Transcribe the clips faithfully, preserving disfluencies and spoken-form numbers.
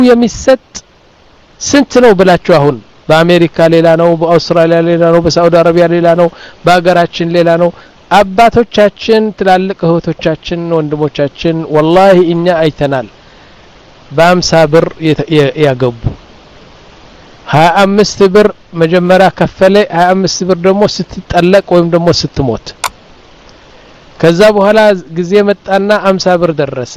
የሚሰጥ ስንት ነው ብላችሁ አሁን በአሜሪካ ሌላ ነው በአውስትራሊያ ሌላ ነው በሳውዲ አረቢያ ሌላ ነው በአገራችን ሌላ ነው አባቶቻችን ትላልቅ እህቶቻችን ወንድሞቻችን ወላሂ እኛ አይተናል በአምሳ ብር ያገቡ ሃያ አምስት ብር መጀመሪያ ከፈለ ሃያ አምስት ብር ደግሞ ስትጠለቅ ወይም ደግሞ ስትሞት ከዛ በኋላ ጊዜ መጣና አምሳ ብር ደረሰ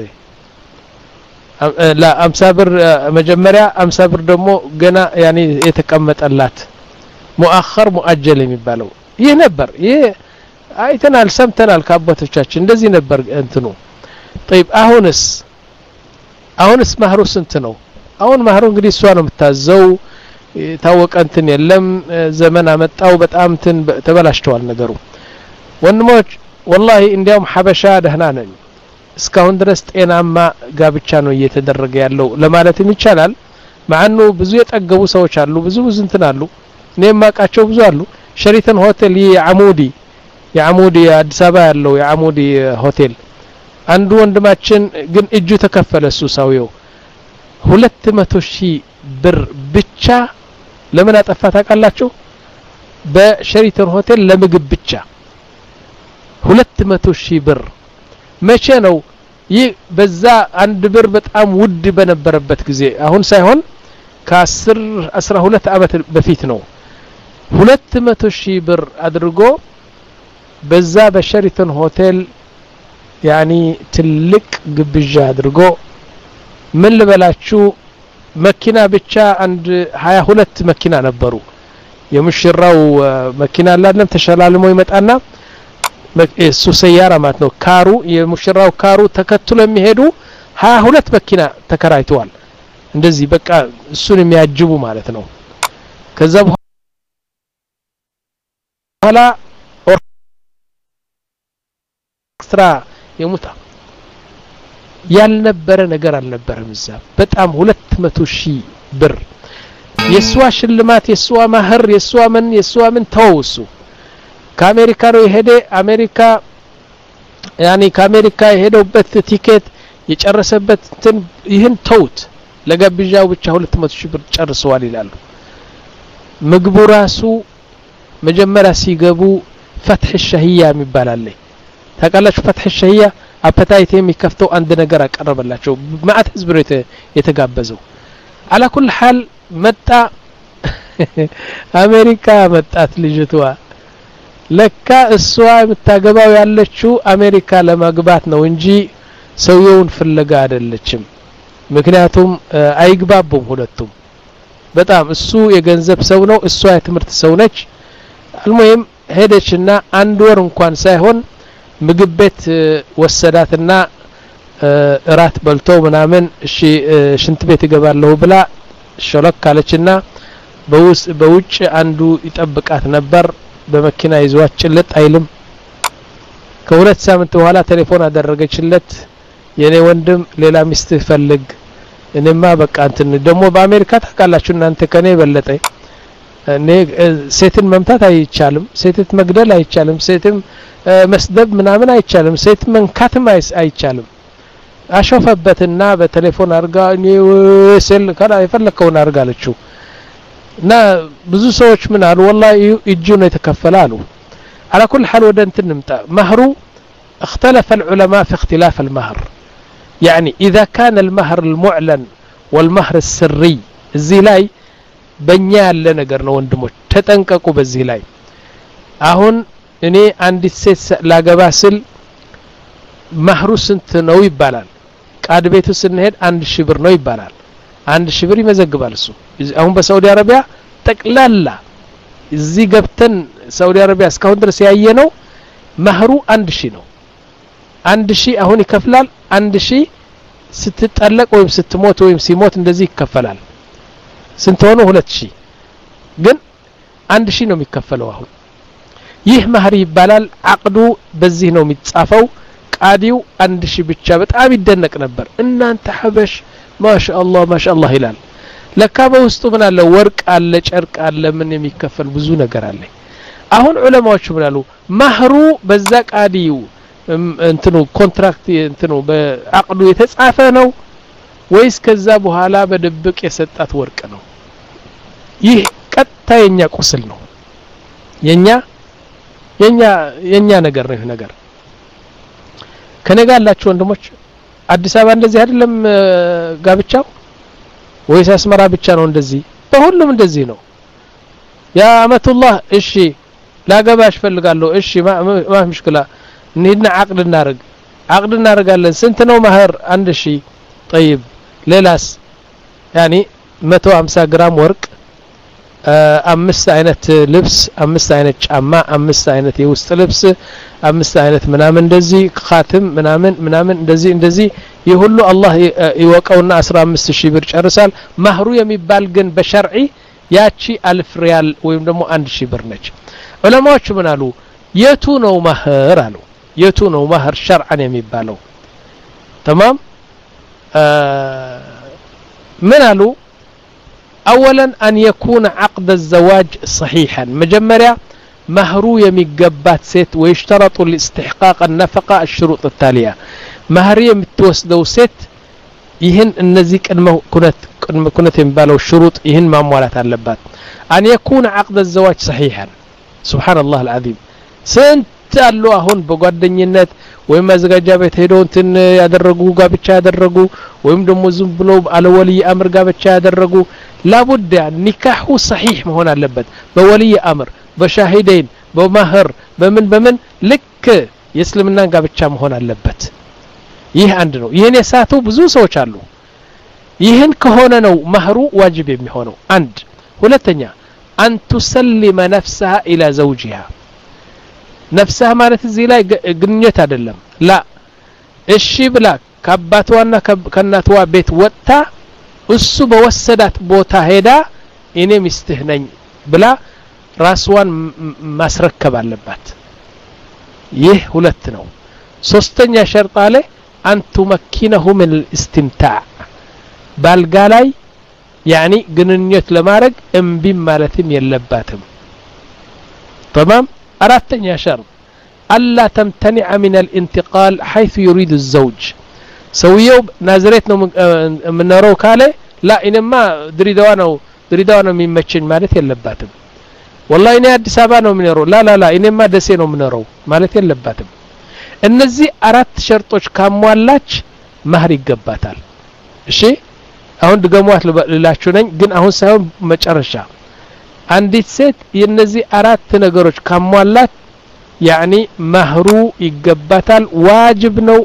لا አምሳ ብር መጀመሪያ አምሳ ብር ደግሞ ገና ያኒ የተቀመጠላት ሙአخر ሙአጀል የሚባለው ይሄ ነበር ይሄ አይተናል ሰምተናል ከአባቶቻችን እንደዚህ ነበር እንትኑ طيب አሁንስ አሁንስ ማህሩ ስንት ነው አሁን ማህሩ እንግዲህ እሷ ነው የምታዘው ታወቀ እንትን የለም ዘመን አመጣው በጣም እንትን ተበላሽቷል ነገሩ ወንድሞች والله እንዲያውም ሐበሻ ደህና ነን እስካሁን ድረስ ጤናማ ጋብቻ ነው እየተደረገ ያለው ለማለትም ይቻላል ማአኑ ብዙ የጠገቡ ሰዎች አሉ ብዙ ብዙ እንትን አሉ እኔም ማቃቸው ብዙ አሉ ሸሪተን ሆቴል የአሙዲ የአሙዲ አዲስ አበባ ያለው የአሙዲ ሆቴል አንዱ ወንድማችን ግን እጁ ተከፈለ እሱ ሰውየው ሁለት መቶ ሺህ ብር ብቻ ለምን አጠፋ ታውቃላችሁ በሸሪተን ሆቴል ለምግብ ብቻ ሁለት መቶ ሺህ ብር መቼ ነው ይህ በዛ አንድ ብር በጣም ውድ በነበረበት ጊዜ አሁን ሳይሆን ከ10 አስራ ሁለት አመት በፊት ነው ሁለት መቶ ሺህ ብር አድርጎ በዛ በሸሪተን ሆቴል ያኒ ትልቅ ግብዣ አድርጎ ምን ልበላችሁ መኪና ብቻ አንድ ሃያ ሁለት መኪና ነበሩ የሙሽራው መኪና አላለም ተሸላልሞ ይመጣና እሱ ሰያራ ማለት ነው ካሩ የሙሽራው ካሩ ተከትሎ የሚሄዱ ሃያ ሁለት መኪና ተከራይተዋል እንደዚህ በቃ እሱን የሚያጅቡ ማለት ነው ከዛ በኋላ ኤክስትራ የሙታ ያልነበረ ነገር አልነበረም እዛ በጣም ሁለት መቶ ሺህ ብር የሷ ሽልማት የሷ ማህር የሷ ምን የሷ ምን ተውሱ ከአሜሪካ ነው የሄደ አሜሪካ ያኒ ከአሜሪካ የሄደውበት ቲኬት የጨረሰበት እንትን ይህን ተውት ለጋብዣው ብቻ ሁለት መቶ ሺህ ብር ጨርሰዋል ይላሉ ምግቡ ራሱ መጀመሪያ ሲገቡ ፈትህ ሸህያ የሚባል አለ ታውቃላችሁ ፈትህ ሸህያ አፐታይት የሚከፍተው አንድ ነገር አቀረበላቸው ማአት ህዝብ የተጋበዘው على كل حال መጣ አሜሪካ መጣት ልጅቷ ለካ እሷ የምታገባው ያለችው አሜሪካ ለማግባት ነው እንጂ ሰውየውን ፍለጋ አይደለችም ምክንያቱም አይግባቡም ሁለቱም በጣም እሱ የገንዘብ ሰው ነው እሷ የትምርት ሰው ነች አልሙሂም ሄደችና አንድ ወር እንኳን ሳይሆን ምግብ ቤት ወሰዳትና እራት በልቶ ምናምን እሺ ሽንት ቤት ይገባለሁ ብላ ሸለክ ካለችና በውስጥ በውጭ አንዱ ይጠብቃት ነበር በመኪና ይዟት ጭልጥ አይልም ከሁለት ሳምንት በኋላ ቴሌፎን አደረገችለት የኔ ወንድም ሌላ ሚስት ፈልግ እኔማ በቃ እንትን ደሞ በአሜሪካ ታውቃላችሁ እናንተ ከኔ በለጠ እኔ ሴትን መምታት አይቻልም ሴትን መግደል አይቻልም ሴትን መስደብ ምናምን አይቻልም ሴት መንካትም አይቻልም አሾፈበትና በቴሌፎን አርጋ እኔ ወሰል ከላ የፈለከውን አርጋለችው እና ብዙ ሰዎች ምን አሉ والله እጁ ነው የተከፈለ አሉ على كل حال ወደ እንትን እንምጣ مهر اختلف العلماء في اختلاف المهر يعني اذا كان المهر المعلن والمهر السري እዚህ ላይ በእኛ ያለ ነገር ነው ወንድሞች ተጠንቀቁ በዚህ ላይ አሁን እኔ አንዲት ሴት ላገባ ስል مهሩ ስንት ነው ይባላል ቃድ ቤቱ ስንሄድ አንድ ሺህ ብር ነው ይባላል አንድ ሺህ ብር ይመዘግባል እሱ አሁን በሳውዲ አረቢያ ጠቅላላ እዚህ ገብተን ሳውዲ አረቢያ እስካሁን ድረስ ያየነው مهሩ አንድ ሺህ ነው አንድ ሺህ አሁን ይከፍላል አንድ ሺህ ስትጠለቅ ወይም ስትሞት ወይም ሲሞት እንደዚህ ይከፈላል ስንት ሆኖ ሁለት ሺህ ግን አንድ ሺህ ነው የሚከፈለው አሁን ይህ مهر ይባላል አቅዱ በዚህ ነው የሚጻፈው ቃዲው አንድ ሺህ ብቻ በጣም ይደነቅ ነበር እናንተ ሐበሽ ማሻአላህ ማሻአላህ ይላል ለካ በውስጡ ምን አለ ወርቅ አለ ጨርቅ አለ ምን የሚከፈል ብዙ ነገር አለ አሁን ዑለማዎች ምን አሉ مهሩ በዛ ቃዲው እንትኑ ኮንትራክት እንትኑ በአቅዱ የተጻፈ ነው ወይስ ከዛ በኋላ በድብቅ የሰጣት ወርቅ ነው? ይህ ቀጥታ የኛ ቁስል ነው። የኛ የኛ የኛ ነገር ነው። ነገር ከነጋላችሁ ወንድሞች አዲስ አበባ እንደዚህ አይደለም ጋብቻው? ወይስ አስመራ ብቻ ነው እንደዚህ? በሁሉም እንደዚህ ነው። ያ አመቱላህ እሺ ላገባሽ ፈልጋለሁ እሺ ማ مشكلة እንሂድና عقد እናርግ عقد እናርጋለን ስንት ነው ማህር? አንድ ሺህ طيب ሌላስ يعني መቶ ሃምሳ ግራም ወርቅ አምስት አይነት ልብስ አምስት አይነት ጫማ አምስት አይነት የውስጥ ልብስ አምስት አይነት ምናምን እንደዚህ ኻትም ምናምን ምናምን እንደዚህ እንደዚህ ይሁሉ አላህ ይወቀውና አስራ አምስት ሺህ ብር ጨርሳል። ማህሩ የሚባል ግን በሸርዒ ያቺ አልፍ ሪያል ወይም ደግሞ አንድ ሺህ ብር ነች። ዑለማዎች ምን አሉ? የቱ ነው ማህር አሉ? የቱ ነው ማህር ሸርዓን የሚባለው? تمام من قالوا اولا ان يكون عقد الزواج صحيحا مجمريا مهرو يميقبات ست ويشترط لاستحقاق النفقة الشروط التالية مهر يمتوسدو ست يهن النزيك انه كنت كنت ينبالو الشروط يهن مامولات اللبات ان يكون عقد الزواج صحيحا سبحان الله العظيم سنت قالوا هون بጓደኝነት ወይም ማዘጋጃ ቤት ሄደው እንትን ያደረጉ ጋብቻ ያደረጉ ወይም ደግሞ ዝም ብሎ አለ ወልይ አምር ጋብቻ ያደረጉ لابد نكاحه صحيح መሆን አለበት በወልይ አምር በሻሂደን በማህር በምን በምን ልክ የእስልምና ጋብቻ መሆን አለበት። ይህ አንድ ነው። ይሄን የሳቱ ብዙ ሰዎች አሉ። ይሄን ከሆነ ነው ማህሩ ዋጅብ የሚሆነው። አንድ ሁለተኛ أن تسلم نفسها إلى زوجها نفسها ማለት እዚህ ላይ ግንኙነት አይደለም ላ እሺ ብላ ከአባቷና ከእናቷ ቤት ወጣ እሱ በወሰዳት ቦታ ሄዳ እኔ ሚስትህ ነኝ ብላ ራስዋን ማስረከብ አለባት። ይህ ሁለት ነው። ሶስተኛ ሸርጥ አለ أن تمكنه من الاستمتاع ባልጋ ላይ يعني ግንኙነት ለማድረግ እምቢ ማለትም የለባትም። تمام አራተኛ ሸርጥ ألا تمتنع من الانتقال حيث يريد الزوج ሰውየው ናዝሬት ነው ምንኖረው ካለ لا ኢንማ ድሪዳዋ ነው ድሪዳዋ ነው የሚመችኝ ማለት የለባትም። والله እኔ አዲስ አበባ ነው ምንኖረው لا لا لا ኢንማ ደሴ ነው ምንኖረው ማለት የለባትም። እነዚህ አራት ሸርጦች ካሟላች ማህር ይገባታል። እሺ አሁን ድገሟት ልላችሁ ነኝ ግን አሁን ሳይሆን መጨረሻ አንዲት ሴት የነዚህ አራት ነገሮች ካሟላት يعني ማህሩ ይገባታል ዋጅብ ነው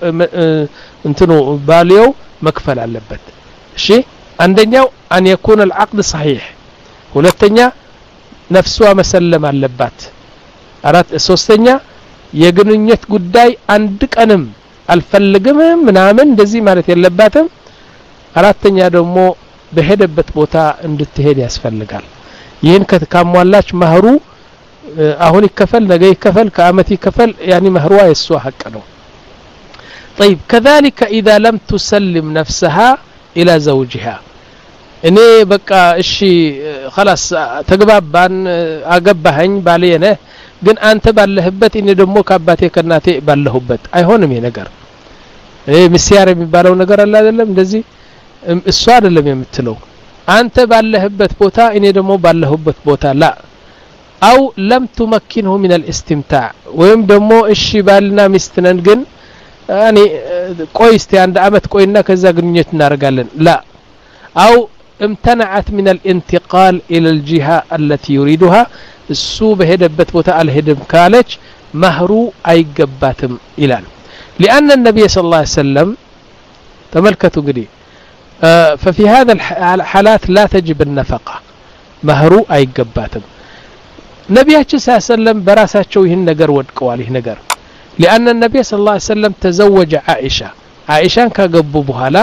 እንትኑ ባሊው መክፈል አለበት። እሺ አንደኛው أن يكون العقد صحيح ሁለተኛ ነፍሷ መሰለም አለባት። አራት ሶስተኛ የግንኙነት ጉዳይ አንድ ቀንም አልፈልግም ምናምን እንደዚህ ማለት የለባትም። አራተኛ ደግሞ በሄደበት ቦታ እንድትሄድ ያስፈልጋል። ይሄን ከተካሟላች ማህሩ አሁን ይከፈል ነገ ይከፈል ከአመት ይከፈል يعني ማህሯ የሷ ሐቅ ነው። طيب كذلك اذا لم تسلم نفسها الى زوجها እኔ በቃ እሺ خلاص ተግባባን አገባኸኝ ባለየ ነህ ግን አንተ ባለህበት እኔ ደግሞ ከአባቴ ከናቴ ባለሁበት አይሆንም። ይሄ ነገር እኔ ምስያር የሚባለው ነገር አለ አይደለም እንደዚህ እሷ አይደለም የምትለው አንተ ባለህበት ቦታ እኔ ደግሞ ባለሁበት ቦታ ላ أو لم تمكنه من الاستمتاع ወይም ደግሞ እሺ ባልና ሚስት ነን ግን يعني ቆይ እስቲ አንድ አመት ቆይና ከዛ ግንኙነት እናደርጋለን لا أو امتنعت من الانتقال إلى الجهة التي يريدها እሱ በሄደበት ቦታ አልሄድም ካለች ማህሩ አይገባትም ይላል። لأن النبي صلى الله عليه وسلم ተመልከቱ እንግዲህ ففي هذا الحالات لا تجب النفقة مهرو አይገባትም። ነብያችን ሰለላሁ ዐለይሂ ወሰለም በራሳቸው ይህን ነገር ወድቀዋል። ይህ ነገር لأن النبي صلى الله عليه وسلم تزوج عائشة عائشان ካገቡ በኋላ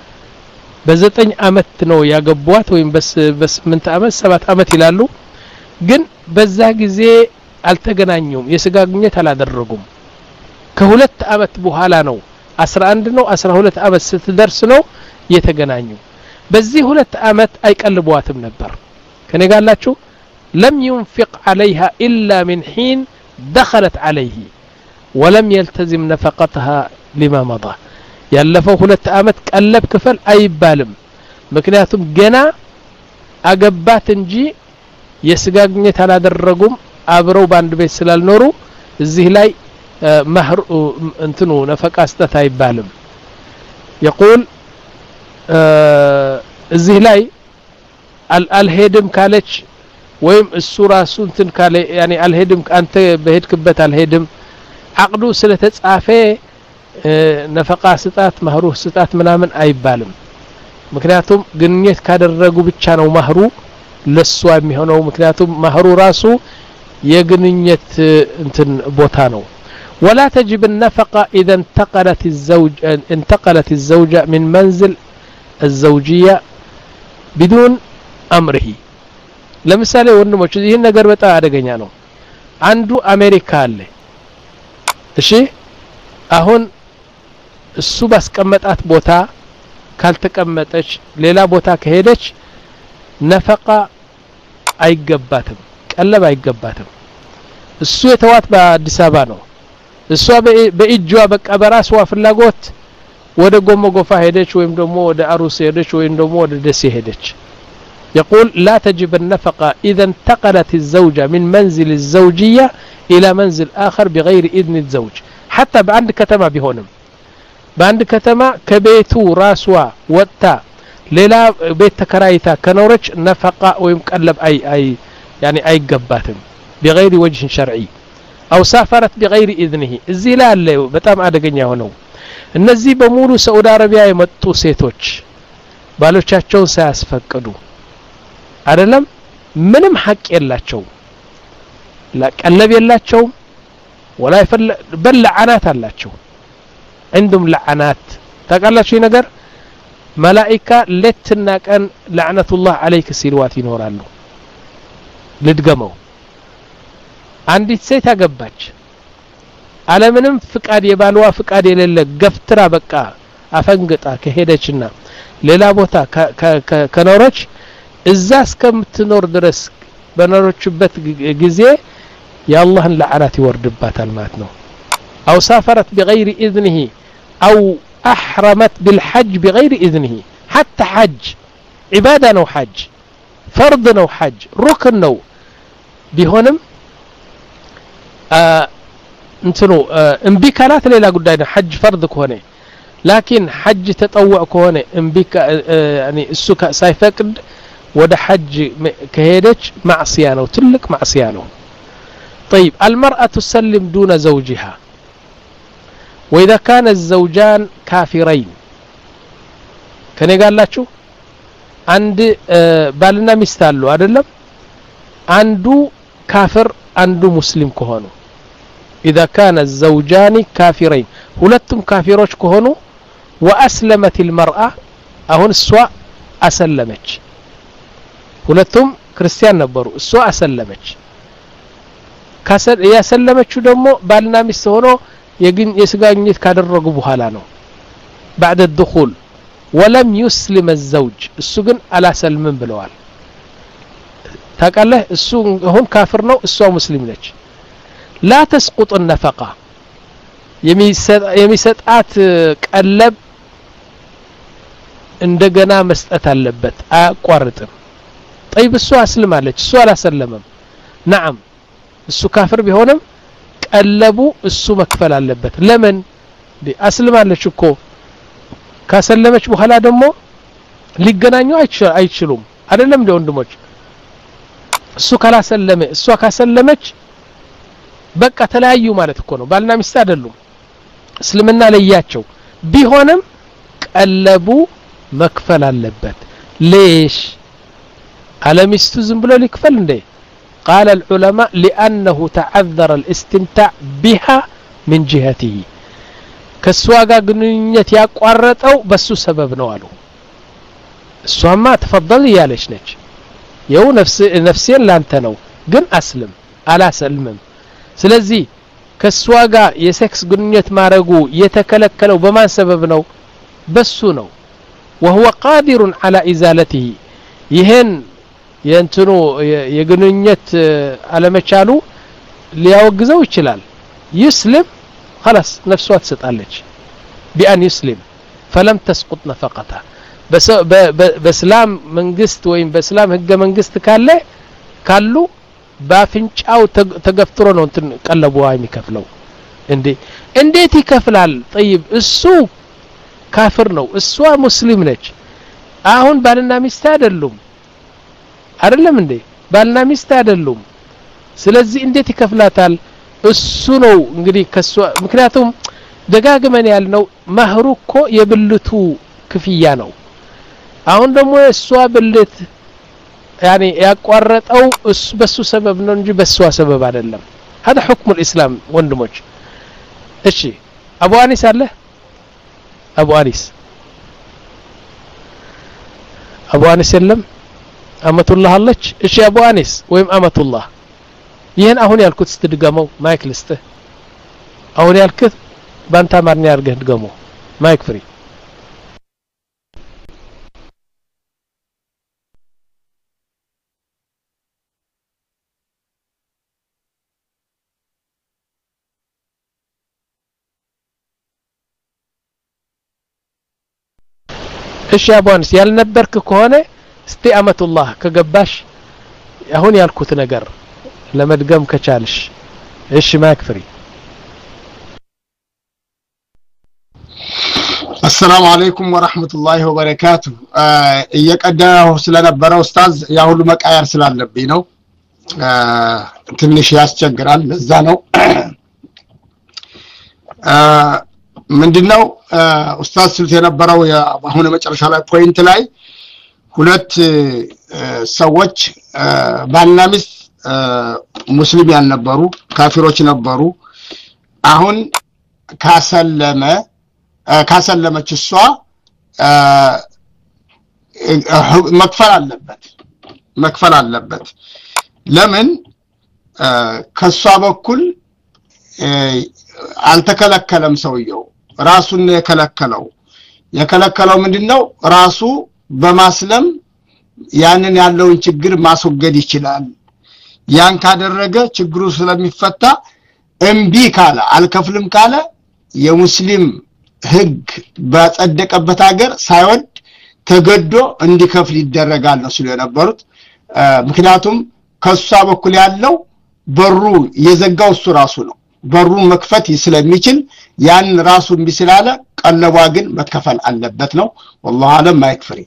በዘጠኝ አመት ነው ያገቧት ወይም በስ በስምንት አመት ሰባት አመት ይላሉ። ግን በዛ ጊዜ አልተገናኙም የስጋ ግንኙነት አላደረጉም። ከሁለት አመት በኋላ ነው አስራ አንድ ነው አስራ ሁለት አመት ስትደርስ ነው የተገናኙ። በዚህ ሁለት አመት አይቀልቧትም ነበር። ከኔ ጋላችሁ لم ينفق عليها إلا من حين دخلت عليه ولم يلتزم نفقتها لما مضى ያለፈው ሁለት አመት ቀለብ ክፈል አይባልም ምክንያቱም ገና አገባት እንጂ የስጋ ግንኙነት አላደረጉም አብረው ባንድ ቤት ስላልኖሩ እዚህ ላይ መህር እንትኑ ነፈቃ ስጠት አይባልም يقول እዚህ ላይ አልሄድም ካለች ወይም እሱ ራሱ እንትን ካለ ያኒ አልሄድም አንተ በሄድክበት አልሄድም አቅዱ ስለተጻፈ ነፈቃ ስጣት መህሩ ስጣት ምናምን አይባልም ምክንያቱም ግንኙነት ካደረጉ ብቻ ነው መህሩ ለሷ የሚሆነው ምክንያቱም መህሩ ራሱ የግንኙነት እንትን ቦታ ነው ولا تجب النفقة إذا انتقلت الزوج انتقلت الزوجة من منزل الزوجية بدون أمره ለምሳሌ ወንድሞች ይሄን ነገር በጣም አደገኛ ነው አንዱ አሜሪካ አለ እሺ አሁን እሱ ባስቀመጣት ቦታ ካልተቀመጠች ሌላ ቦታ ከሄደች ነፈቃ አይገባትም ቀለብ አይገባትም እሱ የተዋት በአዲስ አበባ ነው እሷ በእጇ በቃ በራሷ ፍላጎት ወደ ጎሞጎፋ ሄደች ወይም ደግሞ ወደ አሩስ ሄደች ወይም ደግሞ ወደ ደሴ ሄደች يقول لا تجب النفقة إذا انتقلت الزوجة من منزل الزوجية إلى منزل آخر بغير إذن الزوج حتى بعند كتما بهونم بعند كتما كبيتو راسوا وتا ليلا بيت تكرايتا كنورج نفقة ويمقلب أي أي يعني أي قباتم بغير وجه شرعي أو سافرت بغير إذنه الزلا اللي بتام أدقنيا هونو النزي بمولو سعودي عربية يمتو سيتوش بالوچاچون سياسفقدو አይደለም ምንም ሐቅ የላቸው ለቀለብ የላቸው ወላ ይፈል በልዓናት አላቸው عندهم لعنات ታቃላችሁ ነገር መላእክታ ለትና ቀን ለعنቱላህ አለይክ ሲልዋት ይኖራሉ ልድገመው አንዲት ሴት አገባች ዓለምንም ፍቃድ የባልዋ ፍቃድ የሌለ ገፍትራ በቃ አፈንግጣ ከሄደችና ሌላ ቦታ ከኖረች እዛ እስከምትኖር ድረስ በኖርችበት ጊዜ ያላህን ለዓናት ይወርድባታል ማለት ነው أو سافرت بغير إذنه أو أحرمت بالحج بغير إذنه حتى حج عبادة نو حج فرض نو حج ركن نو بهونم آه انتنو آه انبكالات ليلا قدائنا حج فرض كونه لكن حج تطوع كونه انبك آه يعني السكا سايفقد وده حج كهيدج معصيانه تلك معصيانه طيب المرأة تسلم دون زوجها وإذا كان الزوجان كافرين كان يقال لاتشو عند بالنا مستالو أدلم عنده كافر عنده مسلم كهونو إذا كان الزوجان كافرين هلتم كافروش كهونو وأسلمت المرأة أهون السواء أسلمت ሁለቱም ክርስቲያን ነበሩ እሷ አሰለመች ካሰል ያሰለመችው ደግሞ ባልና ሚስት ሆኖ የግን የስጋኝት ካደረጉ በኋላ ነው بعد الدخول ولم يسلم الزوج እሱ ግን አላሰልምም ብለዋል ታቃለህ እሱ አሁን ካፍር ነው እሷ ሙስሊም ነች لا تسقط النفقة የሚሰጣት ቀለብ እንደገና መስጠት አለበት አያቋርጥም طيب እሱ አስልማለች እሱ አላሰለመም نعم እሱ ካፍር ቢሆንም ቀለቡ እሱ መክፈል አለበት ለምን አስልማለች እኮ ካሰለመች በኋላ ደግሞ ሊገናኙ አይችሉም አይደለም እንደ ወንድሞች እሱ ካላሰለመ እሷ ካሰለመች በቃ ተለያዩ ማለት እኮ ነው ባልና ሚስት አይደሉም እስልምና ለያቸው ቢሆንም ቀለቡ መክፈል አለበት ليش على مستو زنبلو لكفل اندي قال العلماء لأنه تعذر الاستمتاع بها من جهته كسواغا قنينيت يقارت أو بسو سبب نوالو السوما تفضل يالش نج يو نفس نفسيا لانتنو قن أسلم على سلمم سلزي كسواغا يسكس قنينيت مارغو يتكلكلو بمان سبب نو بسو نو وهو قادر على إزالته يهن የእንትኑ የግንኙነት አለመቻሉ ሊያወግዘው ይችላል ይስልም خلاص ነፍሷ ትሰጣለች ቢአን ይስልም فلم تسقط نفقتها በእስላም መንግስት ወይም በእስላም ህገ መንግስት ካለ ካሉ ባፍንጫው ተገፍትሮ ነው እንትን ቀለቧ የሚከፍለው እንዴ እንዴት ይከፍላል طيب እሱ ካፍር ነው እሷ ሙስሊም ነች አሁን ባልና ሚስት አይደሉም አይደለም እንዴ ባልና ሚስት አይደሉም ስለዚህ እንዴት ይከፍላታል እሱ ነው እንግዲህ ከሷ ምክንያቱም ደጋግመን ያልነው ማህሩ እኮ የብልቱ ክፍያ ነው አሁን ደግሞ እሷ ብልት يعني ያቋረጠው እሱ በሱ ሰበብ ነው እንጂ በሷ ሰበብ አይደለም هذا حكم الاسلام ወንድሞች እሺ አቡ አኒስ አለ አቡ አኒስ አቡ አኒስ የለም አመቱላህ አለች እሺ አቡ አኒስ ወይም አመቱላህ ይሄን አሁን ያልኩት ስትድገመው ማይክ ልስጥ አሁን ያልኩት ባንታ ማርኛ አርገህ ድገመው ማይክ ፍሪ እሺ አቡ አኒስ ያልነበርክ ከሆነ እስቲ አመቱላህ ከገባሽ አሁን ያልኩት ነገር ለመድገም ከቻልሽ እሺ ማይክ ፍሪ السلام عليكم ورحمة الله وبركاته እየቀዳው ስለነበረው ኡስታዝ ያ ሁሉ መቃየር ስላለብኝ ነው ትንሽ ያስቸግራል ለዛ ነው ምንድነው ኡስታዝ ስልት የነበረው አሁን መጨረሻ ላይ ፖይንት ላይ ሁለት ሰዎች ባልና ሚስት ሙስሊም ያልነበሩ ካፊሮች ነበሩ አሁን ካሰለመ ካሰለመች እሷ መክፈል አለበት መክፈል አለበት ለምን ከሷ በኩል አልተከለከለም ሰውየው ራሱን የከለከለው የከለከለው ምንድነው ራሱ በማስለም ያንን ያለውን ችግር ማስወገድ ይችላል ያን ካደረገ ችግሩ ስለሚፈታ እምቢ ካለ አልከፍልም ካለ የሙስሊም ህግ በጸደቀበት ሀገር ሳይወድ ተገዶ እንዲከፍል ይደረጋል ነው ሲሉ የነበሩት ምክንያቱም ከሷ በኩል ያለው በሩ የዘጋው እሱ ራሱ ነው በሩን መክፈት ስለሚችል ያን ራሱን ቢስላለ ቀለቧ ግን መከፈል አለበት ነው والله አለም ማይክፍሪ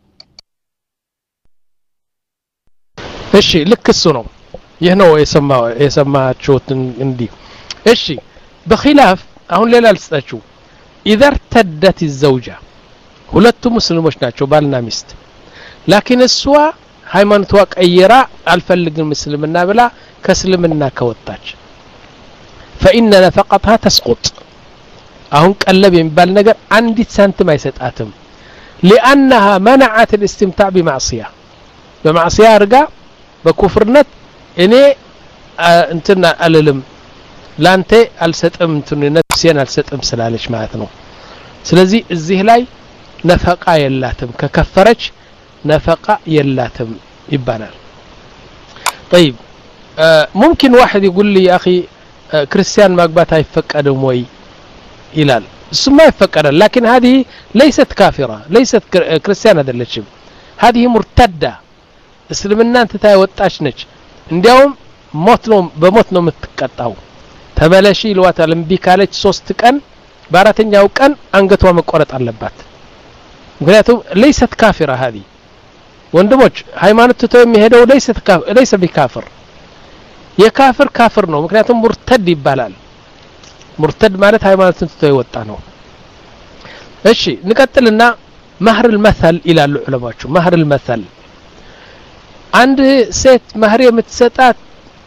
እሺ ልክ እሱ ነው ይህ ነው የሰማው የሰማችሁት እንዴ እሺ በخلاف አሁን ሌላ ልስጣችሁ اذا ارتدت الزوجه ሁለቱ ሙስሊሞች ናቸው ባልና ሚስት لكن እሷ ሃይማኖቷ ቀይራ አልፈልግም እስልምና ብላ ከእስልምና ከወጣች فإن نفقتها تسقط አሁን ቀለብ የሚባል ነገር አንዲት ሳንቲም አይሰጣትም لانها منعت الاستمتاع بمعصيه بمعصيه አርጋ በኩፍርነት እኔ እንትና አልልም ላንተ አልሰጥም እንትን ነፍሴን አልሰጥም ስላለች ማለት ነው ስለዚህ እዚህ ላይ ነፈቃ የላትም ከከፈረች ነፈቃ የላትም ይባላል طيب ممكن واحد يقول لي يا اخي ክርስቲያን ማግባት አይፈቀድም ወይ ይላል እሱማ ይፈቀዳል لكن هذه ليست كافرة ليست ክርስቲያን አይደለችም هذه مرتدة እስልምናን ትታ ወጣች ነች እንዲያውም ሞት ነው በሞት ነው የምትቀጣው ተበለሺ ይሏታል እምቢ ካለች ሶስት ቀን በአራተኛው ቀን አንገቷ መቆረጥ አለባት ምክንያቱም ليست كافرة هذه ወንድሞች ሃይማኖት ትቶ የሚሄደው ليست ليس بكافر የካፍር ካፍር ነው ምክንያቱም ሙርተድ ይባላል ሙርተድ ማለት ሃይማኖትን ትቶ ይወጣ ነው እሺ ንቀጥልና ማህር المثل ይላሉ ዑለማዎቹ ማህር المثل አንድ ሴት ማህር የምትሰጣት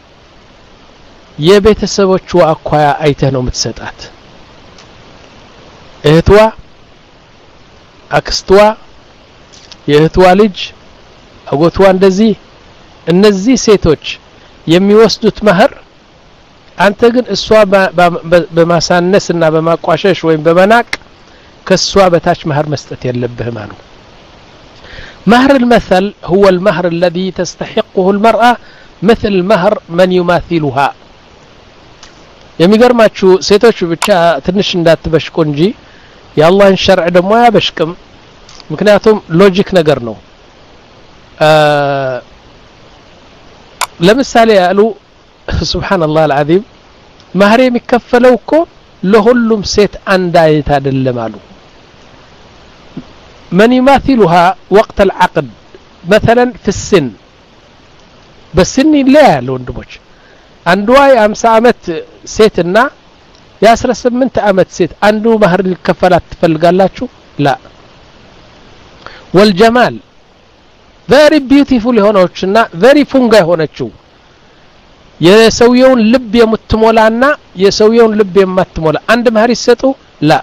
የቤተሰቦቿ አኳያ አይተህ ነው የምትሰጣት እህቷ አክስቷ የእህቷ ልጅ አጎቷ እንደዚህ እነዚህ ሴቶች የሚወስዱት ማህር አንተ ግን እሷ በማሳነስና በማቋሸሽ ወይም በመናቅ ከሷ በታች ማህር መስጠት የለብህም አሉ مهر المثل هو المهر الذي تستحقه المرأة مثل مهر من يماثلها የሚገርማችሁ ሴቶች ብቻ ትንሽ እንዳትበሽቁ እንጂ የአላህን ሸርዕ ደግሞ ያበሽቅም ምክንያቱም ሎጂክ ነገር ነው ለምሳሌ ያሉ ሱብሃንአላህ አልዓዚም ማህር የሚከፈለው እኮ ለሁሉም ሴት አንድ አይነት አይደለም አሉ من يماثلها وقت العقد مثلا في السن በስን ይለያል ወንድሞች አንዷ የ50 አመት ሴትና የ18 አመት ሴት አንዱ ማህር ሊከፈላት ትፈልጋላችሁ ላ والجمال very beautiful የሆነችና very funga የሆነችው የሰውየውን ልብ የምትሞላና የሰውየውን ልብ የማትሞላ አንድ ማህር ይሰጡ ላ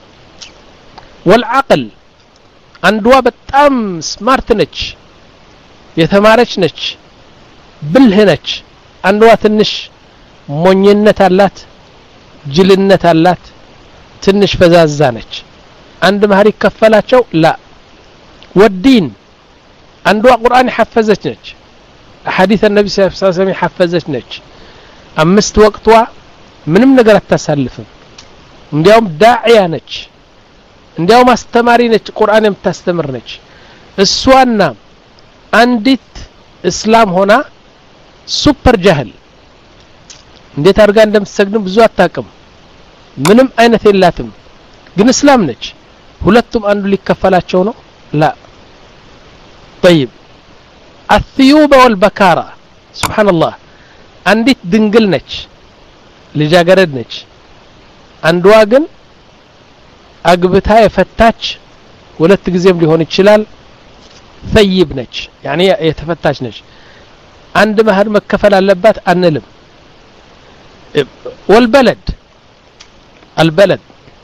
والعقل አንዷ በጣም ስማርት ነች የተማረች ነች ብልህ ነች አንዷ ትንሽ ሞኝነት አላት ጅልነት አላት ትንሽ ፈዛዛ ነች አንድ ማህር ይከፈላቸው ላ والدين አንዷ ቁርአን حفظች ነች ሐዲስ النبي صلى الله عليه وسلم حفظች ነች አምስት ወቅቷ ምንም ነገር አታሳልፍም እንዲያውም ዳዒያ ነች እንዲያውም አስተማሪ ነች ቁርአን የምታስተምር ነች እሷና አንዲት እስላም ሆና ሱፐር ጃህል እንዴት አድርጋ እንደምትሰግድ ብዙ አታውቅም ምንም አይነት የላትም ግን እስላም ነች ሁለቱም አንዱ ሊከፈላቸው ነው ላ طيب الثيوبة والبكارة سبحان الله አንዲት ድንግል ነች ልጃገረድ ነች አንዷ ግን አግብታ የፈታች ሁለት ጊዜም ሊሆን ይችላል ثيب ነች يعني የተፈታች ነች አንድ ማህር መከፈል አለባት አንልም والبلد البلد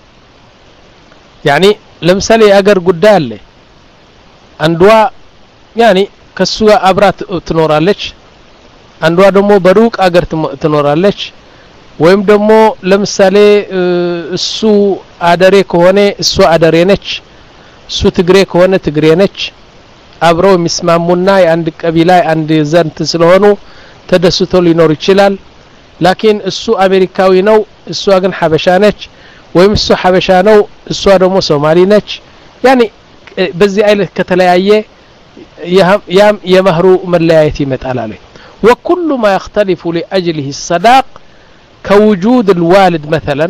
يعني ለምሳሌ አገር ጉዳይ አለ አንዷ يعني ከሱ አብራት ትኖራለች አንዷ ደግሞ በሩቅ አገር ትኖራለች ወይም ደግሞ ለምሳሌ እሱ አደሬ ከሆነ እሱ አደሬ ነች እሱ ትግሬ ከሆነ ትግሬ ነች አብረው የሚስማሙና የአንድ ቀቢላ አንድ ዘንት ስለሆኑ ተደስቶ ሊኖር ይችላል ላኪን እሱ አሜሪካዊ ነው እሷ ግን ሐበሻ ነች ወይም እሱ ሐበሻ ነው እሷ ደግሞ ሶማሊ ነች يعني በዚህ አይነት ከተለያየ ያም የመህሩ መለያየት ይመጣል አለ وكل ما يختلف لاجله الصداق كوجود الوالد مثلا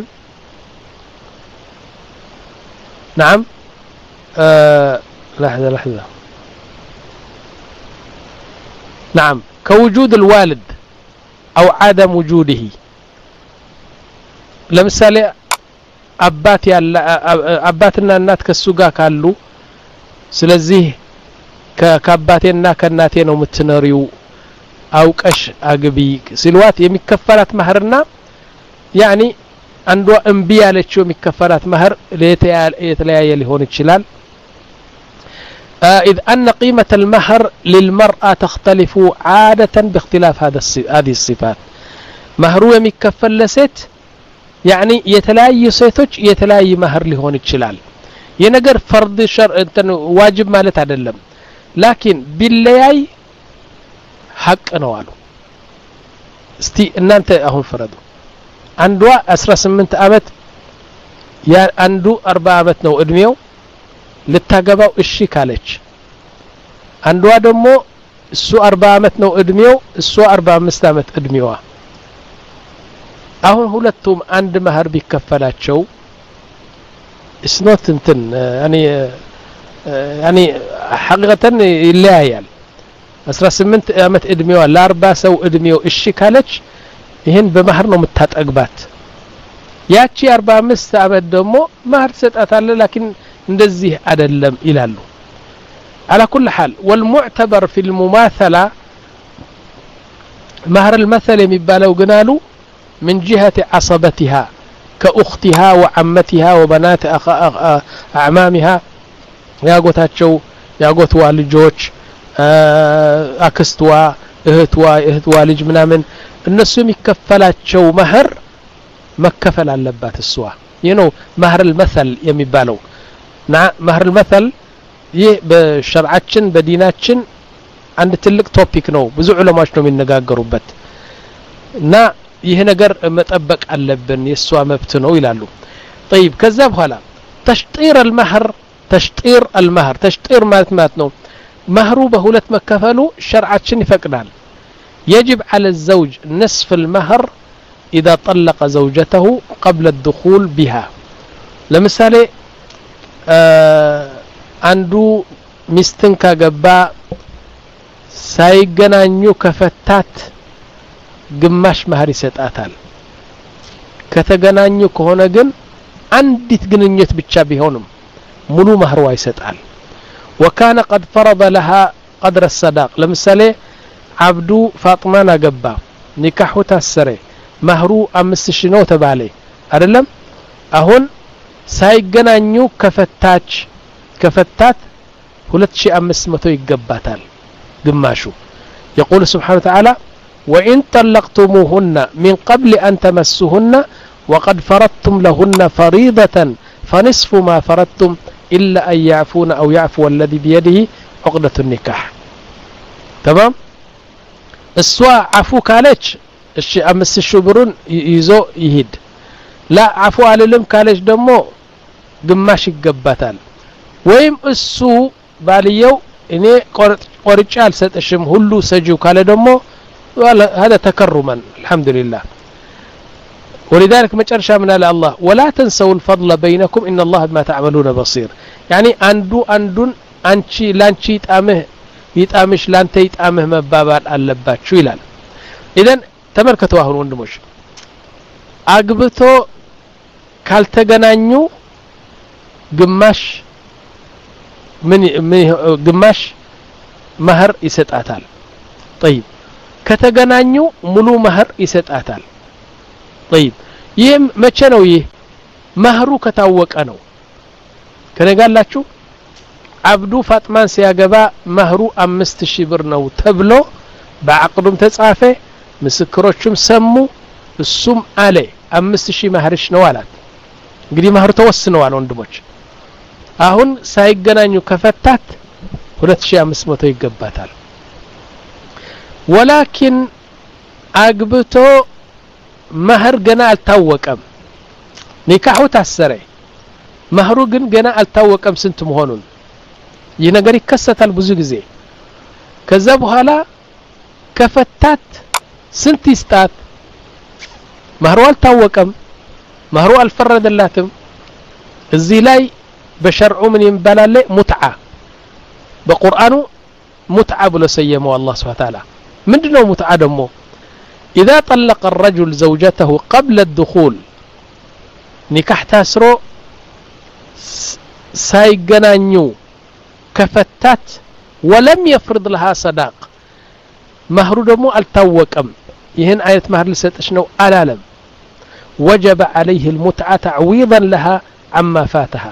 نعم آه لحظه لحظه نعم كوجود الوالد او عدم وجوده ለምሳሌ አባት ያለ አባትና እናት ከሱ ጋር ካሉ ስለዚህ ከአባቴና ከእናቴ ነው የምትኖሪው አውቀሽ አግቢ ሲልዋት የሚከፈላት ማህርና يعني አንዷ እንቢ ያለችው የሚከፈላት ማህር ለተለያየ ሊሆን ይችላል اذ ان قيمه المهر للمراه تختلف عاده باختلاف هذا هذه الصفات مهر የሚከፈል ለሴት يعني የተለያየ ሴቶች የተለያየ ማህር ሊሆን ይችላል የነገር فرض شرع እንትን ዋጅብ ማለት አይደለም لكن باللياي حق ነው አሉ እስቲ እናንተ አሁን ፍረዱ አንዷ አስራ ስምንት አመት ያ አንዱ አርባ አመት ነው እድሜው ልታገባው እሺ ካለች አንዷ ደግሞ እሱ አርባ አመት ነው እድሜው እሱ አርባ አምስት አመት እድሜዋ አሁን ሁለቱም አንድ ማህር ቢከፈላቸው እስኖት እንትን يعني يعني حقيقة ይለያያል አስራ ስምንት አመት እድሜዋ ለአርባ ሰው እድሜው እሺ ካለች ይሄን በማህር ነው የምታጠግባት ያቺ አርባ አምስት አመት ደግሞ ማህር ሰጣታለ لكن እንደዚህ አይደለም ይላሉ على كل حال والمعتبر في المماثله مهر المثل የሚባለው ግን አሉ من جهة عصبتها كأختها وعمتها وبنات أعمامها ያጎታቸው ያጎትዋ ልጆች አክስትዋ እህትዋ እህትዋ ልጅ ምናምን እነሱ የሚከፈላቸው ማህር መከፈል አለባት እሷ ይሄ ነው ማህር المثل የሚባለው ና ማህር المثل ይሄ በሸርዓችን በዲናችን አንድ ትልቅ ቶፒክ ነው ብዙ ዑለማዎች ነው የሚነጋገሩበት እና ይሄ ነገር መጠበቅ አለብን የሷ መብት ነው ይላሉ طيب ከዛ በኋላ تشطير المهر تشطير المهر تشطير مالت مالت ነው مهሩ በሁለት መከፈሉ ሸርዓችን ይፈቅዳል يجب على الزوج نصف المهر إذا طلق زوجته قبل الدخول بها ለምሳሌ አንዱ ሚስትን ካገባ ሳይገናኙ ከፈታት ግማሽ መህር ይሰጣታል ከተገናኙ ከሆነ ግን አንዲት ግንኙነት ብቻ ቢሆንም ሙሉ መህር ይሰጣል وكان قد فرض لها قدر الصداق ለምሳሌ አብዱ ፋጥማን አገባ ኒካሁ ታሰረ መህሩ አምስት ሺህ ነው ተባለ አይደለም አሁን ሳይገናኙ ከፈታች ከፈታት ሁለት ሺህ አምስት መቶ ይገባታል ግማሹ يقول سبحانه وتعالى وإن طلقتموهن من قبل أن تمسوهن وقد فرضتم لهن فريضة فنصف ما فرضتم إلا أن يعفون أو يعفو الذي بيده عقدة النكاح تمام السواء عفو كالج الشيء أمس الشبرون يزو يهد لا عفو على لم كالج دمو ግማሽ ይገባታል ወይም እሱ ባልየው እኔ ቆርጬ አልሰጥሽም ሁሉ ሰጂው ካለ ደግሞ هذا تكرما الحمد لله ولذلك مጨረሻ ምን አለ አላህ ولا تنسوا الفضل بينكم إن الله بما تعملون بصير يعني አንዱ አንዱን አንቺ ላንቺ ይጣምህ ይጣምሽ ላንተ ይጣምህ መባባል አለባችሁ ይላል ኢደን ተመልከቱ አሁን ወንድሞች አግብቶ ካልተገናኙ ግማሽ ምን ግማሽ መህር ይሰጣታል طيب ከተገናኙ ሙሉ መህር ይሰጣታል طيب ይሄም መቼ ነው ይሄ መህሩ ከታወቀ ነው ከነጋላችሁ አብዱ ፋጥማን ሲያገባ መህሩ አምስት ሺህ ብር ነው ተብሎ በአቅዱም ተጻፈ ምስክሮቹም ሰሙ እሱም አለ አምስት ሺህ መህርሽ ነው አላት እንግዲህ መህሩ ተወስነዋል ወንድሞች አሁን ሳይገናኙ ከፈታት ሁለት ሺህ አምስት መቶ ይገባታል ولكن አግብቶ መህር ገና አልታወቀም ኒካሁ ታሰረ መህሩ ግን ገና አልታወቀም ስንት መሆኑን ይህ ነገር ይከሰታል ብዙ ጊዜ ከዛ በኋላ ከፈታት ስንት ይስጣት መህሩ አልታወቀም መህሩ አልፈረደላትም እዚህ ላይ በሸርዑ ምን ይባላል ሙትዓ በቁርአኑ ሙትዓ ብሎ ሰየመው አላህ Subhanahu Wa Ta'ala ምንድነው ሙትዓ ደግሞ إذا طلق الرجل زوجته قبل الدخول نكاح تاسرو سايغنانيو كفتات ولم يفرض لها صداق مهر دمو التوقم يهن آية مهر لسيتش نو ألالم وجب عليه المتعة تعويضا لها عما فاتها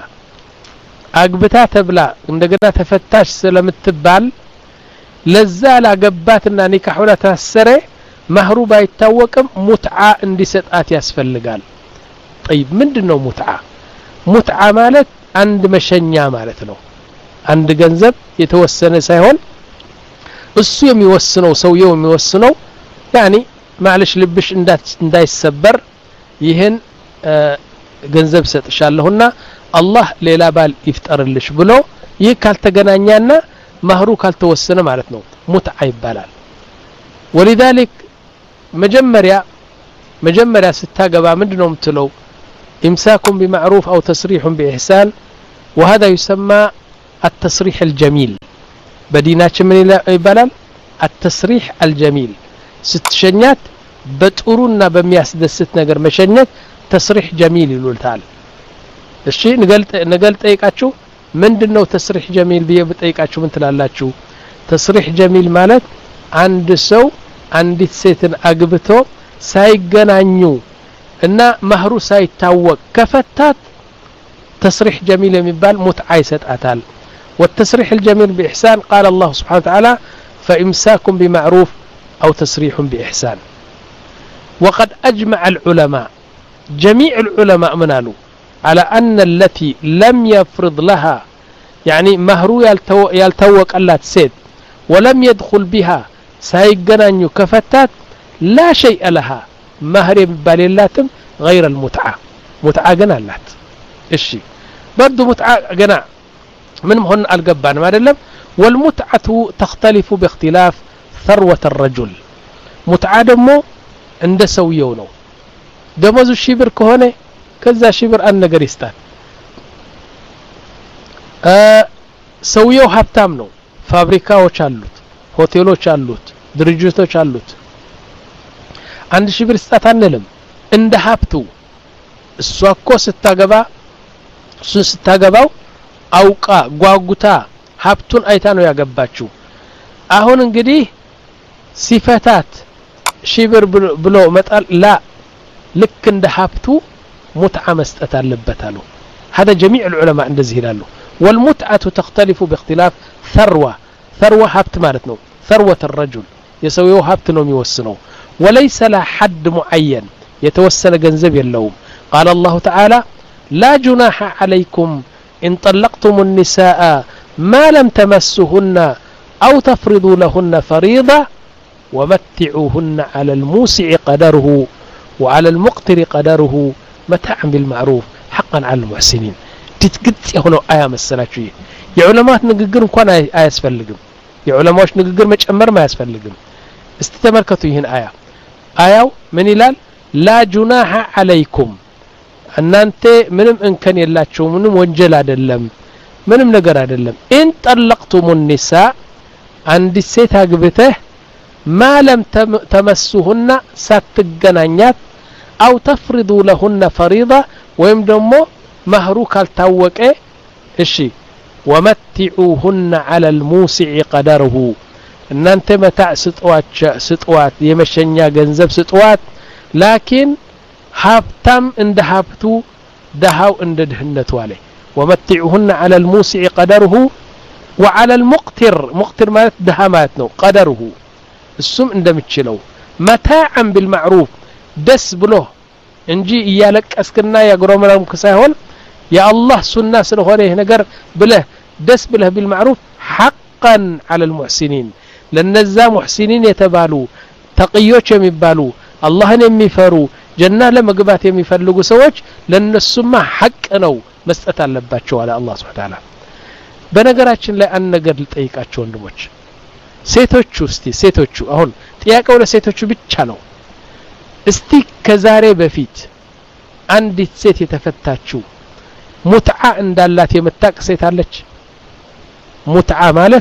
أقبتا تبلا عندما تفتاش سلمتبال لزال أقباتنا نكاحولا تاسره مهرو بايتاوقم متعة اندي ستات ياسفلقال طيب مندنو متعة متعة مالت عند مشنيا مالتنو عند جنزب يتوسن سيهون السو يميوسنو سويو يميوسنو يعني معلش لبش انداي السبر يهن آه جنزب ستشالهن الله ليلا بال يفترلش بلو ይህ ካልተገናኛና መህሩ ካልተወሰነ ማለት ነው ሙትዓ ይባላል ولذلك መጀመሪያ መጀመሪያ ስታገባ ምንድነው የምትለው امساكم بمعروف او تسريح باحسان وهذا يسمى التصريح الجميل بديناችን ምን ይባላል التصريح الجميل ስትሸኛት በጥሩና በሚያስደስት ነገር መሸኘት ተስሪህ ጀሚል ይሉታል እሺ ንገልጥ ንገልጥ ጠይቃችሁ ምንድነው ተስሪህ ጀሚል ብዬ በጠይቃችሁ ምን ትላላችሁ ተስሪህ ጀሚል ማለት አንድ ሰው አንዲት ሴትን አግብቶ ሳይገናኙ እና መህሩ ሳይታወቅ ከፈታት ተስሪህ ጀሚል የሚባል ሙትዓ ይሰጣታል والتصريح الجميل بإحسان قال الله سبحانه وتعالى فإمساكم بمعروف أو تسريح بإحسان وقد أجمع العلماء جميع العلماء منالو على أن التي لم يفرض لها يعني مهرو يلتو يلتوق اللات سيد ولم يدخل بها سايقنانيو كفتات لا شيء لها مهر باللاتم غير المتعة متعة قنالات الشي برضو متعة جنا من هن الجبان ما دلهم والمتعة تختلف باختلاف ثروة الرجل متعة دمو عند سويونه دموز الشبر كهونه كذا شبر أن نجريستان أه سويو هبتام ነው ፋብሪካዎች አሉት ሆቴሎች አሉት ድርጅቶች አሉት አንድ ሺህ ብር ስጣት አንልም እንደ ሀብቱ እሷ እኮ ስታገባ እሱ ስታገባው አውቃ ጓጉታ ሀብቱን አይታ ነው ያገባችው አሁን እንግዲህ ሲፈታት ሺህ ብር ብሎ መጣል ላ ልክ እንደ ሀብቱ ሙትዓ መስጠት አለበት አሉ هذا جميع العلماء እንደዚህ ይላሉ والمتعة تختلف باختلاف ثروة ثروة هبت مالتنا ثروة الرجل يسويه هبت نوم يوسنه وليس لا حد معين يتوسل جنزب اللوم قال الله تعالى لا جناح عليكم إن طلقتم النساء ما لم تمسهن أو تفرضوا لهن فريضة ومتعوهن على الموسع قدره وعلى المقتر قدره متاعا بالمعروف حقا على المحسنين تتقط هنا آية مسلاتشي يا علماء نغغر እንኳን አያስፈልግም የዑለማዎች ንግግር መጨመር ማያስፈልግም استتملكتوا ይህን آية آية ምን ይላል لا جناح عليكم እናንተ ምንም እንከን የላችሁ ምንም ወንጀል አይደለም ምንም ነገር አይደለም ان طلقتم النساء አንድ ሴት አግብተህ ما لم تمسهن ሳትገናኛት أو تفرضوا لهن فريضة ወይም ደግሞ مهر ካልታወቀ እሺ ومتعوهن على الموسع قدره እናንተ መታዕ ስጧት ስጧት የመሸኛ ገንዘብ ስጧት لكن ሀብታም እንደ ሀብቱ ደሃው እንደ ድህነቱ አለ ومتعوهن على الموسع قدره وعلى المقتر مقتر ማለት ደሃ ማለት ነው قدره እሱም እንደምችለው متاعا بالمعروف ደስ ብሎ እንጂ እያለቀስክና ያግሮመራምክ ሳይሆን يا الله سنة سنة ይሄ ነገር ብለህ ደስ ብለህ بالمعروف حقا على المحسنين ለነዛ ሙህሲኒን የተባሉ ተቅዮች የሚባሉ አላህን የሚፈሩ ጀና ለመግባት የሚፈልጉ ሰዎች ለነሱማ ሐቅ ነው መስጠት አለባቸው አለ አላህ Subhanahu Wa Ta'ala በነገራችን ላይ አንድ ነገር ልጠይቃቸው ወንድሞች ሴቶቹ እስቲ ሴቶቹ አሁን ጥያቄው ለሴቶቹ ብቻ ነው እስቲ ከዛሬ በፊት አንዲት ሴት የተፈታችው ሙትዓ እንዳላት የምታቅ ሴት አለች ሙትዓ ማለት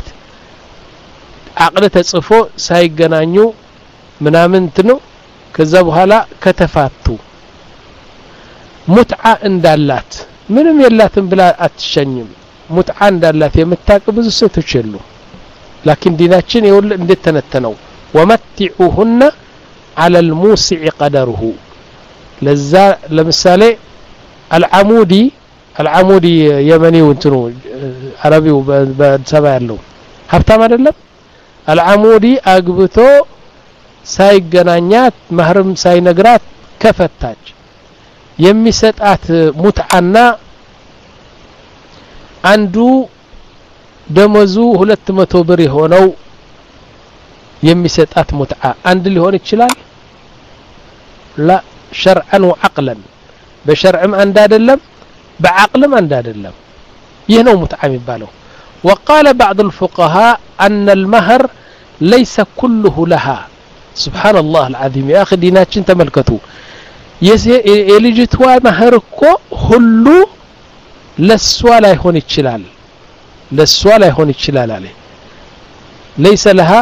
አቅለ ተጽፎ ሳይገናኙ ምናምን ነው ከዛ በኋላ ከተፋቱ ሙትዓ እንዳላት ምንም የላትም ብላ አትሸኝም ሙትዓ እንዳላት የምታቅ ብዙ ሴቶች የሉ لكن ዲናችን ይወል እንዴት ተነተነው ومتعوهن على الموسع قدره ለዛ ለምሳሌ العمودي العمودي يمني وانتنو عربي بسبا ያለው ሀብታም አይደለም العمودي አግብቶ ሳይገናኛት ማህረም ሳይነግራት ከፈታች የሚሰጣት ሙትዓና አንዱ ደመዙ ሁለት መቶ ብር የሆነው የሚሰጣት ሙትዓ አንድ ሊሆን ይችላል لا شرعا وعقلا بشرعም አንድ አይደለም بعقلም አንድ አይደለም ይህ ነው ሙትዓ የሚባለው وقال بعض الفقهاء أن المهر ليس كله لها سبحان الله العظيم يا أخي ديناتችን ተመልከቱ የልጅቷ መህር እኮ ሁሉ ለሷ ላይ ሆን ይችላል ለሷ ላይ ሆን ይችላል አለ ليس لها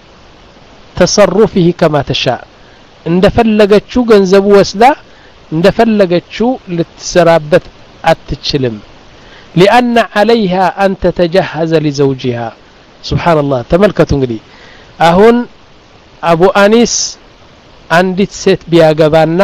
تصرفه كما تشاء እንደፈለገችው ገንዘቡ ወስዳ እንደፈለገችው ልትሰራበት አትችልም لأن عليها أن تتجهز لزوجها سبحان الله تملكتوا እንግዲህ አሁን አቡ አኒስ አንዲት ሴት ቢያገባና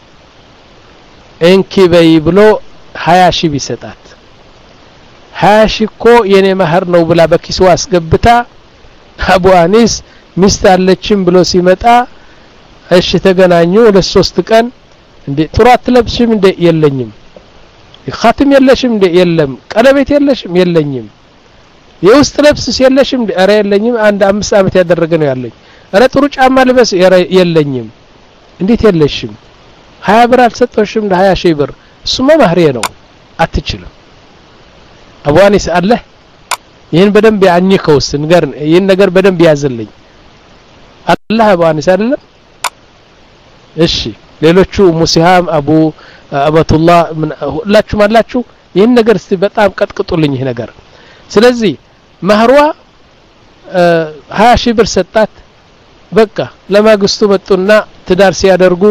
እንኪ በይ ብሎ ሀያ ሺህ ቢሰጣት ሀያ ሺህ እኮ የኔ መህር ነው ብላ በኪስዋ አስገብታ አቡ አኒስ ሚስት አለችም ብሎ ሲመጣ እሺ ተገናኙ ለሶስት ቀን እንዴ ጥራት ለብሽም እንዴ የለኝም ኻትም የለሽም እንዴ የለም ቀለበት የለሽም የለኝም የውስጥ ልብስ የለሽም እንዴ አረ የለኝም አንድ አምስት አመት ያደረገ ነው ያለኝ አረ ጥሩ ጫማ ልበስ የለኝም እንዴት የለሽም ሀያ ብር አልሰጠሽም ለ ሀያ ሺህ ብር እሱማ ማህሪያ ነው አትችልም አቡአኒስ አለ ይሄን በደንብ ያኝከውስ ንገር ይሄን ነገር በደንብ ያዝልኝ አላህ አቡአኒስ አይደለም እሺ ሌሎቹ ሙሲሃም አቡ አባቱላህ ምን ሁላችሁ ማላችሁ ይሄን ነገር እስቲ በጣም ቀጥቅጡልኝ ይሄ ነገር ስለዚህ ማህሯ ሀያ ሺህ ብር ሰጣት በቃ ለማግስቱ መጡና ትዳር ሲያደርጉ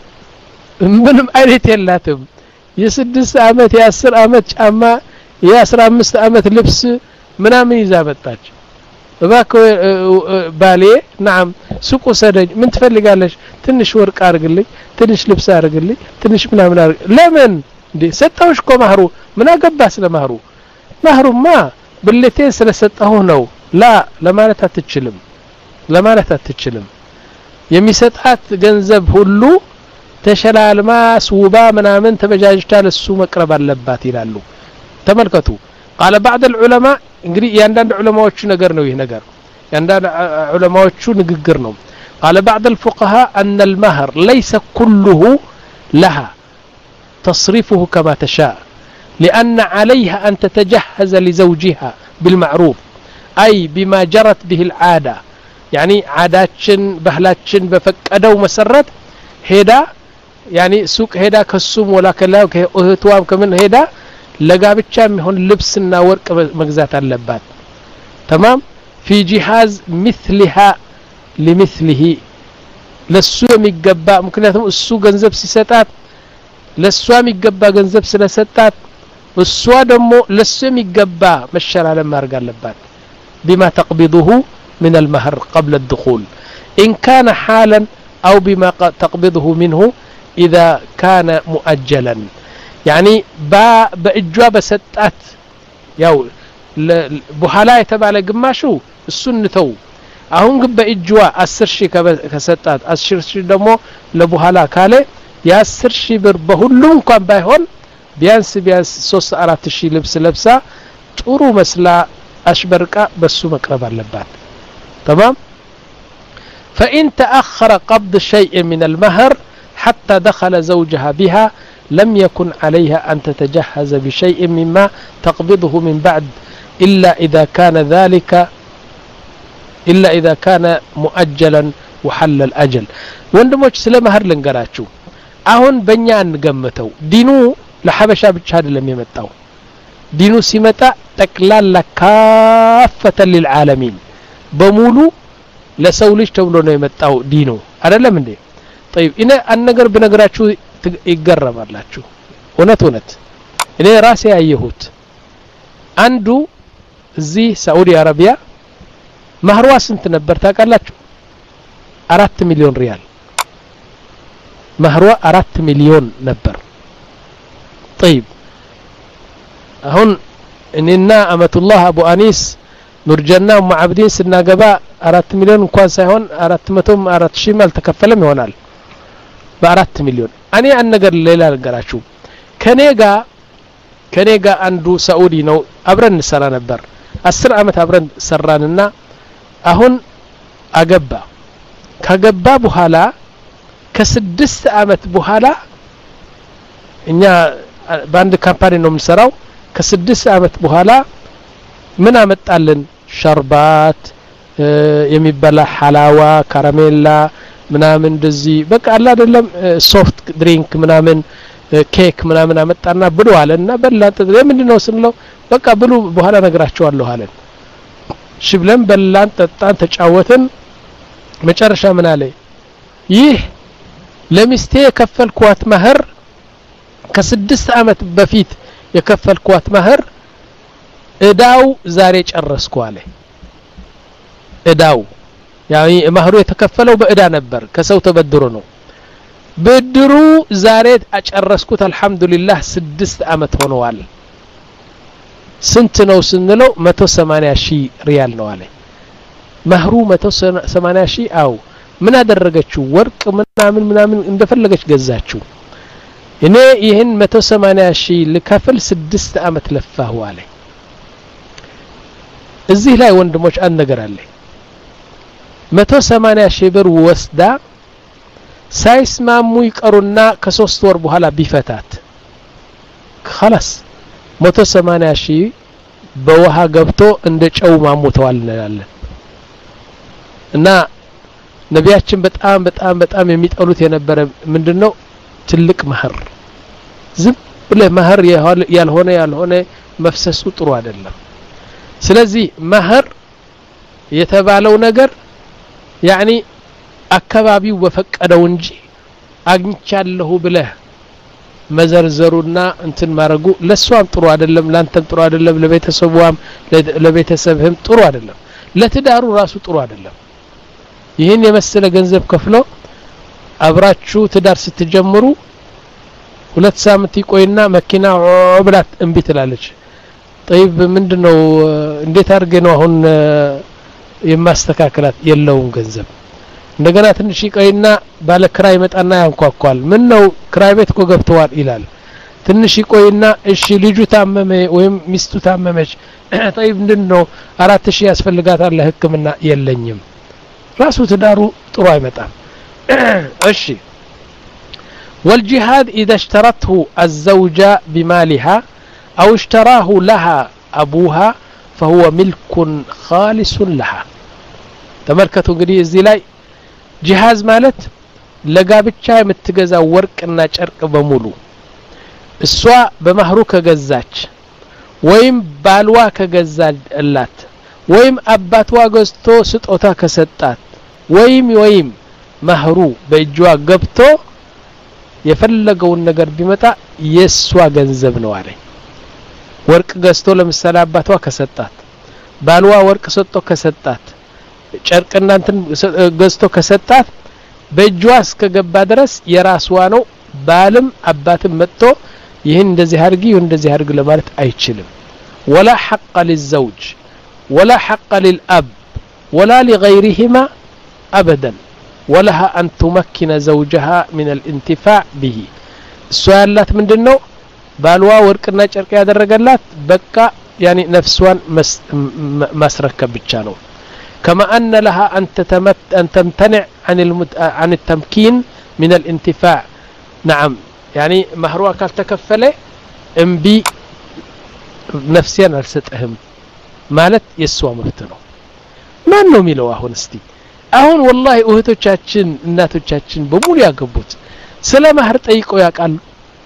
ምንም አይነት የላትም የስድስት አመት የአስር አመት ጫማ የአስራ አምስት አመት ልብስ ምናምን ይዛ መጣች እባክህ ባሌ نعم ሱቁ ሰደኝ ምን ትፈልጋለሽ ትንሽ ወርቅ አርግልኝ ትንሽ ልብስ አርግልኝ ትንሽ ምናምን አርግ ለምን እንዴ ሰጣውሽ እኮ ማህሩ ምን አገባህ ስለ ማህሩ ማህሩማ ብለቴን ስለሰጣሁ ነው ላ ለማለት አትችልም ለማለት አትችልም የሚሰጣት ገንዘብ ሁሉ ተሸላልማ ሱባ ምናምን ተበጃጅታ ለሱ መቅረብ አለባት ይላሉ ተመልከቱ قال بعض العلماء እንግዲህ ያንዳንድ ዑለማዎቹ ነገር ነው ይሄ ነገር ያንዳንድ ዑለማዎቹ ንግግር ነው قال بعض الفقهاء أن المهر ليس كله لها تصرفه كما تشاء لأن عليها أن تتجهز لزوجها بالمعروف أي بما جرت به العادة يعني عاداتشن بهلاتشن بفقدوا مسرت هدا يعني سوق هدا كسوم ولا كلا كهتوام كمن هدا لغابچا የሚሆን ልብስና ወርቅ መግዛት አለባት تمام في جهاز مثلها لمثله ለሱ የሚገባ ምክንያቱም እሱ ገንዘብ ሲሰጣት ለሷ የሚገባ ገንዘብ ስለሰጣት እሷ ደግሞ ለሱ የሚገባ መሸራለም ማርጋ አለባት بما تقبضه من المهر قبل الدخول إن كان حالا أو بما تقبضه منه إذا كان مؤجلا يعني با باجوا بسطات ያው በኋላ የተባለ ግማሹ እሱን ተው አሁን ግን በእጅዋ አስር ሺህ ከሰጣት አስር ሺህ ደግሞ ለበኋላ ካለ የ10 ሺህ ብር በሁሉም እንኳን ባይሆን ቢያንስ ቢያንስ ሶስት አራት ሺህ ልብስ ለብሳ ጥሩ መስላ አሽበርቃ በሱ መቅረብ አለባት تمام فإن تأخر قبض شيء من المهر حتى دخل زوجها بها لم يكن عليها أن تتجهز بشيء مما تقبضه من بعد إلا إذا كان ذلك إلا إذا كان مؤجلا وحل الأجل وندموش سلا مهر لنقراتشو أهون بنيان نقمتو دينو لحبشا بتشهد لم يمتو دينو سمتا تكلال كافة للعالمين بمولو لسوليش تولو يمتو دينو هذا لا من دي طيب إنا النقر بنقراتشو ይገረማላችሁ እውነት እውነት እኔ ራሴ ያየሁት አንዱ እዚህ ሳዑዲ አረቢያ ማህሯ ስንት ነበር ታውቃላችሁ አራት ሚሊዮን ሪያል ማህሯ አራት ሚሊዮን ነበር طيب አሁን እኔና አመቱላህ አቡ አኒስ ኑርጀና ወማዕብዲን ስናገባ አራት ሚሊዮን እንኳን ሳይሆን አራት መቶ አራት ሺህ ማል ተከፈለም ይሆናል በአራት ሚሊዮን እኔ አንገር ሌላ ነገራችሁ ከኔጋ ከኔጋ አንዱ ሳዑዲ ነው አብረን ሰራ ነበር አስር አመት አብረን ሰራንና አሁን አገባ ከገባ በኋላ ከስድስት አመት በኋላ እኛ ባንድ ካምፓኒ ነው የምንሰራው ከስድስት አመት በኋላ ምን አመጣልን ሸርባት የሚበላ ሐላዋ ካራሜላ ምናምን እንደዚህ በቃ አላ አይደለም ሶፍት ድሪንክ ምናምን ኬክ ምናምን አመጣና ብሉ አለና በላን ለምንድነው ስንለው በቃ ብሉ በኋላ ነግራቸዋለሁ አለን ሽብለን በላን ጠጣን ተጫወትን መጨረሻ ምን አለ ይህ ለሚስቴ የከፈልኳት ማህር ከስድስት አመት በፊት የከፈልኳት ማህር እዳው ዛሬ ጨረስኩ አለ እዳው ያው ማህሩ የተከፈለው በእዳ ነበር ከሰው ተበድሮ ነው ብድሩ ዛሬ አጨረስኩት አልহামዱሊላህ ስድስት አመት ሆነዋል ስንት ነው ስንለው መቶ ሰማንያ ሺህ ሪያል ነው አለ ማህሩ መቶ ሰማንያ ሺህ አው ምን አደረገችው ወርቅ ምናምን ምናምን እንደፈለገች ገዛችው እኔ ይሄን መቶ ሰማንያ ሺህ ልከፍል ስድስት አመት ለፋሁ አለ እዚህ ላይ ወንድሞች አንድ ነገር አለ መቶ ሰማንያ ሺህ ብር ወስዳ ሳይስማሙ ይቀሩና ከሶስት ወር በኋላ ቢፈታት خلاص መቶ ሰማንያ ሺህ በውሃ ገብቶ እንደ ጨው ማሞተዋል እንላለን እና ነቢያችን በጣም በጣም በጣም የሚጠሉት የነበረ ምንድነው ትልቅ መህር ዝም ብለህ መህር ያልሆነ ያልሆነ መፍሰሱ ጥሩ አይደለም ስለዚህ መህር የተባለው ነገር ያኒ አካባቢው በፈቀደው እንጂ አግኝቻለሁ ብለህ መዘርዘሩና እንትን ማረጉ ለሷም ጥሩ አይደለም ላንተም ጥሩ አይደለም ለቤተሰቧም ለቤተሰብህም ጥሩ አይደለም ለትዳሩ ራሱ ጥሩ አይደለም ይሄን የመሰለ ገንዘብ ከፍሎ አብራችሁ ትዳር ስትጀምሩ ሁለት ሳምንት ይቆይና መኪና ብላት እንቢ ትላለች طيب ምንድነው እንዴት አድርገ ነው አሁን የማስተካከላት የለውም ገንዘብ እንደገና ትንሽ ይቆይና ባለ ክራይ መጣና ያንኳኳል ምን ነው ክራይ ቤት እኮ ገብተዋል ይላል ትንሽ ይቆይና እሺ ልጁ ታመመ ወይም ሚስቱ ታመመች طيب ምንድነው አራት ሺህ ያስፈልጋታል ለህክምና የለኝም ራሱ ትዳሩ ጥሩ አይመጣም እሺ والجهاد إذا اشترته الزوجة بمالها أو اشتراه لها أبوها فهو ملك خالص لها تملكته እንግዲህ እዚህ ላይ ጂሃዝ ማለት ለጋብቻ የምትገዛው ወርቅና ጨርቅ በሙሉ እሷ በማህሩ ከገዛች ወይም ባልዋ ከገዛላት ወይም አባቷ ገዝቶ ስጦታ ከሰጣት ወይም ወይም ማህሩ በእጇ ገብቶ የፈለገውን ነገር ቢመጣ የሷ ገንዘብ ነው አለኝ ወርቅ ገዝቶ ለምሳሌ አባቷ ከሰጣት ባልዋ ወርቅ ሰጥቶ ከሰጣት ጨርቅና እንትን ገዝቶ ከሰጣት በእጇ እስከገባ ድረስ የራስዋ ነው ባልም አባትም መጥቶ ይሄን እንደዚህ አድርጊ ይሄን እንደዚህ አድርግ ለማለት አይችልም ولا حق للزوج ولا حق للأب ولا لغيرهما أبدا ولها أن تمكن زوجها من الانتفاع به السؤالات من دنو بالوا ورقنا ጨርቅ ያደረገላት በቃ يعني نفسوان مسرك بتشانو كما أن لها أن تتمت أن تمتنع عن المت... عن التمكين من الانتفاع نعم يعني مهروها كالتكفله انبي نفسيا አልሰጠህም ማለት የሷ መብት ነው ማን ነው የሚለው አሁን እስቲ አሁን والله እህቶቻችን እናቶቻችን በሙሉ ያገቡት ስለ ማህር ጠይቀው ያቃሉ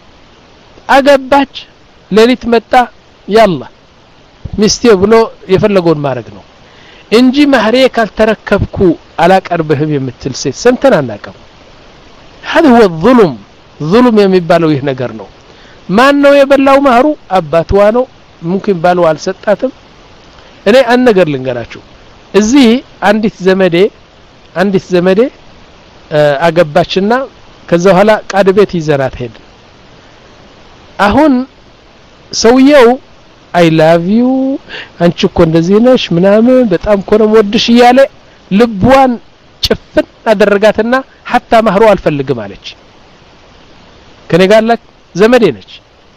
አገባች ሌሊት መጣ ያላ ሚስቴ ብሎ የፈለገውን ማድረግ ነው እንጂ ማህሬ ካልተረከብኩ አላቀርብህም የምትል ሴት ሰምተን አናቀም هذا هو الظلم ظلم የሚባለው ይህ ነገር ነው ማን ነው የበላው ማህሩ አባቷ ነው ممكن ባለው አልሰጣትም እኔ አንድ ነገር ልንገራችሁ እዚህ አንዲት ዘመዴ አንዲት ዘመዴ አገባችና ከዛ በኋላ ቃድ ቤት ይዘራት ሄድ አሁን ሰውየው I love you አንቺ እኮ እንደዚህ ነሽ ምናምን በጣም እኮ ነው ወድሽ ይያለ ልቧን ጭፍን አደረጋትና hatta ማህሩ አልፈልግም አለች ከኔ ጋር ለክ ዘመዴ ነች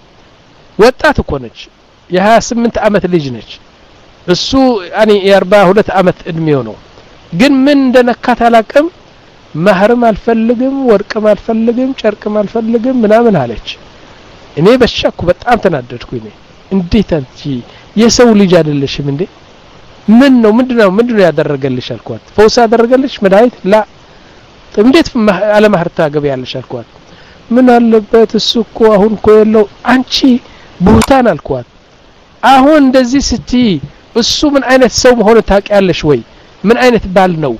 ወጣት እኮ ነች የ28 አመት ልጅ ነች እሱ ያኒ የ42 አመት እድሜው ነው ግን ምን እንደነካት አላቀም ማህርም አልፈልግም ወርቅም አልፈልግም ጨርቅም አልፈልግም ምናምን አለች እኔ በሻኩ በጣም ተናደድኩኝ እንዴት አንቺ የሰው ልጅ አይደለሽም እንዴ ምን ነው ምንድነው ምንድነው ያደረገልሽ አልኳት ፈውስ ያደረገልሽ መድኃኒት ላ እንዴት አለ ማህር ታገቢያለሽ አልኳት ምን አለበት እሱ እኮ አሁን እኮ የለው አንቺ ቡህታን አልኳት አሁን እንደዚህ ስቲ እሱ ምን አይነት ሰው መሆኑ ታውቂያለሽ ወይ ምን አይነት ባል ነው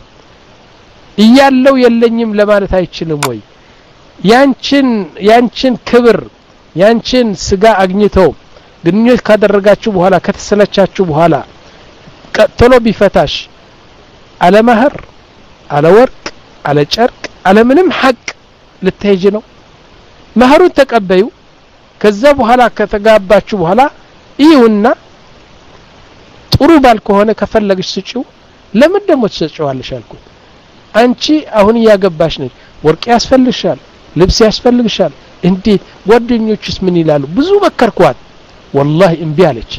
ይያለው የለኝም ለማለት አይችልም ወይ ያንቺን ያንቺን ክብር ያንቺን ስጋ አግኝተው ግንኙነት ካደረጋችሁ በኋላ ከተሰለቻችሁ በኋላ ቀጥሎ ቢፈታሽ አለ ማህር አለ ወርቅ አለ ጨርቅ አለ ምንም ሐቅ ልትሄጂ ነው ማህሩን ተቀበዩ ከዛ በኋላ ከተጋባችሁ በኋላ ይሁንና ጥሩ ባል ከሆነ ከፈለግሽ ስጪው ለምን ደሞ ትሰጪዋለሽ አልኩት አንቺ አሁን ያገባሽ ነሽ ወርቅ ያስፈልግሻል ልብስ ያስፈልግሻል እንዴት ጓደኞችስ ምን ይላሉ ብዙ መከርኳት والله እንቢ አለች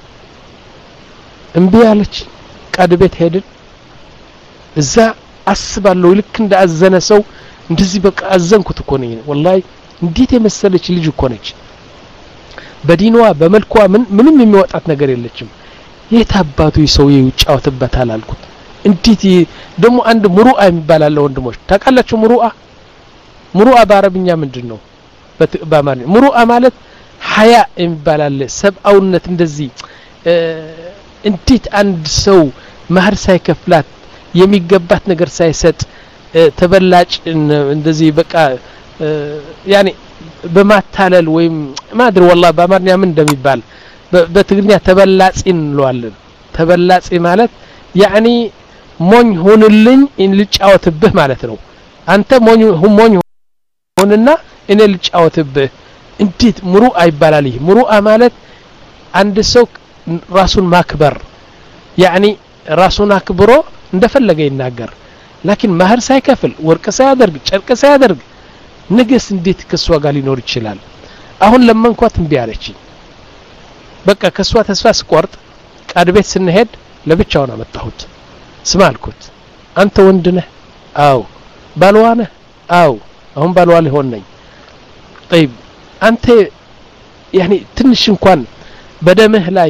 እንቢ አለች ቃድ ቤት ሄድን እዛ አስባለሁ ልክ እንዳዘነ ሰው እንደዚህ በቃ አዘንኩት እኮ ነኝ والله እንዴት የመሰለች ልጅ እኮ ነች በዲኗ በመልኳ ምን ምንም የሚወጣት ነገር የለችም የታባቱ ይሰውዬ ይጫወትበታል አልኩት እንዴት ደሞ አንድ ሙሩአ የሚባል አለ ወንድሞች ታውቃላችሁ ሙሩአ ሙሩአ በአረብኛ ምንድነው በአማርኛ ሙሩአ ማለት ሐያ የሚባል አለ ሰብአውነት እንደዚህ እንዴት አንድ ሰው ማህር ሳይከፍላት የሚገባት ነገር ሳይሰጥ ተበላጭ እንደዚህ በቃ ያኒ በማታለል ወይም ማድር والله በአማርኛ ምን እንደሚባል በትግርኛ ተበላጭ እንለዋለን ተበላጭ ማለት ያኒ ሞኝ ሆንልኝ እን ልጫወትብህ ማለት ነው አንተ ሞኝ ሞኝ ሆንና እኔ ልጫወትብህ እንዴት ሙሩአ ይባላል ይሄ ሙሩአ ማለት አንድ ሰው ራሱን ማክበር ያኒ ራሱን አክብሮ እንደፈለገ ይናገር لكن ማህር ሳይከፍል ወርቅ ሳያደርግ ጨርቅ ሳያደርግ ንግስ እንዴት ከሷ ጋር ሊኖር ይችላል አሁን ለመንኳት እንቢ አለችኝ በቃ ከሷ ተስፋ ስቆርጥ ቃድ ቤት ስንሄድ ለብቻው ነው መጣሁት ስማልኩት አንተ ወንድ ነህ አው ባልዋ ነህ አው አሁን ባልዋ ሊሆን ነኝ طيب አንተ ያኒ ትንሽ እንኳን በደምህ ላይ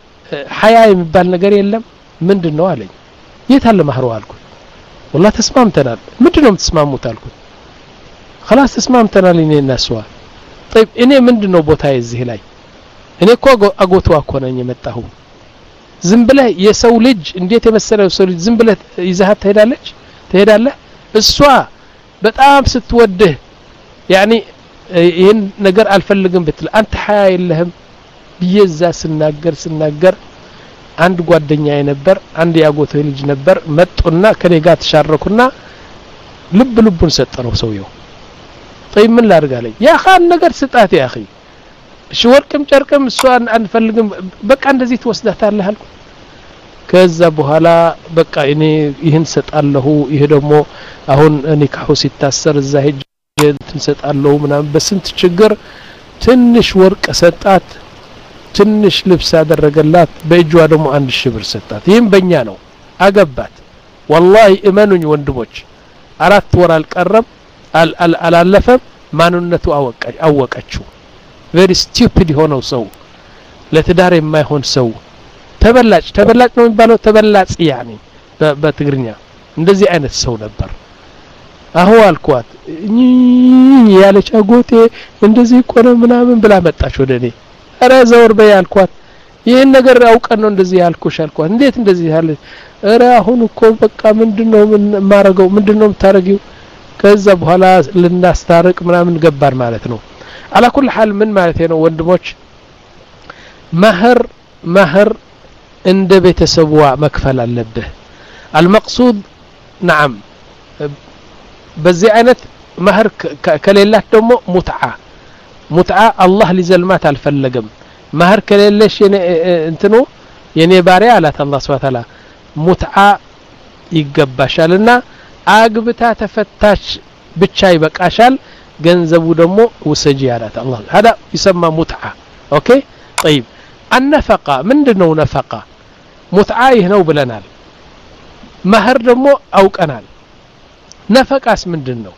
ሐያ የሚባል ነገር የለም ምንድነው አለኝ የታለ ማህሩ አልኩት والله ተስማምተናል ምንድነው ተስማሙት አልኩት خلاص ተስማምተናል እኔ እና እሷ طيب እኔ ምንድነው ቦታዬ እዚህ ላይ እኔ እኮ አጎቷ እኮ ነኝ የመጣሁ ዝም ብለህ የሰው ልጅ እንዴት የመሰለው ሰው ልጅ ዝም ብለህ ይዘሃት ትሄዳለች ትሄዳለህ እሷ በጣም ስትወድህ ያኒ ይሄን ነገር አልፈልግም ብትል አንተ ሐያ የለህም በየዛ ስናገር ስናገር አንድ ጓደኛዬ ነበር አንድ ያጎቴ ልጅ ነበር መጡና ከኔ ጋር ተሻረኩና ልብ ልቡን ሰጠነው ሰውየው طيب ምን ላድርጋለኝ ያ ኻን ነገር ስጣት ያ اخي እሺ ወርቅም ጨርቅም እሷን አንፈልግም በቃ እንደዚህ ትወስዳታለህ አልኩ ከዛ በኋላ በቃ እኔ ይሄን ሰጣለሁ ይሄ ደግሞ አሁን ኒካሁ ሲታሰር እዛ ሄጄ እንሰጣለሁ ምናምን በስንት ችግር ትንሽ ወርቅ ሰጣት ትንሽ ልብስ አደረገላት በእጇ ደግሞ አንድ ሺህ ብር ሰጣት ይሄን በእኛ ነው አገባት والله እመኑኝ ወንድሞች አራት ወር አልቀረም አላለፈም ማንነቱ አወቀች አወቀችው very stupid ሆነው ሰው ለትዳር የማይሆን ሰው ተበላጭ ተበላጭ ነው የሚባለው ተበላጭ ያኒ በትግርኛ እንደዚህ አይነት ሰው ነበር አሁን አልኳት ያለች አጎቴ እንደዚህ ቆነ ምናምን ብላ መጣች ወደኔ አረ ዘወር በይ አልኳት ይሄን ነገር አውቀን ነው እንደዚህ ያልኩሽ አልኳት እንዴት እንደዚህ ያለ አረ አሁን እኮ በቃ ምንድነው ማረገው ምንድነው ታረጊው ከዛ በኋላ ልናስታርቅ ምናምን ገባር ማለት ነው على كل حال من معناته ነው ወንድሞች مهر مهر እንደ ቤተሰብዋ መክፈል አለበት المقصود نعم በዚህ አይነት مهر ከሌላት ደግሞ ሙትዓ ሙትዓ አላህ ሊዘልማት አልፈለገም مهر ከሌለሽ እንትኑ የኔ ባሪያ አላት አላህ Subhanahu Wa Ta'ala ሙትዓ ይገባሻልና አግብታ ተፈታች ብቻ ይበቃሻል ገንዘቡ ደግሞ ወሰጂ ያላት አላህ هذا يسمى متعه اوكي طيب النفقه ምንድነው نفقه متعه ይሄው ብለናል مهر ደግሞ አውቀናል نفقاس ምንድነው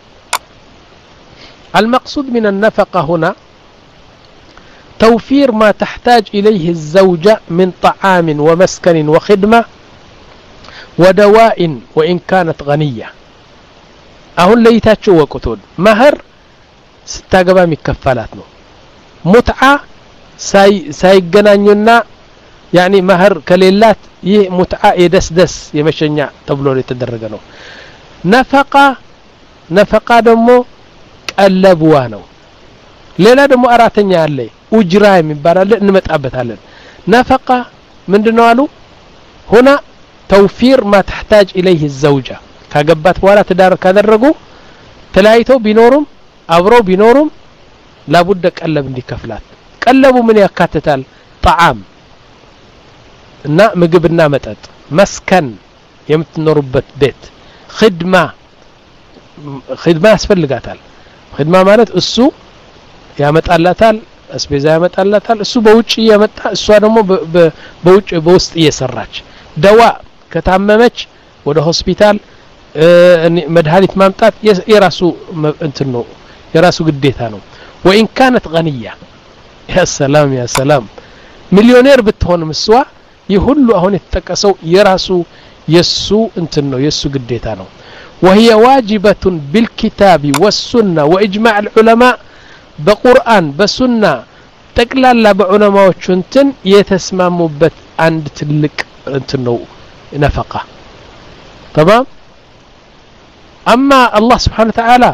المقصود من النفقه هنا توفير ما تحتاج اليه الزوجه من طعام ومسكن وخدمه ودواء وان كانت غنيه አሁን ለይታችሁ ወቁቱን مهر ስታገባ የሚከፈላት ነው ሙትዓ ሳይ ሳይገናኙና ያኒ مهر ከሌላት ይህ ሙትዓ የደስደስ የመሸኛ ተብሎ የተደረገ ነው ነፈቃ ነፈቃ ደግሞ ቀለብዋ ነው ሌላ ደግሞ አራተኛ አለ ኡጅራ የሚባል አለ እንመጣበታለን ነፈቃ ምንድነው አሉ هنا توفير ما تحتاج اليه الزوجه ካገባት በኋላ ትዳር ካደረጉ ተላይተው ቢኖሩም አብረው ቢኖሩም لابد ቀለብ እንዲከፍላት ቀለቡ ምን ያካትታል طعام እና ምግብና መጠጥ መስከን የምትኖርበት ቤት خدمه خدمه ያስፈልጋታል خدمه ማለት እሱ ያመጣላታል አስቤዛ ያመጣላታል እሱ በውጭ ያመጣ እሷ ደግሞ በውጭ በውስጥ እየሰራች ደዋ ከታመመች ወደ ሆስፒታል መድኃኒት ማምጣት የራሱ እንትን ነው የራሱ ግዴታ ነው وان كانت غنيه يا سلام يا سلام مليونير بتهون مسوا ይሁሉ አሁን የተጠቀሰው የራሱ የሱ እንትን ነው የሱ ግዴታ ነው وهي واجبة بالكتاب والسنة وإجماع العلماء بقرآن بسنة تقلالا بعلماء انتن يتسمموا عند تلك انتنو نفقة تمام أما الله سبحانه وتعالى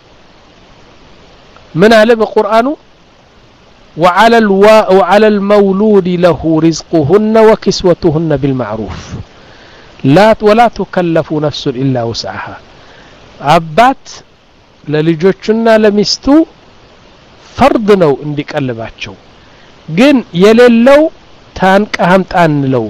من علم القرآن وعلى الوا وعلى المولود له رزقهن وكسوتهن بالمعروف لا ولا تكلف نفس إلا وسعها አባት ለልጆቹና ለሚስቱ ፈርድ ነው እንዲቀልባቸው ግን የሌለው ታንቀህም ጣንለው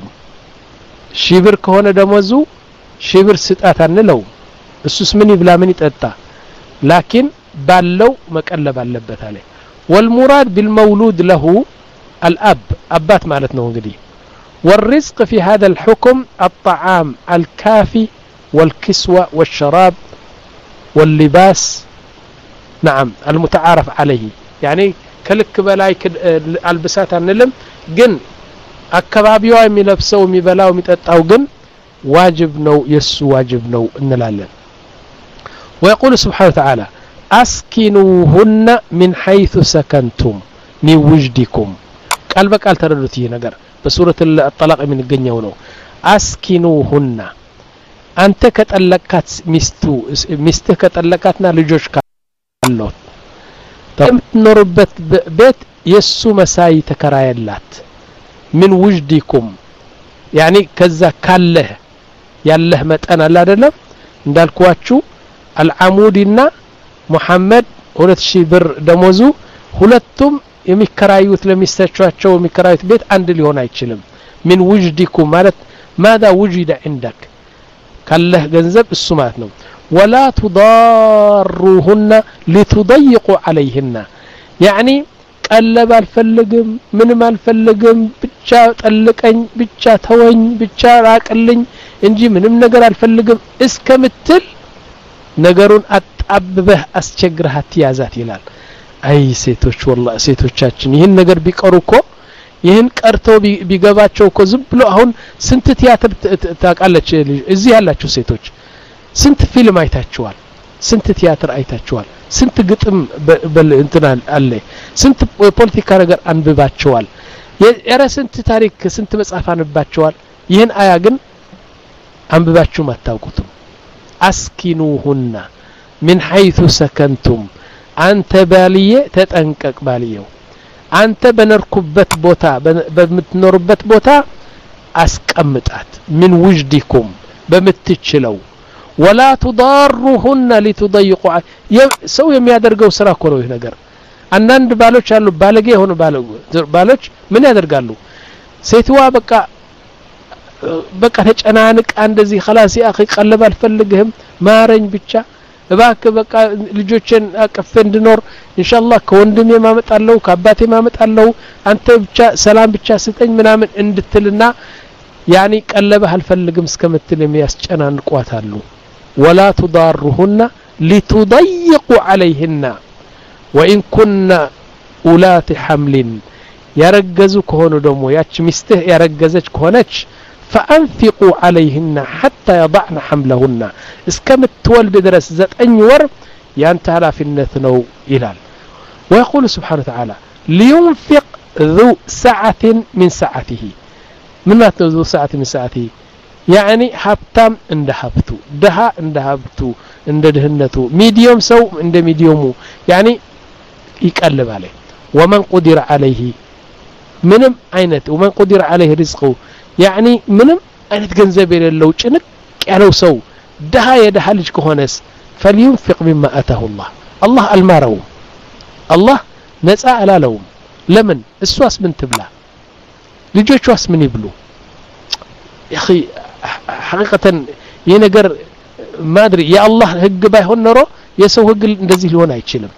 ሺብር ከሆነ ደሞዙ ሺብር ስጣት አንለው እሱስ ምን ይብላ ምን ይጠጣ ላኪን ባለው መቀለብ አለበት አለ والمراد بالمولود له الأب أبات مالتنا እንግዲህ والرزق في هذا الحكم الطعام الكافي والكسوة والشراب واللباس نعم المتعارف عليه يعني كلك بلاي البسات انلم ግን አካባቢው የሚለብሰው የሚበላው የሚጠጣው ግን واجب ነው የሱ واجب ነው እንላለን ويقول سبحانه وتعالى اسكنوهن من حيث سكنتم من وجدكم قال بقال ተረዱት ይሄ ነገር በሱረት الطلاق የሚገኘው ነው اسكنوهن አንተ ከጠለቃት ሚስቱ ሚስትህ ከጠለቃትና ልጆች ካለው ተምትኖርበት ቤት የሱ መሳይ ተከራየላት من وجدكم يعني ከዛ ካለ ያለህ መጠን አለ አይደለም እንዳልኳችሁ አልዓሙዲና ሙሐመድ ሁለት ሺህ ብር ደሞዙ ሁለቱም የሚከራዩት ለሚስታቸው የሚከራዩት ቤት አንድ ሊሆን አይችልም من وجدكم ማለት ماذا وجد عندك ካለህ ገንዘብ እሱ ማለት ነው ولا تضاروهن لتضيقوا عليهن يعني ቀለብ አልፈልግም ምንም አልፈልግም ብቻ ጠልቀኝ ብቻ ተወኝ ብቻ ራቅልኝ እንጂ ምንም ነገር አልፈልግም እስከምትል ነገሩን አጣብበህ አስቸግረሃት ያዛት ይላል አይ ሴቶች والله ሴቶቻችን ይሄን ነገር ቢቀሩኮ ይሄን ቀርተው ቢገባቸው እኮ ዝም ብሎ አሁን ስንት ቲያትር ታቃለች እዚህ ያላችሁ ሴቶች ስንት ፊልም አይታችኋል ስንት ቲያትር አይታችኋል ስንት ግጥም እንትና አለ ስንት ፖለቲካ ነገር አንብባችኋል የራ ስንት ታሪክ ስንት መጽሐፍ አንብባችኋል ይሄን አያ ግን አንብባችሁ ማታውቁትም አስኪኑሁና من حيث سكنتم አንተ ባልየ ተጠንቀቅ ባልየው አንተ በነርኩበት ቦታ በምትኖርበት ቦታ አስቀምጣት من وجدكم በምትችለው ولا تضاروهن لتضيقوا ሰው የሚያደርገው ስራ እኮ ነው ይሄ ነገር አንዳንድ ባሎች አሉ ባለጌ ሆነ ባሎች ምን ያደርጋሉ ሴትዋ በቃ በቃ ተጨናንቅ እንደዚህ خلاص يا اخي ቀለብ አልፈልግህም ማረኝ ብቻ እባክህ በቃ ልጆችን አቀፈ እንድኖር ኢንሻአላህ ከወንድሜ ማመጣለው ከአባቴ ማመጣለው አንተ ብቻ ሰላም ብቻ ስጠኝ ምናምን እንድትልና ያኒ ቀለብ አልፈልግም እስከምትል የሚያስጨናንቋታሉ ولا تضارهن لتضيقوا عليهن وان كنا اولات حمل يرجزوا كهونو دمو ያች ሚስትህ ያረገዘች ከሆነች فانفقوا عليهن حتى يضعن حملهن እስከምትወልድ ድረስ ዘጠኝ ወር ያንተ ኃላፊነት ነው ይላል ويقول سبحانه وتعالى لينفق ذو سعة من سعته من ذو سعة من سعته يعني حبتم عند حبتو دها عند حبتو عند دهنتو ميديوم سو عند ميديومو يعني يقلب عليه ومن قدر عليه منم عينت ومن قدر عليه رزقه يعني منم عينت ገንዘብ የሌለው ጭንቅ ያለው ሰው ደሃ የደሃ ልጅ ከሆነስ فلينفق مما آتاه الله الله المارو الله ነፃ አላለው ለምን እሷስ ምን ትብላ ልጆቿስ ምን ይብሉ اخي حقيقة ይሄ ነገር ማድሪ የአላህ ህግ ባይሆን ኖሮ የሰው ህግ እንደዚህ ሊሆን አይችልም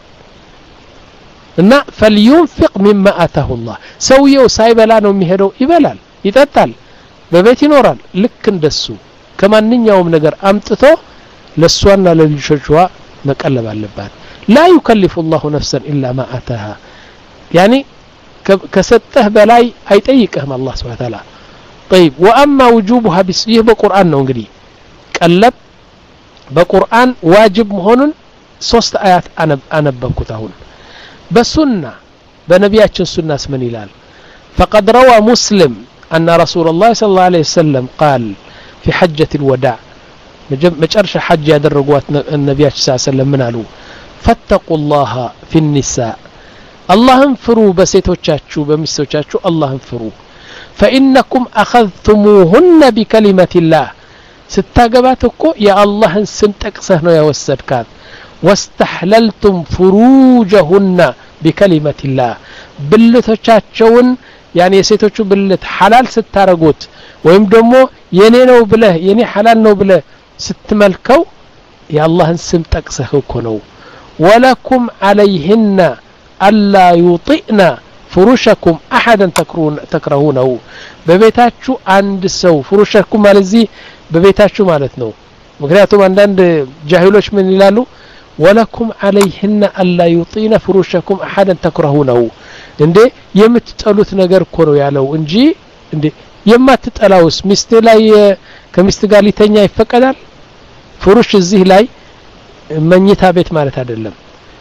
እና فلينفق مما آتاه الله ሰውየው ሳይበላ ነው የሚሄደው ይበላል ይጠጣል በቤት ይኖራል ልክ እንደሱ ከማንኛውም ነገር አምጥቶ ለሷና ለልጆቿ መቀለብ አለባት لا يكلف الله نفسا الا ما آتاها يعني كسته بلاي አይጠይቅህም الله سبحانه وتعالى طيب واما وجوبها بيه በቁርአን ነው እንግዲህ ቀለብ በቁርአን ዋጅብ መሆኑን ሶስት አያት አነበብኩት አሁን በሱና በነቢያችን ሱናስ ምን ይላል فقد روى مسلم أن رسول الله صلى الله عليه وسلم قال في حجة الوداع مجرش حج يدرقوات النبي صلى الله عليه وسلم من قالوا فاتقوا الله في النساء الله انفروا بسيتوچاچو بمستوچاچو الله انفروا فإنكم أخذتموهن بكلمة الله ستاقباتكو يا الله سم تقسه ነው ያወሰድካት واستحللتم فروجهن بكلمة الله ብልቶቻቸውን ያኔ የሴቶቹ ብልት ሐላል ስታረጉት ወይም ደግሞ የኔ ነው ብለህ የኔ ሐላል ነው ብለህ ስትመልከው የአላህን ስም ጠቅሰህ እኮ ነው ولكم عليهن ألا يطئن فرشكم أحدا تكرهونه በቤታችሁ አንድ ሰው ፍሩሻኩም ማለት እዚህ በቤታችሁ ማለት ነው ምክንያቱም አንዳንድ ጃሂሎች ምን ይላሉ ولكم عليهن ألا يطئن فرشكم أحدا تكرهونه እንዴ የምትጠሉት ነገር እኮ ነው ያለው እንጂ እንዴ የማትጠላውስ ሚስት ላይ ከሚስት ጋር ሊተኛ ይፈቀዳል ፍሩሽ እዚህ ላይ መኝታ ቤት ማለት አይደለም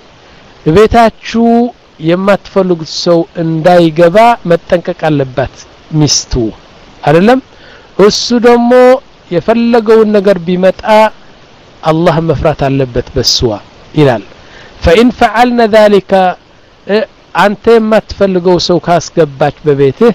ቤታችሁ የማትፈልጉት ሰው እንዳይገባ መጠንቀቅ አለባት ሚስቱ አይደለም እሱ ደግሞ የፈለገውን ነገር ቢመጣ አላህ መፍራት አለበት በስዋ ይላል فإن فعلنا ذلك አንተ የማትፈልገው ሰው ካስገባች በቤትህ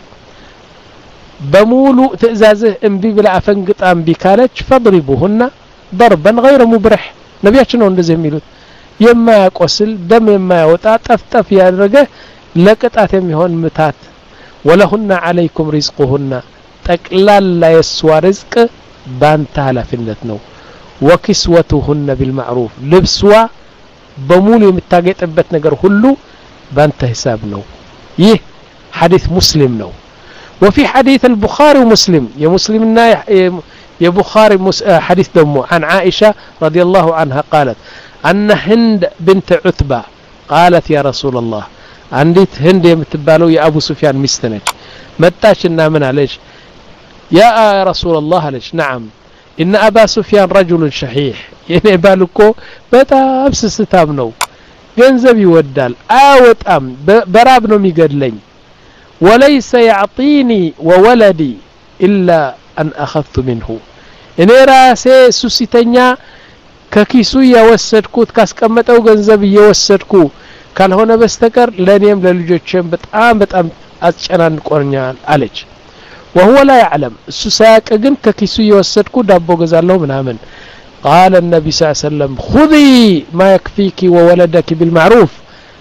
በሙሉ ትእዛዝህ እንቢ ብላ አፈንግጣ እንቢ ካለች فضربوهن ضربا غير مبرح ነብያችን ነው እንደዚህ የሚሉት የማያቆስል ደም የማያወጣ ጠፍጠፍ ያደረገ ለቅጣት የሚሆን ምታት ولهن عليكم رزقهن ጠቅላላ የስዋ ርዝቅ ባንተ ኃላፊነት ነው وكسوتهن بالمعروف ልብስዋ በሙሉ የምታገጥበት ነገር ሁሉ بانت حساب نو يه حديث مسلم نو وفي حديث البخاري ومسلم يا مسلمنا يا بخاري حديث دمو عن عائشة رضي الله عنها قالت أن هند بنت عتبة قالت يا رسول الله عندت هند يمتبالو يا أبو سفيان مستنج متاشنا من عليش يا رسول الله عليش نعم إن أبا سفيان رجل شحيح يعني بالكو بتابس ستام نو ገንዘብ ይወዳል አወጣም በራብ ነው የሚገድለኝ وليس يعطيني وولدي إلا أن أخذت منه እኔ ራሴ ሱሲተኛ ከኪሱ ያወሰድኩት ካስቀመጠው ገንዘብ እየወሰድኩ ካልሆነ በስተቀር ለኔም ለልጆቼም በጣም በጣም አስጨናንቆኛል አለች وهو لا يعلم እሱ ሳያቅ ግን ከኪሱ እየወሰድኩ ዳቦ ገዛለሁ ምናምን قال النبي صلى الله عليه وسلم خذي ما يكفيك وولدك بالمعروف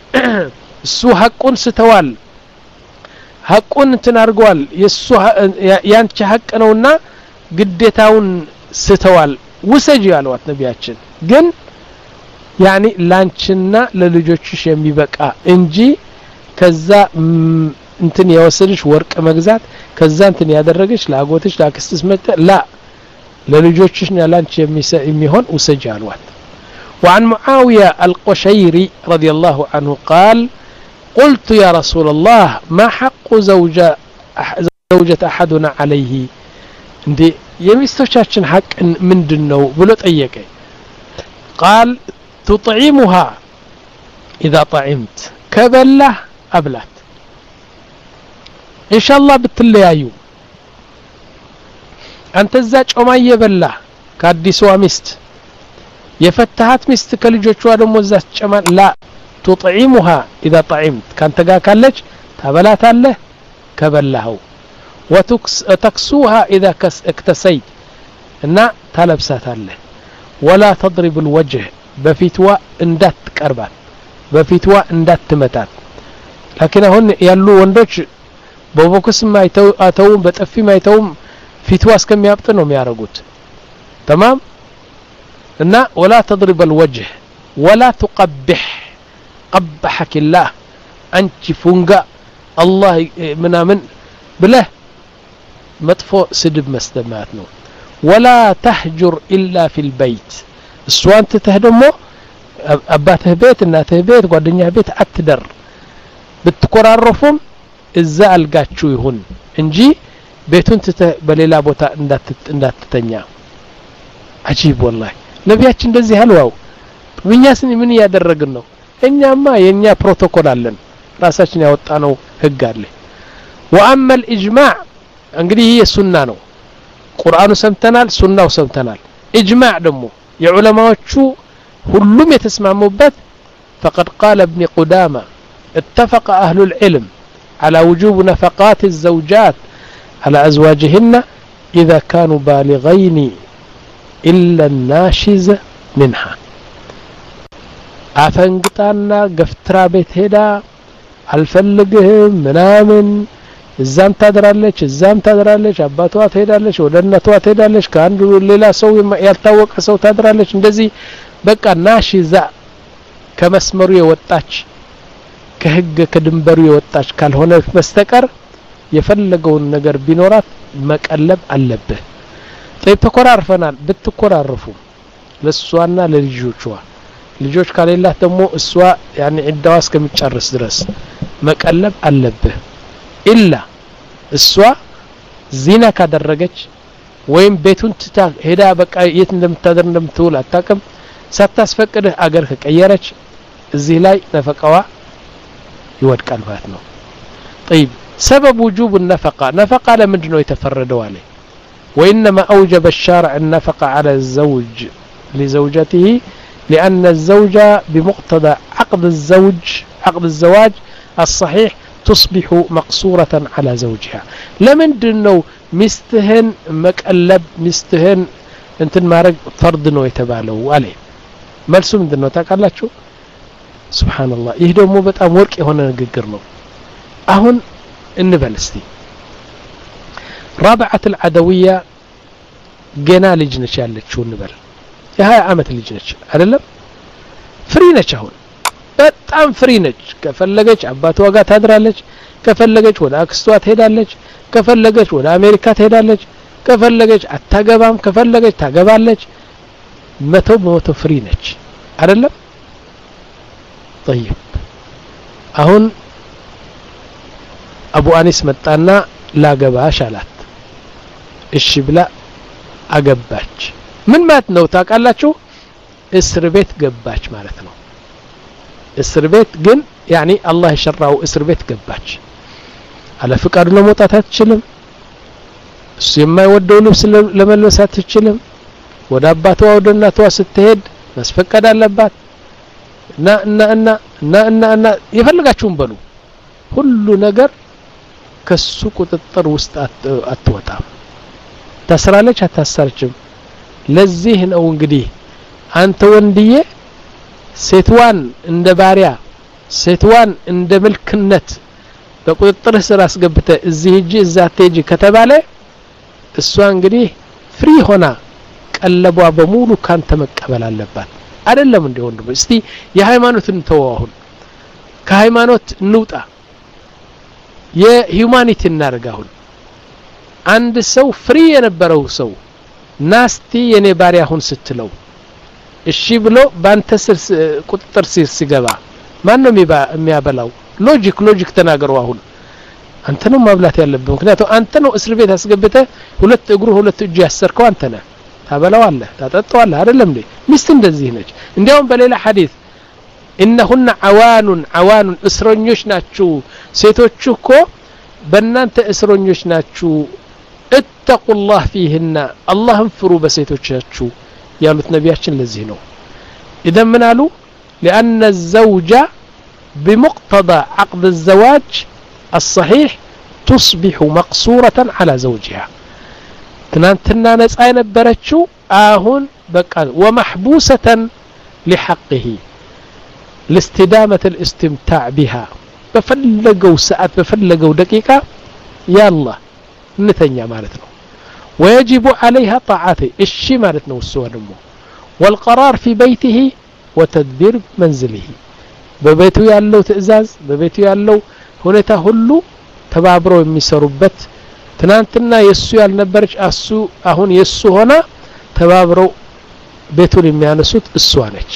سو حقون ستوال حقون تنارغوال يسو يانچ حق نونا ግዴታውን ስተዋል ወሰጂ ያለዋት ነብያችን ግን ያኒ ላንችና ለልጆችሽ የሚበቃ እንጂ ከዛ እንትን ያወሰድሽ ወርቅ መግዛት ከዛ እንትን ያደረገሽ ላጎትሽ ላክስትስ መጣ ላ للجوجشنا لانش يميهون وسجالوات وعن معاوية القشيري رضي الله عنه قال قلت يا رسول الله ما حق زوجة زوجة أحدنا عليه دي يمستوشاتشن حق من دنو بلو طيقي قال تطعيمها إذا طعمت كبله أبلات إن شاء الله بتليايو አንተ ዛጭ ኦማየ በላ ከአዲስ ሚስት የፈታሃት ሚስት ከልጆቿ ደግሞ ዛጭ ጨማን ላ تطعمها اذا طعمت ካንተ ጋር ካለች ታበላታለህ ከበላው وتكسوها اذا اكتسيت እና ታለብሳታለህ ولا تضرب الوجه በፊትዋ እንዳትቀርባት በፊትዋ እንዳትመታት لكن አሁን ያሉ ወንዶች በቦክስ ማይተው አተው በጥፊ ማይተው ፊትዋ እስከሚያብጥ ነው የሚያረጉት تمام እና ولا تضرب الوجه ولا تقبح قبحك الله انت فنقا الله منامن بله مطفو سدب مستمات ነው ولا تهجر الا في البيت السوان تتهدمو አባትህ ቤት እናትህ ቤት ጓደኛህ ቤት አትደር ብትቆራረፉም እዛ አልጋችሁ ይሁን እንጂ ቤቱን በሌላ ቦታ እንዳትተኛ አጂብ والله ነብያችን እንደዚህ አልዋው እኛስ ምን ያደረግን ነው እኛማ የኛ ፕሮቶኮል አለን ራሳችን ያወጣነው ህግ አለ واما الاجماع እንግዲህ ይሄ ሱና ነው ቁርአኑ ሰምተናል ሱናው ሰምተናል اجماع ደግሞ የዑለማዎቹ ሁሉም የተስማሙበት فقد قال ابن قدامة اتفق اهل العلم على وجوب نفقات الزوجات على ازواجهن اذا كانوا بالغين الا الناشز منها አፈንግጣና ገፍትራ ቤት ሄዳ አልፈልግህም ምናምን እዛም ታድራለች እዛም ታድራለች አባቷ ትሄዳለች ወደ እናቷ ትሄዳለች ከአንዱ ሌላ ሰው ያልታወቀ ሰው ታድራለች እንደዚህ በቃ ናሽዛ ከመስመሩ የወጣች ከህግ ከድንበሩ የወጣች ካልሆነ በስተቀር የፈለገውን ነገር ቢኖራት መቀለብ አለበት ጠይብ ተኮራርፈናል ብትኮራርፉ ለሷና ለልጆቿ ልጆች ካለላት ደግሞ እሷ ያኒ ዕዳዋ እስከሚጨርስ ድረስ መቀለብ አለበት ኢላ እሷ ዚና ካደረገች ወይም ቤቱን ትታ ሄዳ በቃ የት እንደምታደር እንደምትውል አታውቅም ሳታስፈቅድህ አገር ከቀየረች እዚህ ላይ ነፈቃዋ ይወድቃል ማለት ነው طيب سبب وجوب النفقه نفقه لمንድን ነው የተፈረደው አለ وانما اوجب الشارع النفقه على الزوج لزوجته لان الزوج بمقتضى عقد الزوج عقد الزواج الصحيح تصبح مقصورة على زوجها لمندن ነው ሚስትህን መቀለብ ሚስትህን እንትን ማረግ ፈርድ ነው የተባለው አለ መልሱ ምንድነው ታውቃላችሁ ሱብሃንአላህ ይሄ ደግሞ በጣም ወርቅ የሆነ ንግግር ነው አሁን እንበል እስቲ رابعة العدوية ገና ልጅ ነች ያለችው እንበል የ20 አመት ልጅ ነች አይደለም ፍሪ ነች አሁን በጣም ፍሪ ነች ከፈለገች አባቷ ጋር ታድራለች ከፈለገች ወደ አክስቷ ትሄዳለች ከፈለገች ወደ አሜሪካ ትሄዳለች ከፈለገች አታገባም ከፈለገች ታገባለች መቶ በመቶ ፍሪ ነች አይደለም طيب አሁን አቡ አኒስ መጣና ላገባሽ አላት እሺ ብላ አገባች ምን ማለት ነው ታውቃላችሁ እስር ቤት ገባች ማለት ነው እስር ቤት ግን ያኒ አላህ ይሽራው እስር ቤት ገባች አለ ፍቃዱ ለመውጣት አትችልም እሱ የማይወደው ልብስ ለመልበስ አትችልም ወደ አባቷ ወደ እናቷ ስትሄድ መስፈቀድ አለባት እና እና እና እና እና እና ይፈልጋችሁም በሉ ሁሉ ነገር ከሱ ቁጥጥር ውስጥ አትወጣም ታስራለች አታሰርችም ለዚህ ነው እንግዲህ አንተ ወንድዬ ሴትዋን እንደ ባሪያ ሴትዋን እንደ መልክነት በቁጥጥር ስር አስገብተ እዚህ እጂ እዛ ተጂ ከተባለ እሷ እንግዲህ ፍሪ ሆና ቀለቧ በሙሉ ካንተ መቀበል አለባት አይደለም እንደ ወንድም እስቲ የሃይማኖትን ተዋሁን ከሃይማኖት እንውጣ የሂዩማኒቲ እናርጋሁን አንድ ሰው ፍሪ የነበረው ሰው ናስቲ የኔ ባሪያ ሁን ስትለው እሺ ብሎ ባንተ ስር ቁጥጥር ሲር ሲገባ ማን ነው የሚያበላው ሎጂክ ሎጂክ ተናገሩ አሁን አንተ ነው ማብላት ያለብህ ምክንያቱም አንተ ነው እስር ቤት አስገብተ ሁለት እግሩ ሁለት እጁ ያሰርከው አንተ ነህ ታበላዋለህ ታጠጣዋለህ አይደለም እንዴ ሚስት እንደዚህ ነች እንዲያውም በሌላ ሐዲስ انهن عوان عوان እስረኞች ናችሁ ሴቶቹ እኮ በእናንተ እስረኞች ናችሁ اتقوا الله فيهن اللهم فروا በሴቶቻችሁ ያሉት ነቢያችን ለዚህ ነው اذا من قالوا لان الزوج بمقتضى عقد الزواج الصحيح تصبح مقصورة على زوجها ትናንትና ነፃ የነበረችው አሁን በቃ ومحبوسة لحقه لاستدامة الاستمتاع بها በፈለገው ሰዓት በፈለገው ደቂቃ ያላ እንተኛ ማለት ነው ويجب عليها طاعته እሺ ማለት ነው እሱ ደግሞ والقرار في بيته وتدبير منزله በቤቱ ያለው ትዕዛዝ በቤቱ ያለው ሁኔታ ሁሉ ተባብረው የሚሰሩበት ትናንትና የሱ ያልነበረች አሱ አሁን የሱ ሆና ተባብረው ቤቱን የሚያነሱት እሷ ነች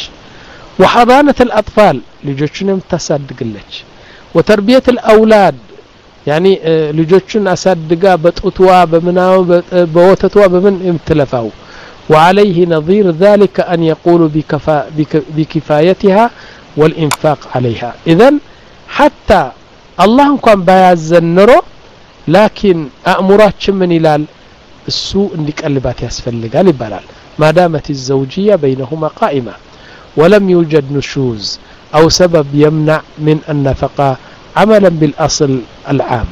وحضانة الأطفال ልጆቹንም ታሳድግለች وتربية الأولاد ያኒ ልጆችን አሳድጋ በጡትዋ በመናው በወተቷ በምን የምትለፋው وعليه نظير ذلك أن يقول بكفا بكفايتها والإنفاق عليها إذن حتى الله كان بيازنرو لكن أأمرات من إلال السوء اللي قلبات يسفلق قال يبالال ما دامت الزوجية بينهما قائمة ولم يوجد نشوز أو سبب يمنع من النفقة عملا بالأصل العام.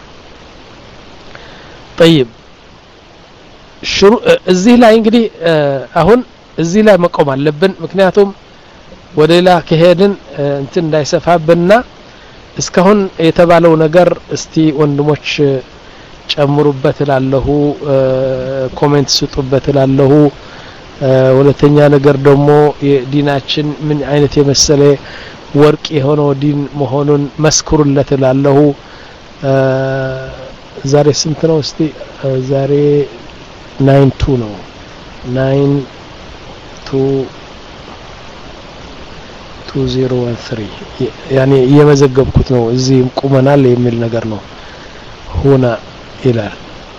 طيب شروع الزي لا እንግዲህ አሁን እዚህ ላይ መቆም አለብን ምክንያቱም ወደ ሌላ ከሄድን እንትን እንዳይሰፋብንና እስካሁን የተባለው ነገር እስቲ ወንድሞች ጨምሩበት ላለሁ ኮሜንት ስጡበት ላለሁ ሁለተኛ ነገር ደግሞ የዲናችን ምን አይነት የመሰለ ወርቅ የሆነው ዲን መሆኑን መስክሩለት ላለሁ ዛሬ ስንት ነው እስቲ ዛሬ nine two ነው nine two two zero one three يعني እየመዘገብኩት ነው እዚህ ቁመናል የሚል ነገር ነው ሆና ይላል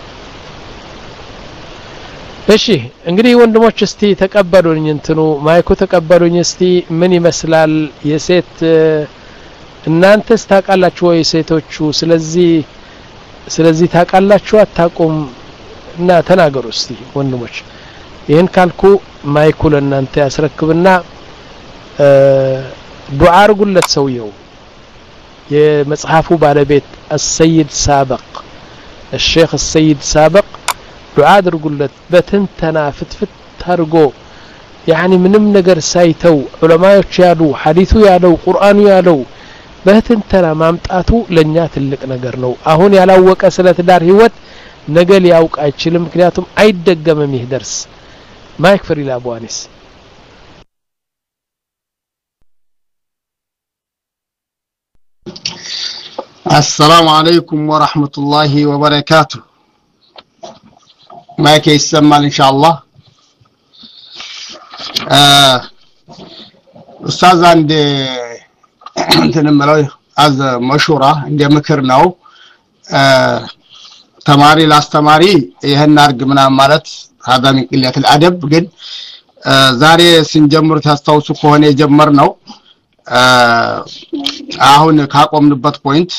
እሺ እንግዲህ ወንድሞች እስቲ ተቀበሉኝ እንትኑ ማይኩ ተቀበሉኝ እስቲ ምን ይመስላል የሴት እናንተስ ታውቃላችሁ ወይ ሴቶቹ ስለዚህ ስለዚህ ታውቃላችሁ አታውቁም እና ተናገሩ እስቲ ወንድሞች ይሄን ካልኩ ማይኩ ለእናንተ ያስረክብና ዱዓ አርጉለት ሰውየው የመጽሐፉ ባለቤት السيد سابق الشيخ السيد سابق ዱዓ አድርጉለት በትንተና ፍትፍት ታርጎ يعني ምንም ነገር ሳይተው ዑለማዎች ያሉ ሐዲሱ ያለው ቁርአኑ ያለው በትንተና ማምጣቱ ለኛ ትልቅ ነገር ነው አሁን ያላወቀ ስለ ትዳር ህይወት ነገ ሊያውቅ አይችልም ምክንያቱም አይደገምም ይህ ደርስ ማይክ ፍሪ ላቧኒስ السلام عليكم ورحمة الله وبركاته ማይክ ይሰማል ኢንሻአላህ ኡስታዝ አንድ እንትን ማለት አዘ መሹራ እንደ ምክር ነው ተማሪ ላስተማሪ ይሄን አርግ ምናምን ማለት هذا من قلة الادب ግን ዛሬ ስንጀምር ታስታውሱ ከሆነ የጀመርነው አሁን ካቆምንበት ፖይንት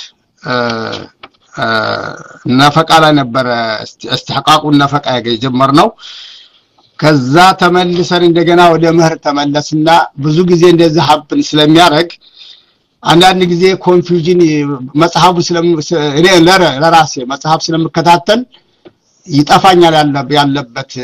ነፈቃ ላይ ነበር استحقاق النفقه የጀመርነው ከዛ ተመልሰን እንደገና ወደ ምህር ተመለስና ብዙ ጊዜ እንደዚህ ሀብን ስለሚያረግ አንዳንድ ጊዜ ኮንፊውዥን መጽሐፉ ስለም እኔ ለራሴ መጽሐፍ ስለምከታተል ይጣፋኛል ያለበት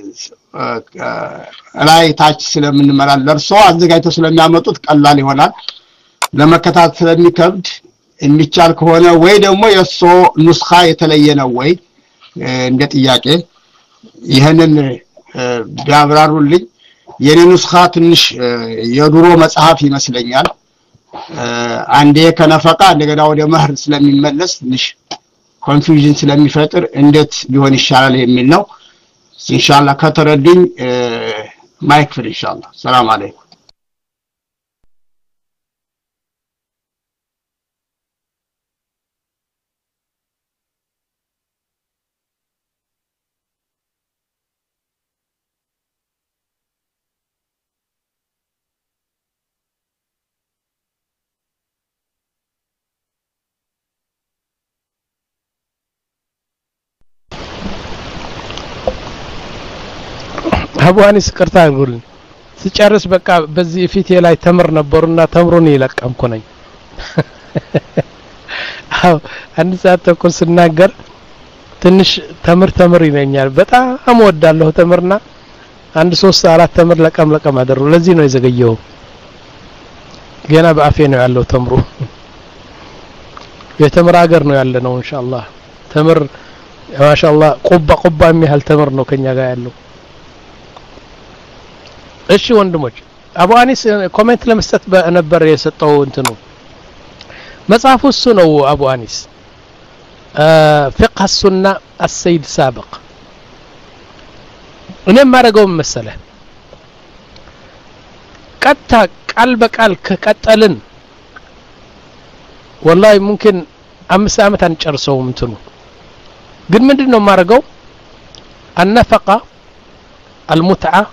ላይ ታች ስለምንመራለር ሰው አዘጋጅተው ስለሚያመጡት ቀላል ይሆናል ለመከታተል ስለሚከብድ የሚቻል ከሆነ ወይ ደግሞ የሶ ኑስኻ የተለየ ነው ወይ እንደ ጥያቄ ይሄንን ቢያብራሩልኝ የኔ ኑስኻ ትንሽ የድሮ መጽሐፍ ይመስለኛል አንዴ ከነፈቃ እንደገና ወደ መህር ስለሚመለስ ትንሽ ኮንፊውዥን ስለሚፈጥር እንዴት ሊሆን ይሻላል የሚል ነው ኢንሻአላህ ከተረዱኝ ማይክ ፍሪ ኢንሻአላህ ሰላም አለይኩም አቡአኒስ ቅርታ አድርጉልኝ ሲጨርስ በቃ በዚህ ፊቴ ላይ ተምር ነበርና ተምሩን ይለቀምኩ ነኝ አው አንድ ሰዓት ተኩል ስናገር ትንሽ ተምር ተምር ይለኛል በጣም ወዳለሁ ተምርና አንድ ሶስት አራት ተምር ለቀም ለቀም አደረው ለዚህ ነው የዘገየው ገና በአፌ ነው ያለው ተምሩ የተምር አገር ነው ያለ ነው ኢንሻአላህ ተምር ማሻአላህ ቁባ ቁባ የሚያህል ተምር ነው ከኛ ጋር ያለው እሺ ወንድሞች አቡአኒስ ኮሜንት ለመስጠት ነበር የሰጠው እንትኑ መጽሐፉ እሱ ነው አቡአኒስ فقه السنة السيد سابق እኔ ማረገው መሰለ ቀጣ ቃል በቃል ከቀጠልን والله ممكن አምስት አመት አንጨርሰውም እንትኑ ግን ምንድነው ማረጋው النفقه المتعه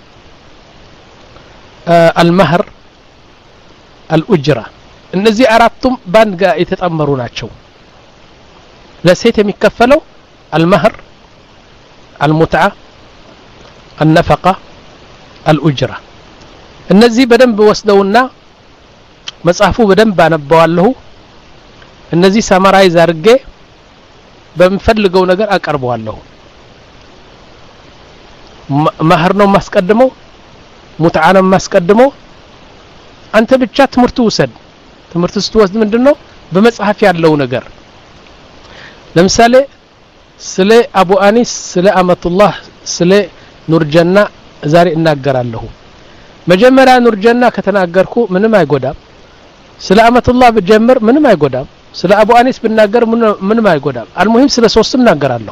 المهر الأجرة እነዚህ አራቱም ባንድ ጋር የተጣመሩ ናቸው ለሴት የሚከፈለው المهر المتعة النفقة الأجرة እነዚህ በደንብ ወስደውና መጽሐፉ በደንብ አነባዋለሁ እነዚህ ሳማራይዝ አድርጌ በመፈልገው ነገር አቀርበዋለሁ مهر ነው ማስቀድመው ሙትዓ ነው ማስቀድመው አንተ ብቻ ትምርቱ ወሰድ ትምርቱ ስትወስድ ምንድነው በመጽሐፍ ያለው ነገር ለምሳሌ ስለ አቡ አኒስ ስለ አመቱላህ ስለ ኑርጀና ዛሬ እናገራለሁ መጀመሪያ ኑርጀና ከተናገርኩ ምንም አይጎዳም ስለ አመቱላህ በጀመር ምንም አይጎዳም ስለ አቡ አኒስ ብናገር ምንም አይጎዳም አልሙሂም ስለ ሶስትም እናገራለሁ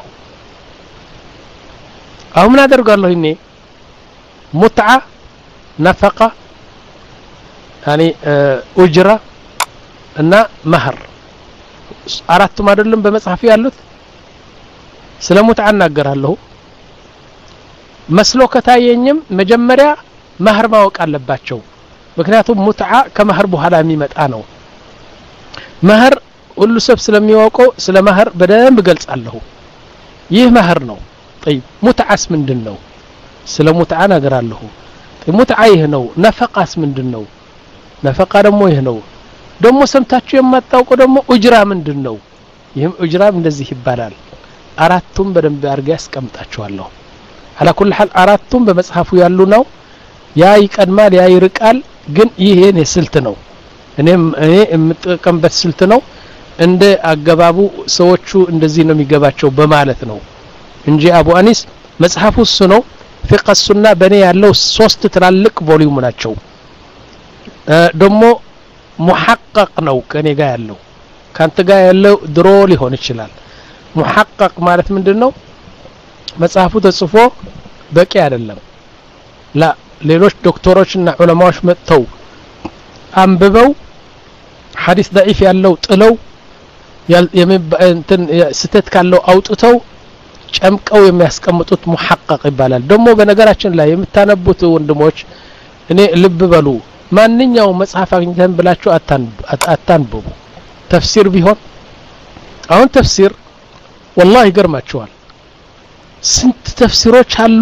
አሁን ምን አደርጋለሁ እኔ ሙትዓ نفقة يعني أجرة እና مهر አራቱም አይደለም በመጽሐፍ ያሉት ስለ ሙትዓ እናገራለሁ መስሎ ከታየኝም መጀመሪያ مهر ማወቅ አለባቸው ምክንያቱም ሙትዓ ከመህር በኋላ የሚመጣ ነው مهر ሁሉ ሰብ ስለሚያውቀው ስለ مهر በደንብ ገልጻለሁ ይህ مهر ነው طيب ሙትዓስ ምንድነው ስለ ሙትዓ እናገራለሁ ሙትዓ ይህ ነው ነፈቃስ ምንድነው ነፈቃ ደግሞ ይህ ነው ደግሞ ሰምታችሁ የማታውቁ ደግሞ ኡጅራ ምንድነው ይህም ኡጅራ እንደዚህ ይባላል አራቱም በደንብ አርጋ ያስቀምጣቸዋለሁ على كل حال አራቱም በመጽሐፉ ያሉ ነው ያ ይቀድማል ያ ይርቃል ግን ይሄ የኔ ስልት ነው እኔም እኔ የምጠቀምበት ስልት ነው እንደ አገባቡ ሰዎቹ እንደዚህ ነው የሚገባቸው በማለት ነው እንጂ አቡ አኒስ መጽሐፉ እሱ ነው فقه السنة بني ያለው ሶስት ትላልቅ ቮሊዩም ናቸው ደግሞ محقق ነው ከኔ ጋር ያለው ካንተ ጋር ያለው ድሮ ሊሆን ይችላል محقق ማለት ምንድነው መጽሐፉ ተጽፎ በቂ አይደለም لا ሌሎች ዶክተሮችና ዑለማዎች መጥተው አንብበው ሐዲስ ضعيف ያለው ጥለው እንትን ስተት ካለው አውጥተው ጨምቀው የሚያስቀምጡት محقق ይባላል ደግሞ በነገራችን ላይ የምታነቡት ወንድሞች እኔ ልብ በሉ ማንኛው መጽሐፍ አግኝተን ብላችሁ አታንብቡ ተፍሲር ቢሆን አሁን ተፍሲር والله ይገርማችኋል ስንት ተፍሲሮች አሉ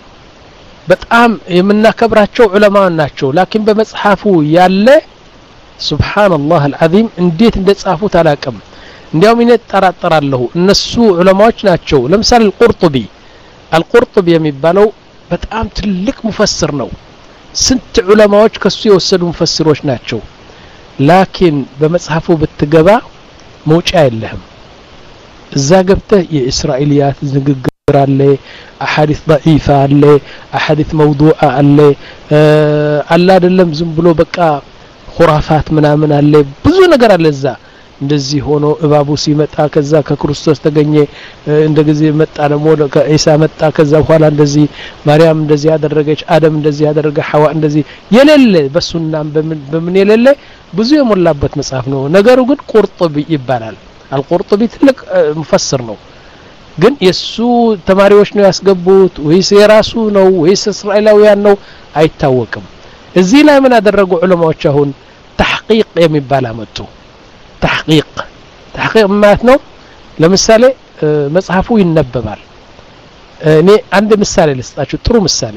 በጣም የምናከብራቸው ዑለማዎች ናቸው ላኪን በመጽሐፉ ያለ ሱብሃንአላህ العظيم እንዴት እንደጻፉት አላቀም እንዲያውም እኔ ተጠራጠራለሁ እነሱ ዑለማዎች ናቸው ለምሳሌ القرطبي القرطبي የሚባለው በጣም ትልቅ ሙፈስር ነው ስንት ዑለማዎች ከሱ የወሰዱ ሙፈስሮች ናቸው ላኪን በመጽሐፉ ብትገባ መውጫ የለህም እዛ ገብተህ የእስራኤልያት ንግግር አለ አሐዲስ ضعيفة አለ አሐዲስ موضوعة አለ አላ አይደለም ዝም ብሎ በቃ خرافات ምናምን አለ ብዙ ነገር አለ እዛ እንደዚህ ሆኖ እባቡ ሲመጣ ከዛ ከክርስቶስ ተገኘ እንደዚህ መጣ ደግሞ ከኢሳ መጣ ከዛ በኋላ እንደዚህ ማርያም እንደዚህ ያደረገች አደም እንደዚህ ያደረገ ሐዋ እንደዚህ የሌለ በሱናም በምን የሌለ ብዙ የሞላበት መጽሐፍ ነው ነገሩ ግን ቁርጡቢ ይባላል አልቁርጡቢ ትልቅ ሙፈስር ነው ግን የሱ ተማሪዎች ነው ያስገቡት ወይስ የራሱ ነው ወይስ እስራኤላውያን ነው አይታወቅም እዚህ ላይ ምን አደረጉ ዑለማዎች አሁን ተሕቂቅ የሚባል አመጡ تحقيق تحقيق معناته ለምሳሌ መጽሐፉ ይነበባል እኔ አንድ ምሳሌ ልስጣችሁ ጥሩ ምሳሌ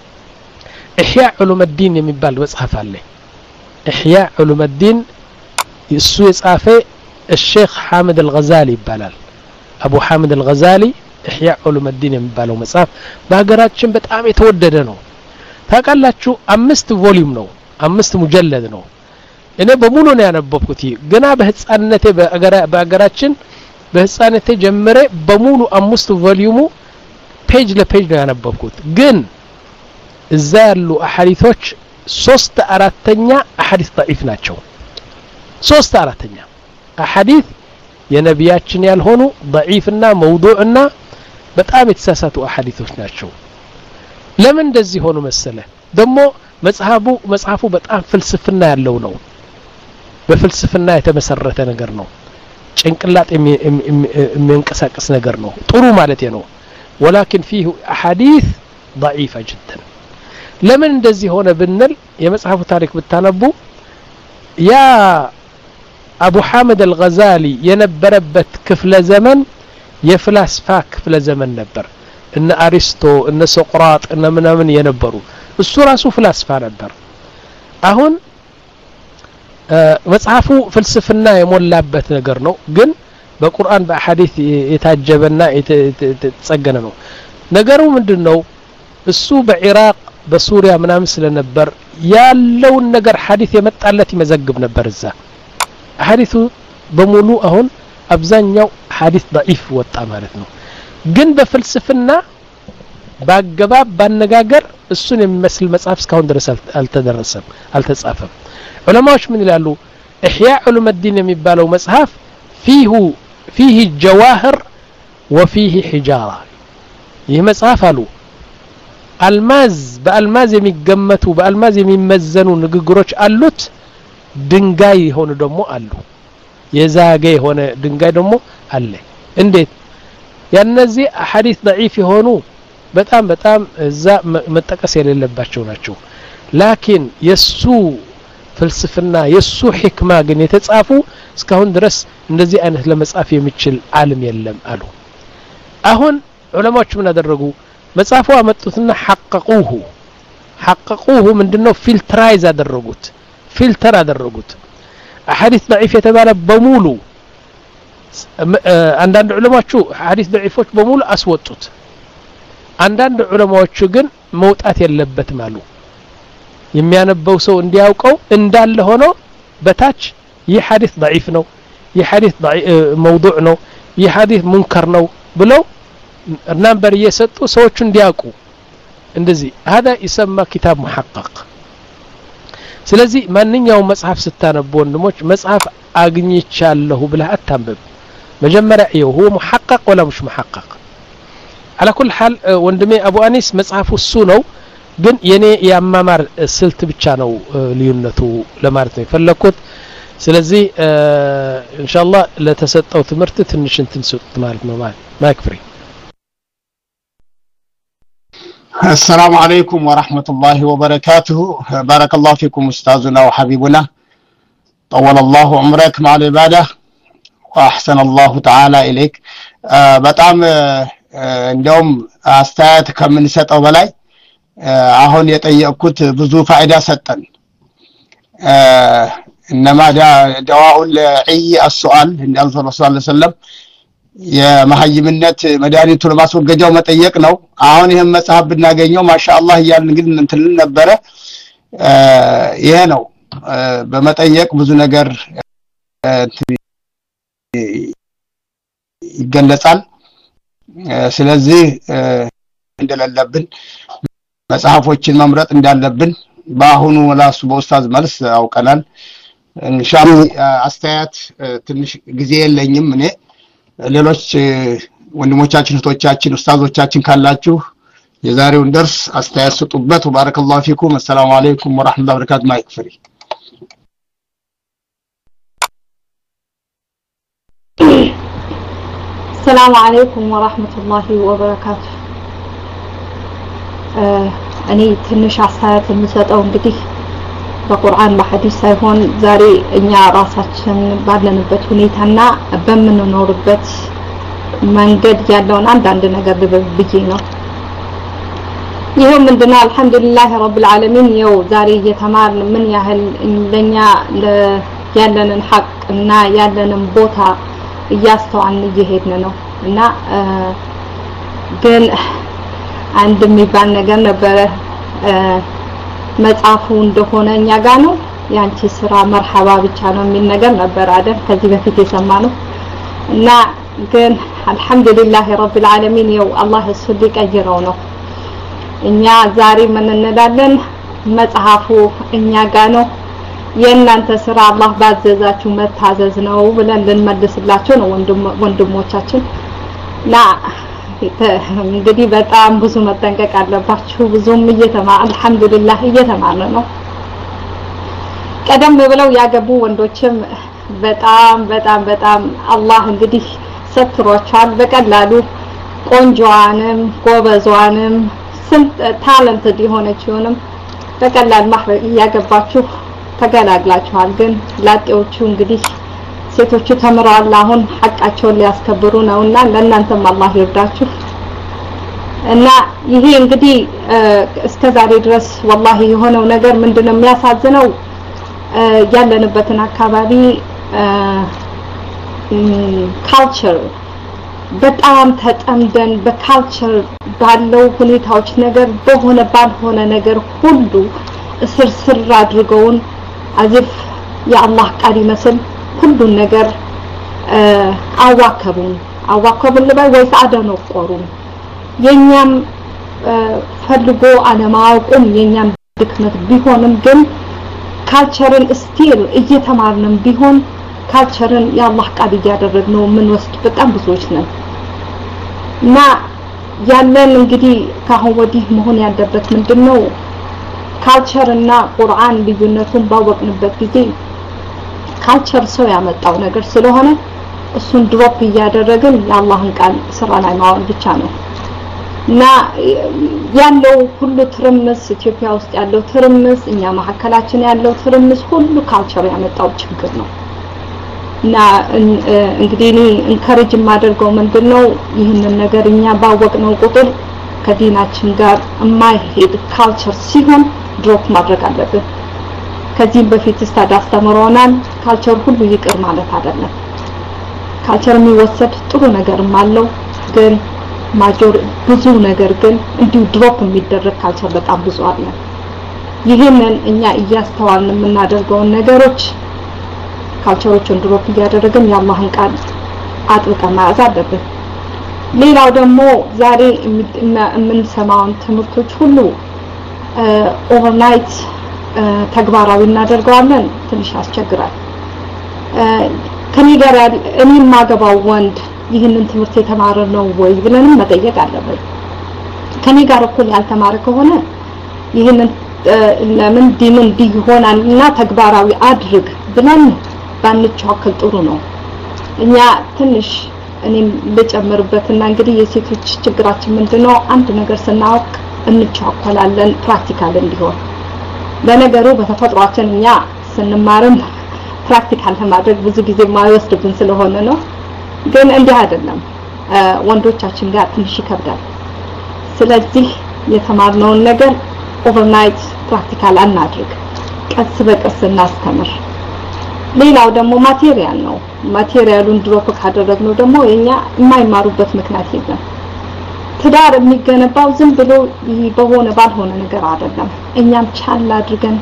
احياء علوم الدين የሚባል መጽሐፍ አለ احياء علوم الدين እሱ የጻፈ الشيخ حامد الغزالي ይባላል አቡ حامد الغزالي احياء علوم الدين የሚባለው መጽሐፍ በሀገራችን በጣም የተወደደ ነው ታውቃላችሁ አምስት ቮሊዩም ነው አምስት ሙጀለድ ነው እኔ በሙሉ ነው ያነበብኩት ገና በህፃንነቴ በአገራችን በህፃንነቴ ጀምሬ በሙሉ አምስት ቮሊዩሙ ፔጅ ለፔጅ ነው ያነበብኩት ግን እዛ ያሉ አሐዲሶች ሶስት አራተኛ አሐዲስ ضعيف ናቸው ሶስት አራተኛ አሐዲስ የነቢያችን ያልሆኑ ضعيفና موضوعና በጣም የተሳሳቱ አሐዲሶች ናቸው ለምን እንደዚህ ሆኖ መሰለ ደሞ መጽሐፉ መጽሐፉ በጣም ፍልስፍና ያለው ነው በፍልስፍና የተመሰረተ ነገር ነው ጭንቅላት የሚንቀሳቀስ ነገር ነው ጥሩ ማለት ነው ولكن فيه احاديث ضعيفه جدا ለምን እንደዚህ ሆነ ብንል የመጽሐፉ ታሪክ ብታነቡ ያ አቡ ሐመድ አልገዛሊ የነበረበት ክፍለ ዘመን የፍልስፋ ክፍለ ዘመን ነበር እነ አሪስቶ እነ ሶቅራጥ እነ ምናምን የነበሩ እሱ ራሱ ፍልስፋ ነበር አሁን መጽሐፉ ፍልስፍና የሞላበት ነገር ነው ግን በቁርአን በሐዲስ የታጀበና የተጸገነ ነው ነገሩ ምንድነው እሱ በኢራቅ በሱሪያ ምናምን ስለነበር ያለውን ነገር ሐዲስ የመጣለት ይመዘግብ ነበር እዛ ሐዲሱ በሙሉ አሁን አብዛኛው ሐዲስ ضعيف ወጣ ማለት ነው ግን በፍልስፍና ባገባብ ባነጋገር እሱን የሚመስል መጽሐፍ እስካሁን ድረስ አልተደረሰም አልተጻፈም ዑለማዎች ምን ይላሉ ኢህያ ዑሉም الدين የሚባለው መጽሐፍ فيه فيه جواهر وفيه حجاره ይህ መጽሐፍ አሉ አልማዝ በአልማዝ የሚገመቱ በአልማዝ የሚመዘኑ ንግግሮች አሉት ድንጋይ ሆነ ደግሞ አሉ የዛገ ሆነ ድንጋይ ደግሞ አለ እንዴት ያነዚህ ሐዲስ ضعيف የሆኑ በጣም በጣም እዛ መጠቀስ የሌለባቸው ናቸው ላኪን የሱ ፍልስፍና የሱ ህክማ ግን የተጻፉ እስካሁን ድረስ እንደዚህ አይነት ለመጻፍ የሚችል ዓለም የለም አሉ አሁን ዑለማዎች ምን አደረጉ መጻፉ አመጡትና حققوه حققوه ምንድነው ፊልትራይዝ አደረጉት ፊልተር አደረጉት አሐዲስ ضعيف የተባለ በሙሉ አንዳንድ ዑለማዎቹ ሐዲስ ضعيفዎች በሙሉ አስወጡት አንዳንድ ዑለማዎቹ ግን መውጣት የለበትም አሉ የሚያነበው ሰው እንዲያውቀው እንዳለ ሆኖ በታች ይህ ሐዲስ ضعيف ነው ይህ ሐዲስ موضوع ነው ይህ ሐዲስ ሙንከር ነው ብለው نمبر يسطو ሰዎች እንዲያውቁ እንደዚህ هذا يسمى كتاب محقق ስለዚህ ማንኛውም መጽሐፍ ስታነቡ ወንድሞች መጽሐፍ አግኝቻለሁ ብለህ አታንብብ መጀመሪያ ይሄው هو محقق ولا مش محقق على كل حال ወንድሜ አቡ አኒስ መጽሐፉ እሱ ነው ግን የኔ ያማማር ስልት ብቻ ነው ልዩነቱ ለማለት ነው ፈለኩት ስለዚህ ኢንሻአላህ ለተሰጠው ትምህርት ትንሽ እንትን ሰጥ ማለት ነው ማለት ማክፍሪ السلام عليكم ورحمة الله وبركاته بارك الله فيكم أستاذنا وحبيبنا طول الله عمرك مع العبادة وأحسن الله تعالى إليك በጣም እንደውም አስተያየት ከምንሰጠው በላይ አሁን የጠየቅኩት ብዙ ፋይዳ ሰጠን انما دواء لعي السؤال عند الرسول صلى الله عليه وسلم የመሐይምነት መድኃኒቱ ለማስወገጃው መጠየቅ ነው አሁን ይሄን መጽሐፍ ብናገኘው ማሻአላህ ይያል እንግዲህ እንትን ነበር ይሄ ነው በመጠየቅ ብዙ ነገር ይገለጻል ስለዚህ እንደለለብን መጽሐፎችን መምረጥ እንዳለብን በአሁኑ ወላሱ በኡስታዝ መልስ አውቀናል ኢንሻአላህ አስተያየት ትንሽ ጊዜ የለኝም እኔ ሌሎች ወንድሞቻችን እህቶቻችን ኡስታዞቻችን ካላችሁ የዛሬውን ደርስ አስተያየት ስጡበት ወባረከላሁ ፊኩም السلام عليكم ورحمة الله وبركاته ማይክፍሪ السلام عليكم ورحمة الله وبركاته እኔ ትንሽ አስተያየት የምሰጠው እንግዲህ በቁርአን በሐዲስ ሳይሆን ዛሬ እኛ ራሳችን ባለንበት ሁኔታና በመንኖርበት መንገድ ያለውን አንዳንድ ነገር ልብብዬ ነው ይሄው ምንድነው አልহামዱሊላህ ረብል ዓለሚን ይው ዛሬ እየተማርን ምን ያህል ለኛ ያለንን ሐቅና ያለንን ቦታ እያስተዋልን እየሄድን ነው እና ግን አንድ የሚባል ነገር ነበረ መጽሐፉ እንደሆነ እኛ ጋር ነው ያንቺ ስራ መርሐባ ብቻ ነው የሚል ነገር ነበር አይደል ከዚህ በፊት የሰማነው እና ግን አልহামዱሊላህ ረብል ዓለሚን ይው አላህ እሱ ሊቀይረው ነው እኛ ዛሬ ምን እንላለን መጽሐፉ እኛ ጋር ነው የእናንተ ስራ አላህ ባዘዛችሁ መታዘዝ ነው ብለን ልንመልስላችሁ ነው ወንድሞቻችን ና እንግዲህ በጣም ብዙ መጠንቀቅ አለባችሁ ብዙም እየተማር አልহামዱሊላህ እየተማርን ነው ቀደም ብለው ያገቡ ወንዶችም በጣም በጣም በጣም አላህ እንግዲህ ሰጥቷቸዋል በቀላሉ ቆንጆዋንም ጎበዟንም ስንት ታለንትድ የሆነችውንም በቀላል ማህበር ያገባችሁ ተገላግላችኋል ግን ላጤዎቹ እንግዲህ ሴቶቹ ተምረዋል አሁን ሐቃቸውን ሊያስከብሩ ነውና ለእናንተም አላህ ይርዳችሁ እና ይሄ እንግዲህ እስከዛሬ ድረስ والله የሆነው ነገር ምንድነው የሚያሳዝነው ያለንበትን አካባቢ ካልቸር በጣም ተጠምደን በካልቸር ባለው ሁኔታዎች ነገር በሆነ ባልሆነ ነገር ሁሉ እስር ስር አድርገውን አዝፍ የአላህ ቃል ይመስል ሁሉን ነገር አዋከቡን አዋከቡን ለባይ ወይስ አደነቆሩን የኛም ፈልጎ አለማውቁም የኛም ድክመት ቢሆንም ግን ካልቸርን ስቲል እየተማርንም ቢሆን ካልቸርን የአላህ ቃል እያደረግነው ምን ወስድ በጣም ብዙዎች ነን እና ያለን እንግዲህ ካሁን ወዲህ መሆን ያለበት ምንድነው ካልቸርና ቁርአን ልዩነቱን ባወቅንበት ጊዜ ካልቸር ሰው ያመጣው ነገር ስለሆነ እሱን ድሮፕ እያደረግን የአላህን ቃል ስራ ላይ ማዋል ብቻ ነው እና ያለው ሁሉ ትርምስ ኢትዮጵያ ውስጥ ያለው ትርምስ እኛ መሐከላችን ያለው ትርምስ ሁሉ ካልቸር ያመጣው ችግር ነው እና እንግዲህ እኔ ኢንካሬጅ ማደርገው ምንድነው ይህንን ነገር እኛ ባወቅነው ቁጥር ከዲናችን ጋር የማይሄድ ካልቸር ሲሆን ድሮፕ ማድረግ አለብን ከዚህ በፊት ስታድ አስተምሮናል ካልቸር ሁሉ ይቅር ማለት አይደለም ካልቸር የሚወሰድ ጥሩ ነገርም አለው ግን ማጆር ብዙ ነገር ግን እንዲሁ ድሮፕ የሚደረግ ካልቸር በጣም ብዙ አለ ይሄንን እኛ እያስተዋልን የምናደርገው ነገሮች ካልቸሮችን ድሮፕ እያደረግን የአላህን ቃል አጥብቀን መያዝ አለብን ሌላው ደግሞ ዛሬ የምንሰማውን ትምህርቶች ሁሉ ኦቨርናይት ተግባራዊ እናደርገዋለን ትንሽ ያስቸግራል ከኔ ጋር እኔ ማገባው ወንድ ይህንን ትምህርት የተማረ ነው ወይ ብለንም መጠየቅ አለብን ከኔ ጋር እኮ ያልተማረ ከሆነ ይህንን ለምን ዲኑን ዲሆናልና ተግባራዊ አድርግ ብለን ባንቻከል ጥሩ ነው እኛ ትንሽ እኔም ልጨምርበትና እንግዲህ የሴቶች ችግራችን ምንድነው አንድ ነገር ስናውቅ እንቻከላለን ፕራክቲካል እንዲሆን ለነገሩ በተፈጥሯችን እኛ ስንማርም ፕራክቲካል ለማድረግ ብዙ ጊዜ ማይወስድብን ስለሆነ ነው ግን እንዲህ አይደለም ወንዶቻችን ጋር ትንሽ ይከብዳል ስለዚህ የተማርነውን ነገር ኦቨርናይት ፕራክቲካል አናድርግ ቀስ በቀስ እናስተምር ሌላው ደግሞ ማቴሪያል ነው ማቴሪያሉን ድሮፕ ካደረግነው ደግሞ የኛ የማይማሩበት ምክንያት የለም ትዳር የሚገነባው ዝም ብሎ በሆነ ባልሆነ ነገር አይደለም እኛም ቻል አድርገን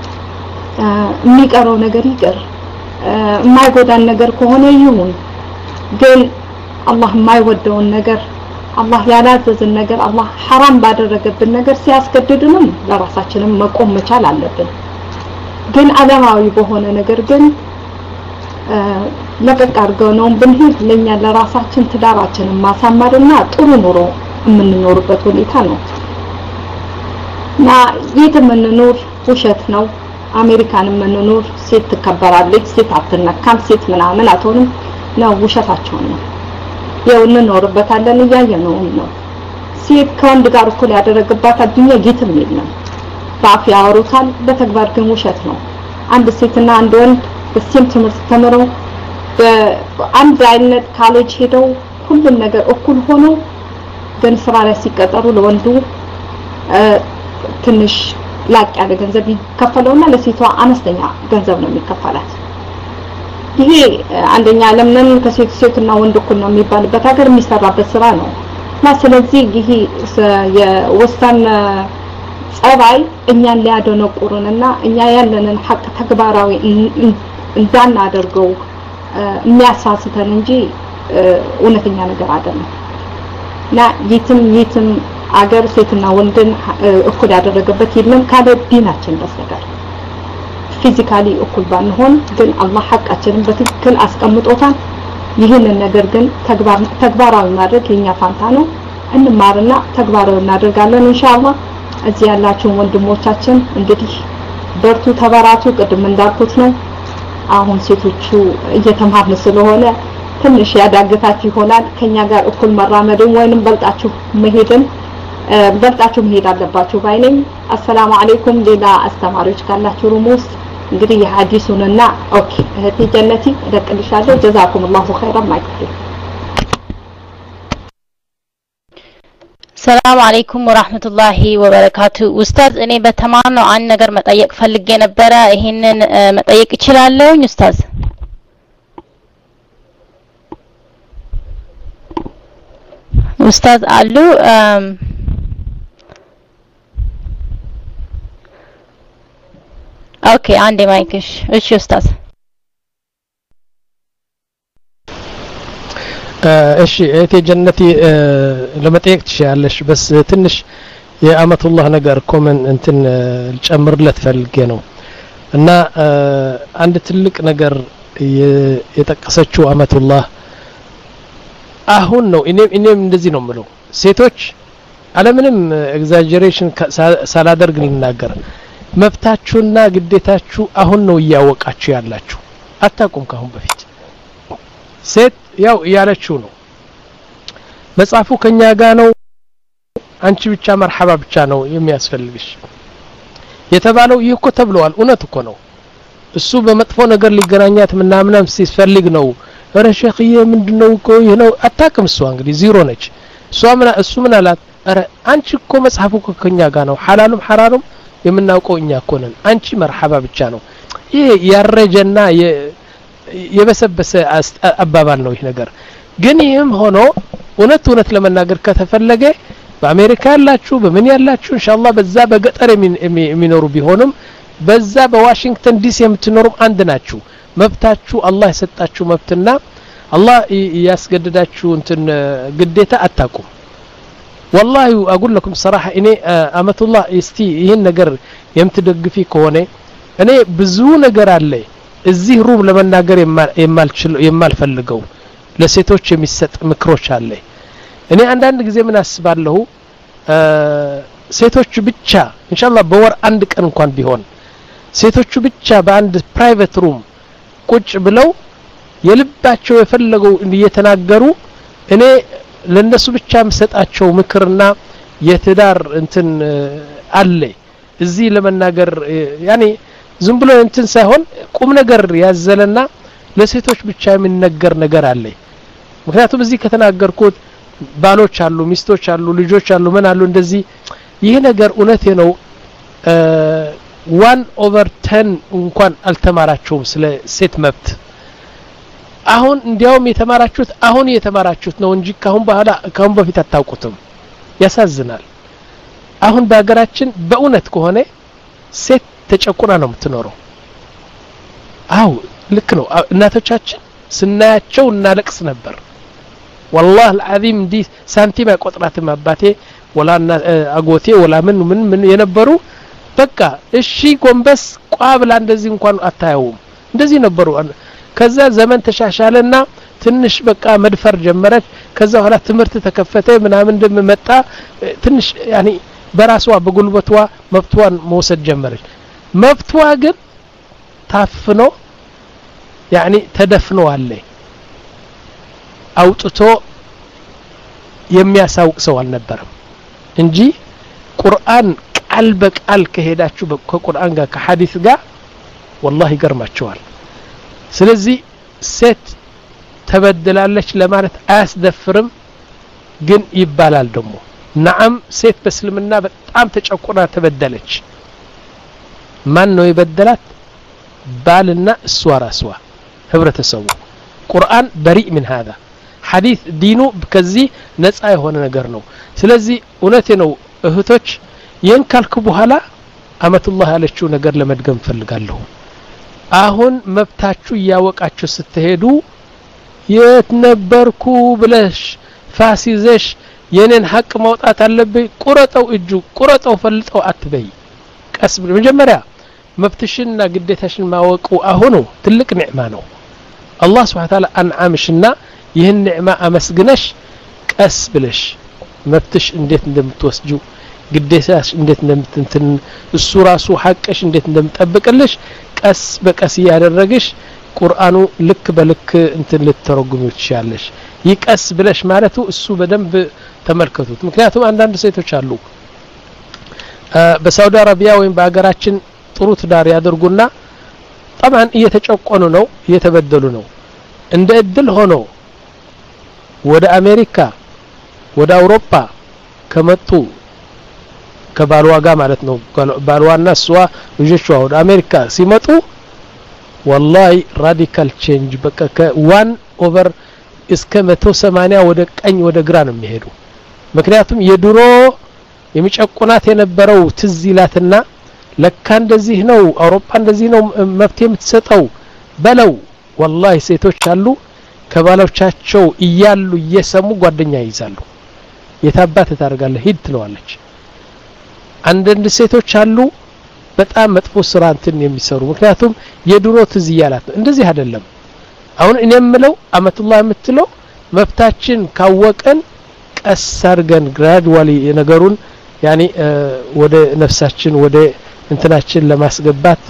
የሚቀረው ነገር ይቀር የማይጎዳን ነገር ከሆነ ይሁን ግን አላህ የማይወደውን ነገር አላህ ያላዘዘን ነገር አላህ حرام ባደረገብን ነገር ሲያስገድድንም ለራሳችንም መቆም መቻል አለብን ግን ዓለማዊ በሆነ ነገር ግን ለቀቅ አድርገው ነው ብንሄድ ለኛ ለራሳችን ትዳራችንን ማሳመርና ጥሩ ኑሮ የምንኖርበት ሁኔታ ነው ና የትምንኖር ውሸት ነው አሜሪካን የምንኖር ሴት ተከበራለች ሴት አትነካም ሴት ምናምን አትሆንም ነው ውሸታቸው ነው ያው እንኖርበታለን እያየነው ነው ሴት ከወንድ ጋር እኩል ያደረገባት አዱኛ ጌትም የለም ባፍ ያወሩታል በተግባር ግን ውሸት ነው አንድ ሴትና አንድ ወንድ በሴም ትምህርት ተምረው በአንድ አይነት ካሌጅ ሄደው ሁሉም ነገር እኩል ሆኖ ግን ስራ ላይ ሲቀጠሩ ለወንዱ ትንሽ ላቅ ያለ ገንዘብ ይከፈለውና ለሴቷ አነስተኛ ገንዘብ ነው የሚከፈላት ይሄ አንደኛ ለምን ከሴት ሴትና ወንድ እኩል ነው የሚባልበት ሀገር የሚሰራበት ስራ ነው እና ስለዚህ ይሄ የወሰን ጸባይ እኛን ሊያደነቁሩንና እኛ ያለንን ሐቅ ተግባራዊ እንዳናደርገው የሚያሳስተን እንጂ እውነተኛ ነገር አይደለም ላ የትም የትም አገር ሴትና ወንድን እኩል ያደረገበት የለም ካለ ዲናችን በስተቀር ፊዚካሊ እኩል ባንሆን ግን አላህ ሐቃችንን በትክክል አስቀምጦታል ይህንን ነገር ግን ተግባር ተግባራዊ ማድረግ የኛ ፋንታ ነው እንማርና ተግባራዊ እናደርጋለን ኢንሻአላህ እዚህ ያላችሁ ወንድሞቻችን እንግዲህ በርቱ ተባራቱ ቅድም እንዳልኩት ነው አሁን ሴቶቹ እየተማርን ስለሆነ ትንሽ ያዳግታችሁ ይሆናል ከኛ ጋር እኩል መራመድም ወይንም በልጣችሁ መሄድም በልጣችሁ መሄድ አለባችሁ ባይነኝ አሰላሙ አለይኩም ሌላ አስተማሪዎች ካላችሁ ሩሙስ እንግዲህ የሐዲሱንና ኦኬ እህቴ ጀነቲ እደቅልሻለሁ ጀዛኩም الله خيرا ማይክል ሰላም አለይኩም ወራህመቱላሂ ወበረካቱ ኡስታዝ እኔ በተማር ነው አንድ ነገር መጠየቅ ፈልጌ ነበር ይሄንን መጠየቅ ይችላልው ኡስታዝ ኡስታዝ አሉ ኦኬ አንዴ ማይክሽ እሺ ኡስታዝ እሺ እቴ ጀነቲ ለመጠየቅ ትችያለሽ በስ ትንሽ የአመቱላህ ነገር ኮመን እንትን ልጨምርለት ፈልጌ ነው እና አንድ ትልቅ ነገር የጠቀሰችው አመቱላህ አሁን ነው እኔም እኔም እንደዚህ ነው የምለው ሴቶች አለምንም ኤግዛጀሬሽን ሳላደርግ ልናገር መብታችሁና ግዴታችሁ አሁን ነው ያወቃችሁ ያላችሁ አታቁም ካሁን በፊት ሴት ያው ያለችው ነው መጻፉ ከኛ ጋር ነው አንቺ ብቻ መርሐባ ብቻ ነው የሚያስፈልግሽ የተባለው ይህ እኮ ተብሏል እውነት እኮ ነው እሱ በመጥፎ ነገር ሊገናኛት ምናምናም ሲፈልግ ነው ኧረ ሼኽዬ ምንድነው እኮ ይሄ ነው አታቅም እሷ እንግዲህ ዜሮ ነች እሷ ምን እሱ ምን አላት ኧረ አንቺ እኮ መጽሐፉ ከኛ ጋር ነው ሐላሉም ሐራሙም የምናውቀው እኛ እኮ ነን አንቺ መርሐባ ብቻ ነው ይሄ ያረጀና የበሰበሰ አባባል ነው ይሄ ነገር ግን ይሄም ሆኖ እውነት እውነት ለመናገር ከተፈለገ በአሜሪካ ያላችሁ በምን ያላችሁ ኢንሻአላህ በዛ በገጠር የሚኖሩ ቢሆንም በዛ በዋሽንግተን ዲሲ የምትኖሩ አንድ ናችሁ መብታችሁ አላህ የሰጣችሁ መብትና አላህ ያስገድዳችሁ እንትን ግዴታ አታቁም والله اقول لكم صراحه እኔ አመቱላህ እስቲ ይሄን ነገር የምትደግፊ ከሆነ እኔ ብዙ ነገር አለ እዚህ ሩብ ለመናገር የማልችል የማልፈልገው ለሴቶች የሚሰጥ ምክሮች አለ እኔ አንዳንድ ጊዜ ምን አስባለሁ ሴቶች ብቻ ኢንሻአላህ በወር አንድ ቀን እንኳን ቢሆን ሴቶቹ ብቻ በአንድ ፕራይቬት ሩም ቁጭ ብለው የልባቸው የፈለገው እየተናገሩ እኔ ለነሱ ብቻ መስጣቸው ምክርና የትዳር እንትን አለ እዚህ ለመናገር ያኒ ዝም ብሎ እንትን ሳይሆን ቁም ነገር ያዘለና ለሴቶች ብቻ የሚነገር ነገር አለ ምክንያቱም እዚህ ከተናገርኩት ባሎች አሉ ሚስቶች አሉ ልጆች አሉ ምን አሉ እንደዚህ ይሄ ነገር እውነቴ ነው one over ten እንኳን አልተማራቸውም ስለ ሴት መብት አሁን እንዲያውም የተማራችሁት አሁን የተማራችሁት ነው እንጂ ካሁን በኋላ ካሁን በፊት አታውቁትም ያሳዝናል አሁን በአገራችን በእውነት ከሆነ ሴት ተጨቁና ነው የምትኖረው አው ልክ ነው እናቶቻችን ስናያቸው እናለቅስ ነበር والله العظيم ዲ ሳንቲም አይቆጥራትም አባቴ ወላ አጎቴ ወላ ምን ምን ምን የነበሩ በቃ እሺ ጎንበስ ቋብላ እንደዚህ እንኳን አታየውም እንደዚህ ነበሩ ከዛ ዘመን ተሻሻለና ትንሽ በቃ መድፈር ጀመረች ከዛ ኋላ ትምርት ተከፈተ ምናምን እንደመጣ ትንሽ ያኒ በራሷ በጉልበቷ መብቷን መውሰድ ጀመረች መብቷ ግን ታፍኖ ያኒ ተደፍኖ አለ አውጥቶ የሚያሳውቅ ሰው አልነበረም እንጂ ቁርአን ቃል በቃል ከሄዳችሁ ከቁርአን ጋር ከሐዲስ ጋር والله ይገርማቸዋል ስለዚህ ሴት ተበደላለች ለማለት አያስደፍርም ግን ይባላል ደግሞ نعم ሴት በእስልምና በጣም ተጨቁና ተበደለች ማን ነው የበደላት ባልና እሷ ራስዋ ህብረተሰቡ ቁርአን በሪእ من هذا ሐዲስ ዲኑ ከዚህ ነፃ የሆነ ነገር ነው ስለዚህ እውነቴ ነው እህቶች ይህን ካልኩ በኋላ አመቱላህ ያለችው ነገር ለመድገም ፈልጋለሁ አሁን መብታችሁ ያወቃችሁ ስትሄዱ የት ነበርኩ ብለሽ ፋሲዘሽ የኔን ሐቅ ማውጣት አለብኝ ቁረጠው እጁ ቁረጠው ፈልጠው አትበይ ቀስ መጀመሪያ መብትሽና ግዴታሽን ማወቁ አሁን ትልቅ ኒዕማ ነው አላህ Subhanahu Ta'ala አንዓምሽና ይህን ኒዕማ አመስግነሽ ቀስ ብለሽ መብትሽ እንዴት እንደምትወስጁ ግዴታሽ እንዴት እንደምትንትን እሱ ራሱ ሐቅሽ እንዴት እንደምጠብቅልሽ ቀስ በቀስ ያደረግሽ ቁርአኑ ልክ በልክ እንትን ልትተረጉሙ ትችያለሽ ይቀስ ብለሽ ማለቱ እሱ በደንብ ተመልከቱት ምክንያቱም አንዳንድ ሴቶች አሉ በሳውዲ አረቢያ ወይም በአገራችን ጥሩ ትዳር ያደርጉና طبعا እየተጨቆኑ ነው እየተበደሉ ነው እንደ እድል ሆኖ ወደ አሜሪካ ወደ አውሮፓ ከመጡ ከባልዋ ጋር ማለት ነው ባልዋና እሷ ልጆቿ ወደ አሜሪካ ሲመጡ والله radical change በቃ ከ1 ኦቨር እስከ መቶ ሰማንያ ወደ ቀኝ ወደ ግራ ነው የሚሄዱ ምክንያቱም የድሮ የሚጨቁናት የነበረው ትዝይላትና ለካ እንደዚህ ነው አውሮፓ እንደዚህ ነው መብት የምትሰጠው በለው والله ሴቶች አሉ ከባሎቻቸው እያሉ እየሰሙ ጓደኛ ይዛሉ የታባት ታርጋለህ ሂድ ትለዋለች አንዳንድ ሴቶች አሉ በጣም መጥፎ ስራ እንትን የሚሰሩ ምክንያቱም የድሮ ትዝያላት እንደዚህ አይደለም አሁን እኔ የምለው አመቱላህ የምትለው መብታችን ካወቀን ቀሰርገን ግራዱዋሊ የነገሩን ያኒ ወደ ነፍሳችን ወደ እንትናችን ለማስገባት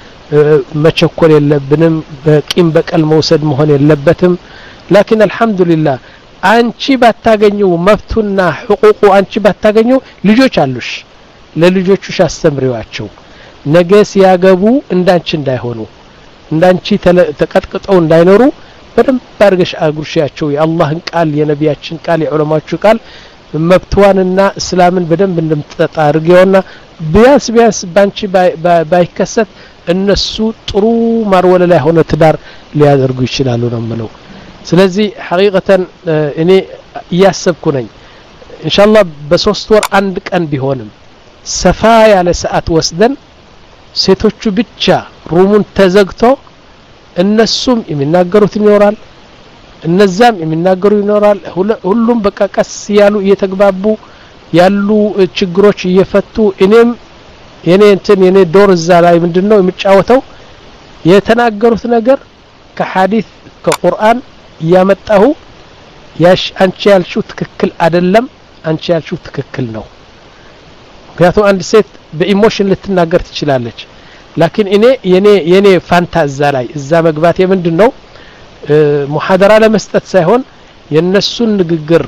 መቸኮል የለብንም በቂም በቀል መውሰድ መሆን የለበትም لكن الحمد لله አንቺ ባታገኙ መብቱና حقوق አንቺ ባታገኙ ልጆች አሉሽ ለልጆቹሽ አስተምሪዋቸው ነገ ሲያገቡ እንዳንቺ እንዳይሆኑ እንዳንቺ ተቀጥቅጠው እንዳይኖሩ በደንብ ባርገሽ አጉርሻቸው የአላህን ቃል የነቢያችን ቃል የዑለማዎቹ ቃል መብቷንና እስላምን በደንብ እንደምትጠጣ አርገውና ቢያስ ቢያስ ባንቺ ባይከሰት እነሱ ጥሩ ማርወለ ላይ ሆነ ትዳር ሊያደርጉ ይችላሉ ነው ማለት ስለዚህ ሐቂቀተን እኔ ያሰብኩ ነኝ ኢንሻአላህ በሶስት ወር አንድ ቀን ቢሆንም ሰፋ ያለ ሰዓት ወስደን ሴቶቹ ብቻ ሩሙን ተዘግቶ እነሱም የሚናገሩት ይኖራል እነዛም የሚናገሩ ይኖራል ሁሉም በቃ ቀስ ያሉ እየተግባቡ ያሉ ችግሮች እየፈቱ እኔም የኔ እንትን የኔ ዶር እዛ ላይ ምንድነው የሚጫወተው የተናገሩት ነገር ከሐዲስ ከቁርአን ያመጣሁ ያሽ አንቺ ያልሽው ትክክል አይደለም አንቺ ያልሽው ትክክል ነው ምክንያቱም አንድ ሴት በኢሞሽን ልትናገር ትችላለች لكن እኔ የኔ የኔ ፋንታዛ ላይ እዛ መግባት የምንድነው ሙሐደራ ለመስጠት ሳይሆን የነሱን ንግግር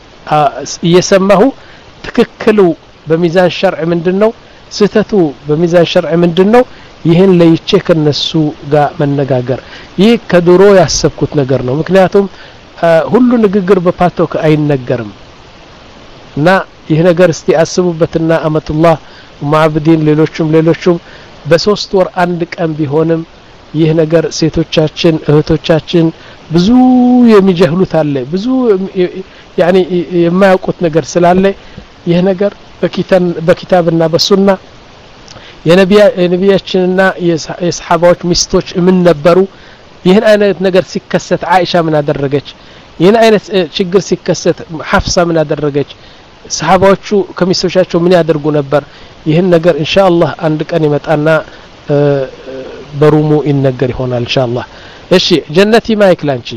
እየሰማሁ ትክክሉ በሚዛን ሸርዕ ምንድነው ስተቱ በሚዛን ሸርዕ ምንድነው ይሄን ለይቼ ከነሱ ጋር መነጋገር ይህ ከድሮ ያሰብኩት ነገር ነው ምክንያቱም ሁሉ ንግግር በፓቶክ አይነገርም እና ይሄ ነገር እስቲ አስቡበትና አመቱላህ ማዕብዲን ሌሎችም ሌሎችም በሶስት ወር አንድ ቀን ቢሆንም ይህ ነገር ሴቶቻችን እህቶቻችን ብዙ የሚጀህሉት አለ ብዙ ያኒ የማያውቁት ነገር ስላለ ይህ ነገር በኪታን በኪታብና በሱና የነቢያ የነቢያችንና የሰሃባዎች ሚስቶች ምን ነበሩ ይህን አይነት ነገር ሲከሰት አይሻ ምን አደረገች ይህን አይነት ችግር ሲከሰት ሐፍሳ ምን አደረገች ሰሃባዎቹ ከሚስቶቻቸው ምን ያደርጉ ነበር ይህን ነገር ኢንሻአላህ አንድ ቀን ይመጣና በሩሙ ይነገር ይሆናል ኢንሻአላህ እሺ ጀነቲ ማይክ ላንቺ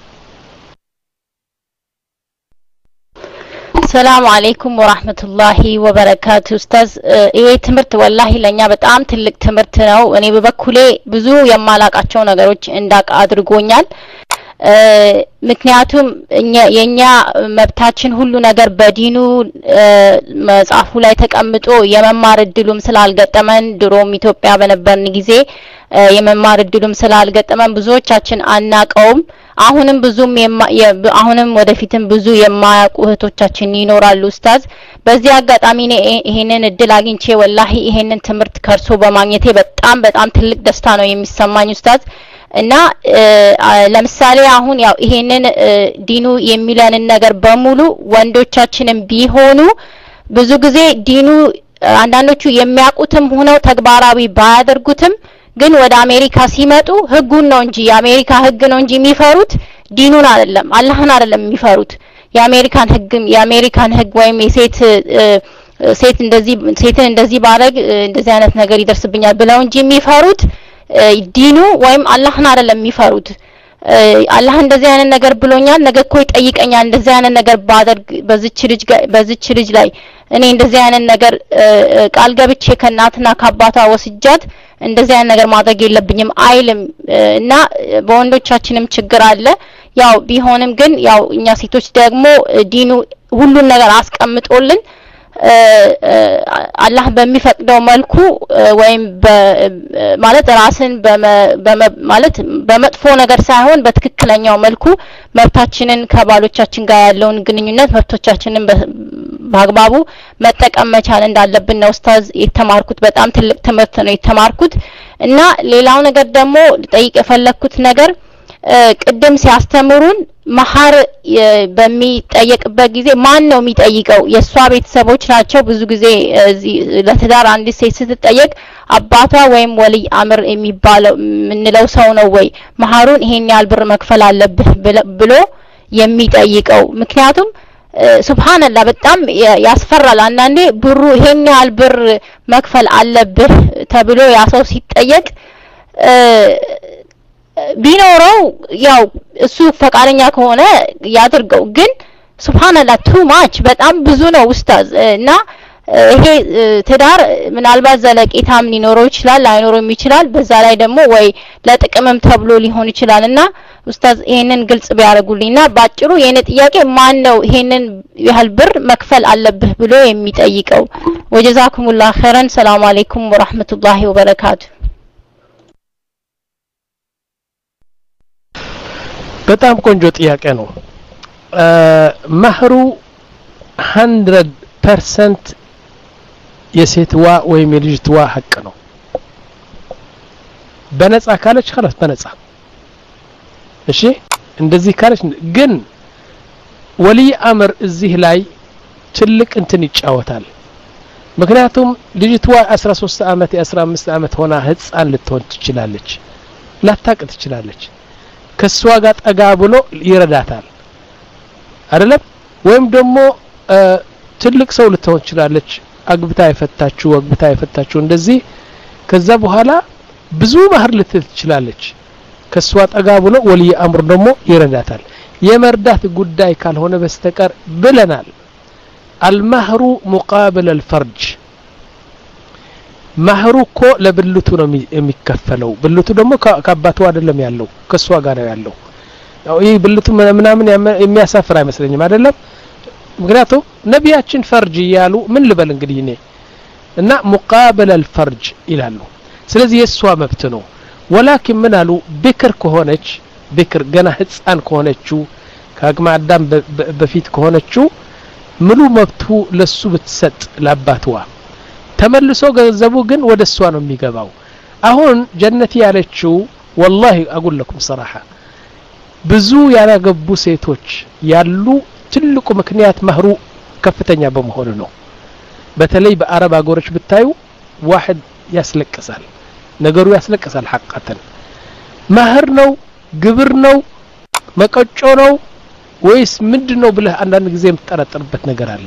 ሰላም አለይኩም ወራህመቱላሂ ወበረካቱ ኡስታዝ ይሄ ትምርት ወላሂ ለኛ በጣም ትልቅ ትምርት ነው እኔ በበኩሌ ብዙ የማላቃቸው ነገሮች እንዳቅ አድርጎኛል ምክንያቱም የኛ መብታችን ሁሉ ነገር በዲኑ መጽሐፉ ላይ ተቀምጦ የመማር እድሉም ስላልገጠመን ድሮም ኢትዮጵያ በነበርን ጊዜ የመማር እድሉም ስላልገጠመን ብዙዎቻችን አናቀውም አሁንም ብዙም አሁንም ወደፊትም ብዙ የማያውቁ እህቶቻችን ይኖራሉ ኡስታዝ በዚህ አጋጣሚ እኔ ይሄንን እድል አግኝቼ ወላሂ ይሄንን ትምርት ከርሶ በማግኘቴ በጣም በጣም ትልቅ ደስታ ነው የሚሰማኝ ኡስታዝ እና ለምሳሌ አሁን ያው ይሄንን ዲኑ የሚለንን ነገር በሙሉ ወንዶቻችንም ቢሆኑ ብዙ ጊዜ ዲኑ አንዳንዶቹ የሚያውቁትም ሆነው ተግባራዊ ባያደርጉትም ግን ወደ አሜሪካ ሲመጡ ህጉን ነው እንጂ የአሜሪካ ህግ ነው እንጂ የሚፈሩት ዲኑን አይደለም አላህን አይደለም የሚፈሩት የአሜሪካን ህግ የአሜሪካን ህግ ወይም የሴት ሴት እንደዚህ ሴትን እንደዚህ ባረግ እንደዚህ አይነት ነገር ይደርስብኛል ብለው እንጂ የሚፈሩት ዲኑ ወይም አላህን አይደለም የሚፈሩት አላህ እንደዚህ አይነት ነገር ብሎኛል ነገ እኮ ይጠይቀኛል እንደዚህ አይነት ነገር ባደርግ በዚች ልጅ በዚች ልጅ ላይ እኔ እንደዚህ አይነት ነገር ቃል ገብቼ ከናትና ከአባቷ ወስጃት እንደዚህ አይነት ነገር ማድረግ የለብኝም አይልም እና በወንዶቻችንም ችግር አለ ያው ቢሆንም ግን ያው እኛ ሴቶች ደግሞ ዲኑ ሁሉን ነገር አስቀምጦልን አላህ በሚፈቅደው መልኩ ወይም ማለት ራስን ማለት በመጥፎ ነገር ሳይሆን በትክክለኛው መልኩ መብታችንን ከባሎቻችን ጋር ያለውን ግንኙነት መብቶቻችንን በአግባቡ መጠቀም መቻል እንዳለብን ነው ኡስታዝ የተማርኩት በጣም ትልቅ ትምህርት ነው የተማርኩት እና ሌላው ነገር ደግሞ ጠይቅ የፈለኩት ነገር ቅድም ሲያስተምሩን መሐር በሚጠየቅበት ጊዜ ማን ነው የሚጠይቀው የሷ ቤተሰቦች ናቸው ብዙ ጊዜ ለትዳር አንድ ሴት ስትጠየቅ አባቷ ወይም ወልይ አምር የሚባለው ምንለው ሰው ነው ወይ መሐሩን ይሄን ያህል ብር መክፈል አለብህ ብሎ የሚጠይቀው ምክንያቱም ሱብሃንአላህ በጣም ያስፈራል አንዳንዴ ብሩ ይሄን ያህል ብር መክፈል አለብህ ተብሎ ያሰው ሲጠየቅ ቢኖረው ያው እሱ ፈቃደኛ ከሆነ ያድርገው ግን ሱብሃንአላህ ቱ ማች በጣም ብዙ ነው ኡስታዝ እና ይሄ ትዳር ምናልባት ዘለቄታም ሊኖረው ይችላል አይኖርም ይችላል በዛ ላይ ደግሞ ወይ ለጥቅምም ተብሎ ሊሆን ይችላልና ኡስታዝ ይሄንን ግልጽ ቢያደርጉልኝና ባጭሩ የኔ ጥያቄ ማን ነው ይሄንን ያህል ብር መክፈል አለብህ ብሎ የሚጠይቀው ወጀዛኩሙላህ ኸይራን ሰላም አለይኩም ወራህመቱላሂ ወበረካቱ በጣም ቆንጆ ጥያቄ ነው መህሩ one hundred percent የሴትዋ ወይም የልጅትዋ ሐቅ ነው በነፃ ካለች خلاص በነፃ እሺ እንደዚህ ካለች ግን ወልይ አምር እዚህ ላይ ትልቅ እንትን ይጫወታል ምክንያቱም ልጅትዋ አስራ ሶስት አመት አስራ አምስት አመት ሆና ህፃን ልትሆን ትችላለች ላታቅ ትችላለች ከሷ ጋር ጠጋ ብሎ ይረዳታል አይደለም ወይም ደግሞ ትልቅ ሰው ልትሆን ትችላለች አግብታ የፈታችሁ አግብታ የፈታችሁ እንደዚህ ከዛ በኋላ ብዙ ማህር ልትል ትችላለች ከሷ ጠጋ ብሎ ወልይ አምር ደግሞ ይረዳታል የመርዳት ጉዳይ ካልሆነ በስተቀር ብለናል المهر مقابل الفرج ማህሩ እኮ ለብልቱ ነው የሚከፈለው ብልቱ ደግሞ ከአባቱ አይደለም ያለው ከሷ ጋር ነው ያለው ያው ይሄ ብልቱ ምናምን የሚያሳፍር አይመስለኝም አይደለም ምክንያቱም ነቢያችን ፈርጅ ይያሉ ምን ልበል እንግዲህ እኔ እና ሙቃበል الفرج ይላሉ ስለዚህ የሷ መብት ነው ወላኪን ምን አሉ ቢክር ከሆነች ቢክር ገና ህፃን ከሆነችው ከአቅመ አዳም በፊት ከሆነችው ሙሉ መብቱ ለሱ ብትሰጥ ለአባቷ ተመልሶ ገንዘቡ ግን ወደሷ ነው የሚገባው አሁን ጀነቲ ያለችው والله اقول لكم صراحه ብዙ ያላገቡ ሴቶች ያሉ ትልቁ ምክንያት መህሩ ከፍተኛ በመሆኑ ነው በተለይ በአረብ አገሮች ብታዩ واحد ያስለቅሳል ነገሩ ያስለቅሳል ሐቀተን መህር ነው ግብር ነው መቀጮ ነው ወይስ ምንድነው ብለህ አንዳንድ ጊዜ የምትጠረጥርበት ነገር አለ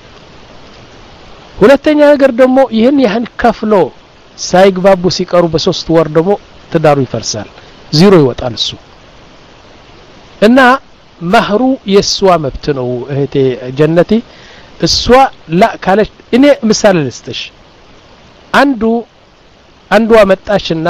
ሁለተኛ ነገር ደግሞ ይሄን ያህል ከፍሎ ሳይግባቡ ሲቀሩ በሶስት ወር ደግሞ ትዳሩ ይፈርሳል ዜሮ ይወጣል እሱ እና መህሩ የሷ መብት ነው እህቴ ጀነቲ እሷ ላ ካለች እኔ ምሳሌ ልስጥሽ አንዱ አንዱ አመጣችና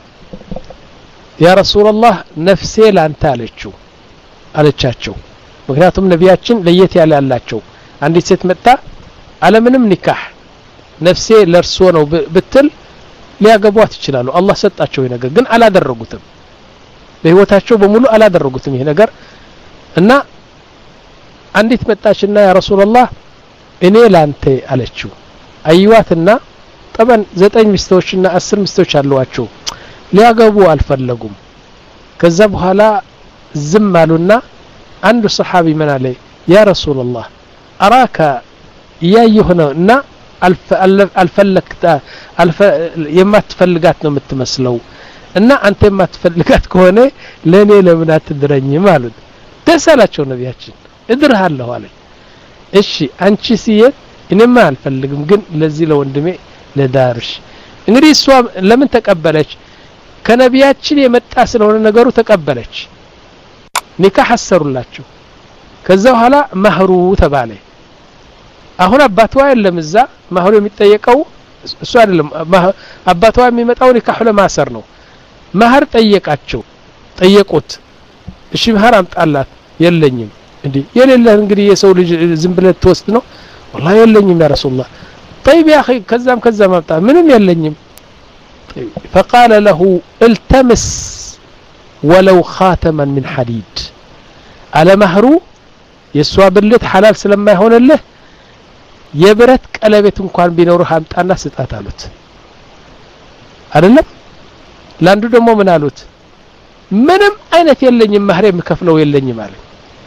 ያ ረሱላህ ነፍሴ ላንተ አለችው አለቻቸው ምክንያቱም ነቢያችን ለየት ያለ ያላቸው አንዲት ሴት መጣ አለምንም ኒካህ ነፍሴ ለርሶ ነው ብትል ሊያገቧት ይችላሉ አላህ ሰጣቸው ይሄ ነገር ግን አላደረጉትም በህይወታቸው በሙሉ አላደረጉትም ይሄ ነገር እና አንዲት መጣችና ያ ረሱላህ እኔ ላንተ አለችው አይዋትና طبعا ዘጠኝ ሚስቶችና አስር ሚስቶች አሏቸው ሊያገቡ አልፈለጉም ከዛ በኋላ ዝም አሉና አንዱ ሰሃቢ ምን አለ ያ ረሱላህ አራካ ያየሆነና አልፈለክታ አልፈ የማትፈልጋት ነው የምትመስለው እና አንተ የማትፈልጋት ከሆነ ለኔ ለምን አትድረኝም አሉት ተሰላቸው ነቢያችን እድርሃለሁ አለ እሺ አንቺ ሲየት እኔማ አልፈልግም ግን ለዚህ ለወንድሜ ለዳርሽ እንግዲህ እሷ ለምን ተቀበለች ከነቢያችን የመጣ ስለሆነ ነገሩ ተቀበለች ኒካህ አሰሩላችሁ ከዛ በኋላ መህሩ ተባለ አሁን አባቷ የለም እዛ መህሩ የሚጠየቀው እሱ አይደለም አባቷ የሚመጣው ኒካህ ለማሰር ነው ማህር ጠየቃቸው ጠየቁት እሺ ማህር አምጣላት የለኝም እንዴ የሌለ እንግዲህ የሰው ልጅ ዝም ብለ ተወስድ ነው والله የለኝም ያ ረሱላህ طيب يا اخي ከዛም ከዛም አምጣ ምንም የለኝም فقال له التمس ولو خاتما من حديد على مهرو يسوا ብልት حلال ስለማይሆንልህ የብረት ቀለበት እንኳን ቢኖርህ አምጣና ስጣት አሉት አይደለም ላንዱ ደግሞ ምን አሉት ምንም አይነት የለኝም ማህር የምከፍለው የለኝም አለ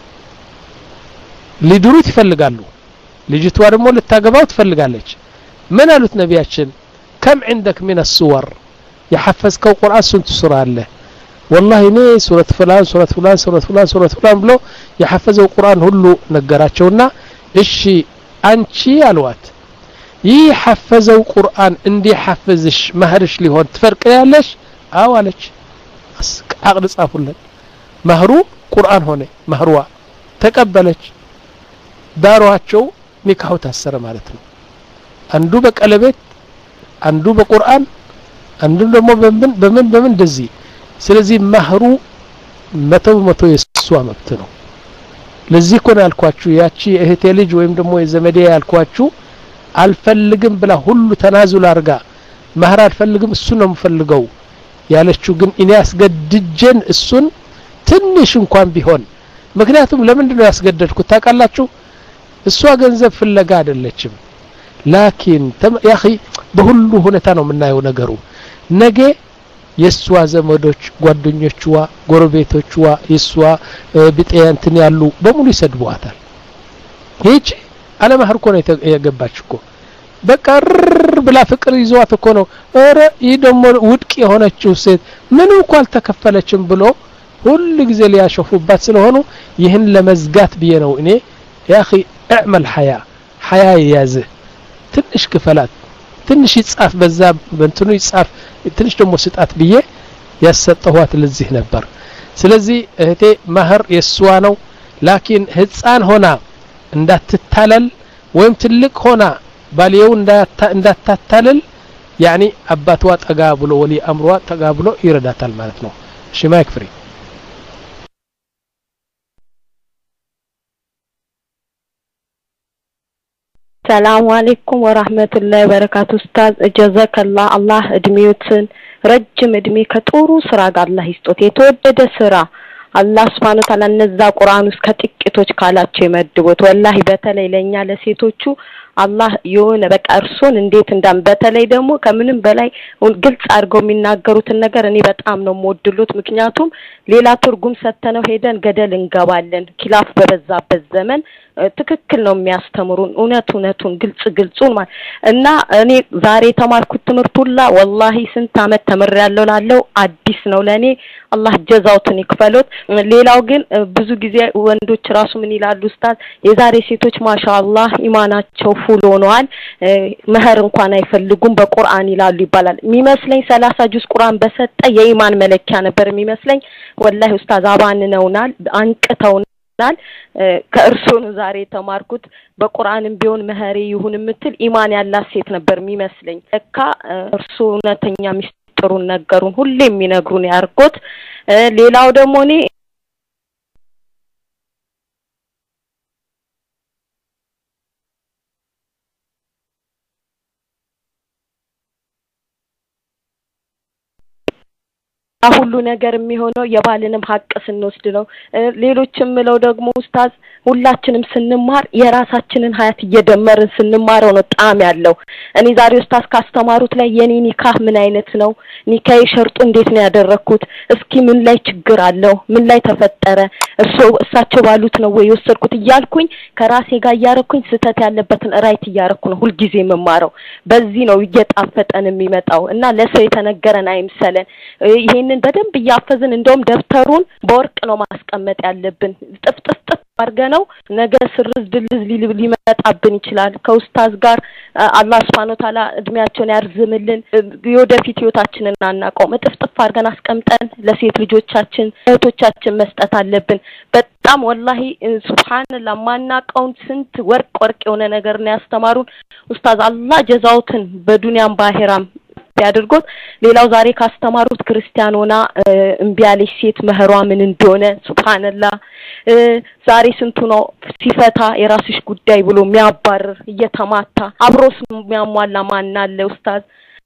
ሊድሩት ይፈልጋሉ ልጅቷ ደግሞ ልታገባው ትፈልጋለች ምን አሉት ነቢያችን كم عندك من الصور يحفظكው ቁርአን ስንት ሱራ አለ والله እኔ ሱረት ፍላን ሱረት ፍላን ሱረት ፍላን ሱረት ፍላን ብሎ የሐፈዘው ቁርአን ሁሉ ነገራቸውና እሺ አንቺ አልዋት ይህ ሐፈዘው ቁርአን እንዲ ሐፈዝሽ ማህርሽ ሊሆን ትፈርቀያለሽ አው አለች አቅድ ጻፉልን ማህሩ ቁርአን ሆነ ማህሩዋ ተቀበለች ዳሯቸው ኒካሁ ታሰረ ማለት ነው አንዱ በቀለበት አንዱ በቁርአን አንዱ ደግሞ በምን በምን በምን እንደዚህ ስለዚህ ማህሩ መቶ መቶ የሷ መብት ነው ለዚህ ኮን ያልኳችሁ ያቺ እህቴ ልጅ ወይም ደግሞ የዘመዴ ያልኳችሁ አልፈልግም ብላ ሁሉ ተናዙል አርጋ ማህር አልፈልግም እሱ ነው የምፈልገው ያለችው ግን እኔ ያስገድጀን እሱን ትንሽ እንኳን ቢሆን ምክንያቱም ለምንድነው ያስገደድኩት ታውቃላችሁ እሷ ገንዘብ ፍለጋ አይደለችም ላኪን ያ اخي በሁሉ ሁኔታ ነው የምናየው ነገሩ ነገ የሷ ዘመዶች ጓደኞቿ ጎረቤቶቿ የሷ ቢጤንትን ያሉ በሙሉ ይሰድቧታል ሄጭ አለ ማህር ኮነ የገባችኮ በቃ ብላ ፍቅር ይዟት እኮ ነው ኧረ ይህ ደግሞ ውድቅ የሆነችው ሴት ምን እንኳን ተከፈለችም ብሎ ሁሉ ጊዜ ሊያሸፉባት ስለሆኑ ይህን ለመዝጋት ብዬ ነው እኔ ያ اخي اعمل حياة حياة ያዘ ትንሽ ክፈላት ትንሽ ይጻፍ በዛ በእንትኑ ይጻፍ ትንሽ ደግሞ ስጣት ብዬ ያሰጠኋት ለዚህ ነበር ስለዚህ እህቴ ማህር የሷ ነው ላኪን ህፃን ሆና እንዳትታለል ወይም ትልቅ ሆና ባልየው እንዳታታለል ያኒ አባቷ ጠጋ ብሎ ወሊ አምሯ ጠጋ ብሎ ይረዳታል ማለት ነው እሺ ማይክ ፍሪ ሰላም አለይኩም ወራህመቱላሂ ወበረካቱ ኡስታዝ ጀዛከላህ አላህ እድሜዎትን ረጅም እድሜ ከጥሩ ስራ ጋር አላህ ይስጦት የተወደደ ስራ አላህ Subhanahu Wa Ta'ala እነዛ ቁርአን ውስጥ ከጥቂቶች ካላቸው ይመድቦት ወላሂ በተለይ ለኛ ለሴቶቹ አላህ የሆነ በቃ እርሱን እንዴት እንዳም በተለይ ደግሞ ከምንም በላይ ግልጽ አድርገው የሚናገሩትን ነገር እኔ በጣም ነው ሞድሉት ምክንያቱም ሌላ ትርጉም ሰተነው ሄደን ገደል እንገባለን ኪላፍ በበዛበት ዘመን ትክክል ነው የሚያስተምሩን እውነት እውነቱን ግልጽ ግልጹን እና እኔ ዛሬ ተማርኩት ትምርቱላ ወላሂ ስንት አመት ተመረያለሁ ላለው አዲስ ነው ለኔ አላህ ጀዛውትን ይክፈሉት ሌላው ግን ብዙ ጊዜ ወንዶች ራሱ ምን ይላሉ ኡስታዝ የዛሬ ሴቶች ማሻአላህ ኢማናቸው ፉል ሆነዋል መህር እንኳን አይፈልጉም በቁርአን ይላሉ ይባላል የሚመስለኝ ሰላሳ ጁዝ ቁርአን በሰጠ የኢማን መለኪያ ነበር የሚመስለኝ ወላሂ ኡስታዝ አባንነውናል አንቅተውናል ከእርሱ ነው ዛሬ ተማርኩት በቁርአንም ቢሆን መህሪ ይሁን ምትል ኢማን ያላት ሴት ነበር የሚመስለኝ ለካ እርሱ እውነተኛ ሚስጥሩን ነገሩን ሁሌ የሚነግሩን ያርቆት ሌላው ደግሞ እኔ ሁሉ ነገር የሚሆነው የባልንም ሐቅ ስንወስድ ነው ሌሎችም ምለው ደግሞ ኡስታዝ ሁላችንም ስንማር የራሳችንን ሀያት እየደመርን ስንማረው ነው ጣም ያለው እኔ ዛሬ ኡስታዝ ካስተማሩት ላይ የኔ ኒካህ ምን አይነት ነው ኒካህ ሸርጡ እንዴት ነው ያደረኩት እስኪ ምን ላይ ችግር አለው ምን ላይ ተፈጠረ እሱ እሳቸው ባሉት ነው ወይ ወሰድኩት ይያልኩኝ ከራሴ ጋር ያረኩኝ ስተት ያለበትን ራይት ያረኩ ነው ሁሉ ጊዜ መማረው በዚህ ነው እየጣፈጠን የሚመጣው እና ለሰው የተነገረን አይምሰለን ይሄን ይሄንን በደንብ ያፈዝን እንደውም ደብተሩን በወርቅ ነው ማስቀመጥ ያለብን ጥፍጥፍ አርገነው ነገ ስርዝ ድልዝ ሊመጣብን ይችላል ከኡስታዝ ጋር አላህ Subhanahu Wa Ta'ala እድሜያቸውን ያርዝምልን የወደፊት ህይወታችንን አናቀው ጥፍጥፍ አርገን አስቀምጠን ለሴት ልጆቻችን እህቶቻችን መስጠት አለብን በጣም ወላሂ ሱብሃንአላህ ማናቀውን ስንት ወርቅ ወርቅ የሆነ ነገር ነው ያስተማሩን ኡስታዝ አላህ ጀዛውትን በዱንያም ባሄራም ያድርጎት ሌላው ዛሬ ካስተማሩት ክርስቲያኖና እንቢያለሽ ሴት መህሯ ምን እንደሆነ ሱብሃንአላህ ዛሬ ስንቱ ነው ሲፈታ የራስሽ ጉዳይ ብሎ የሚያባርር እየተማታ አብሮስ የሚያሟላ ማን አለ ኡስታዝ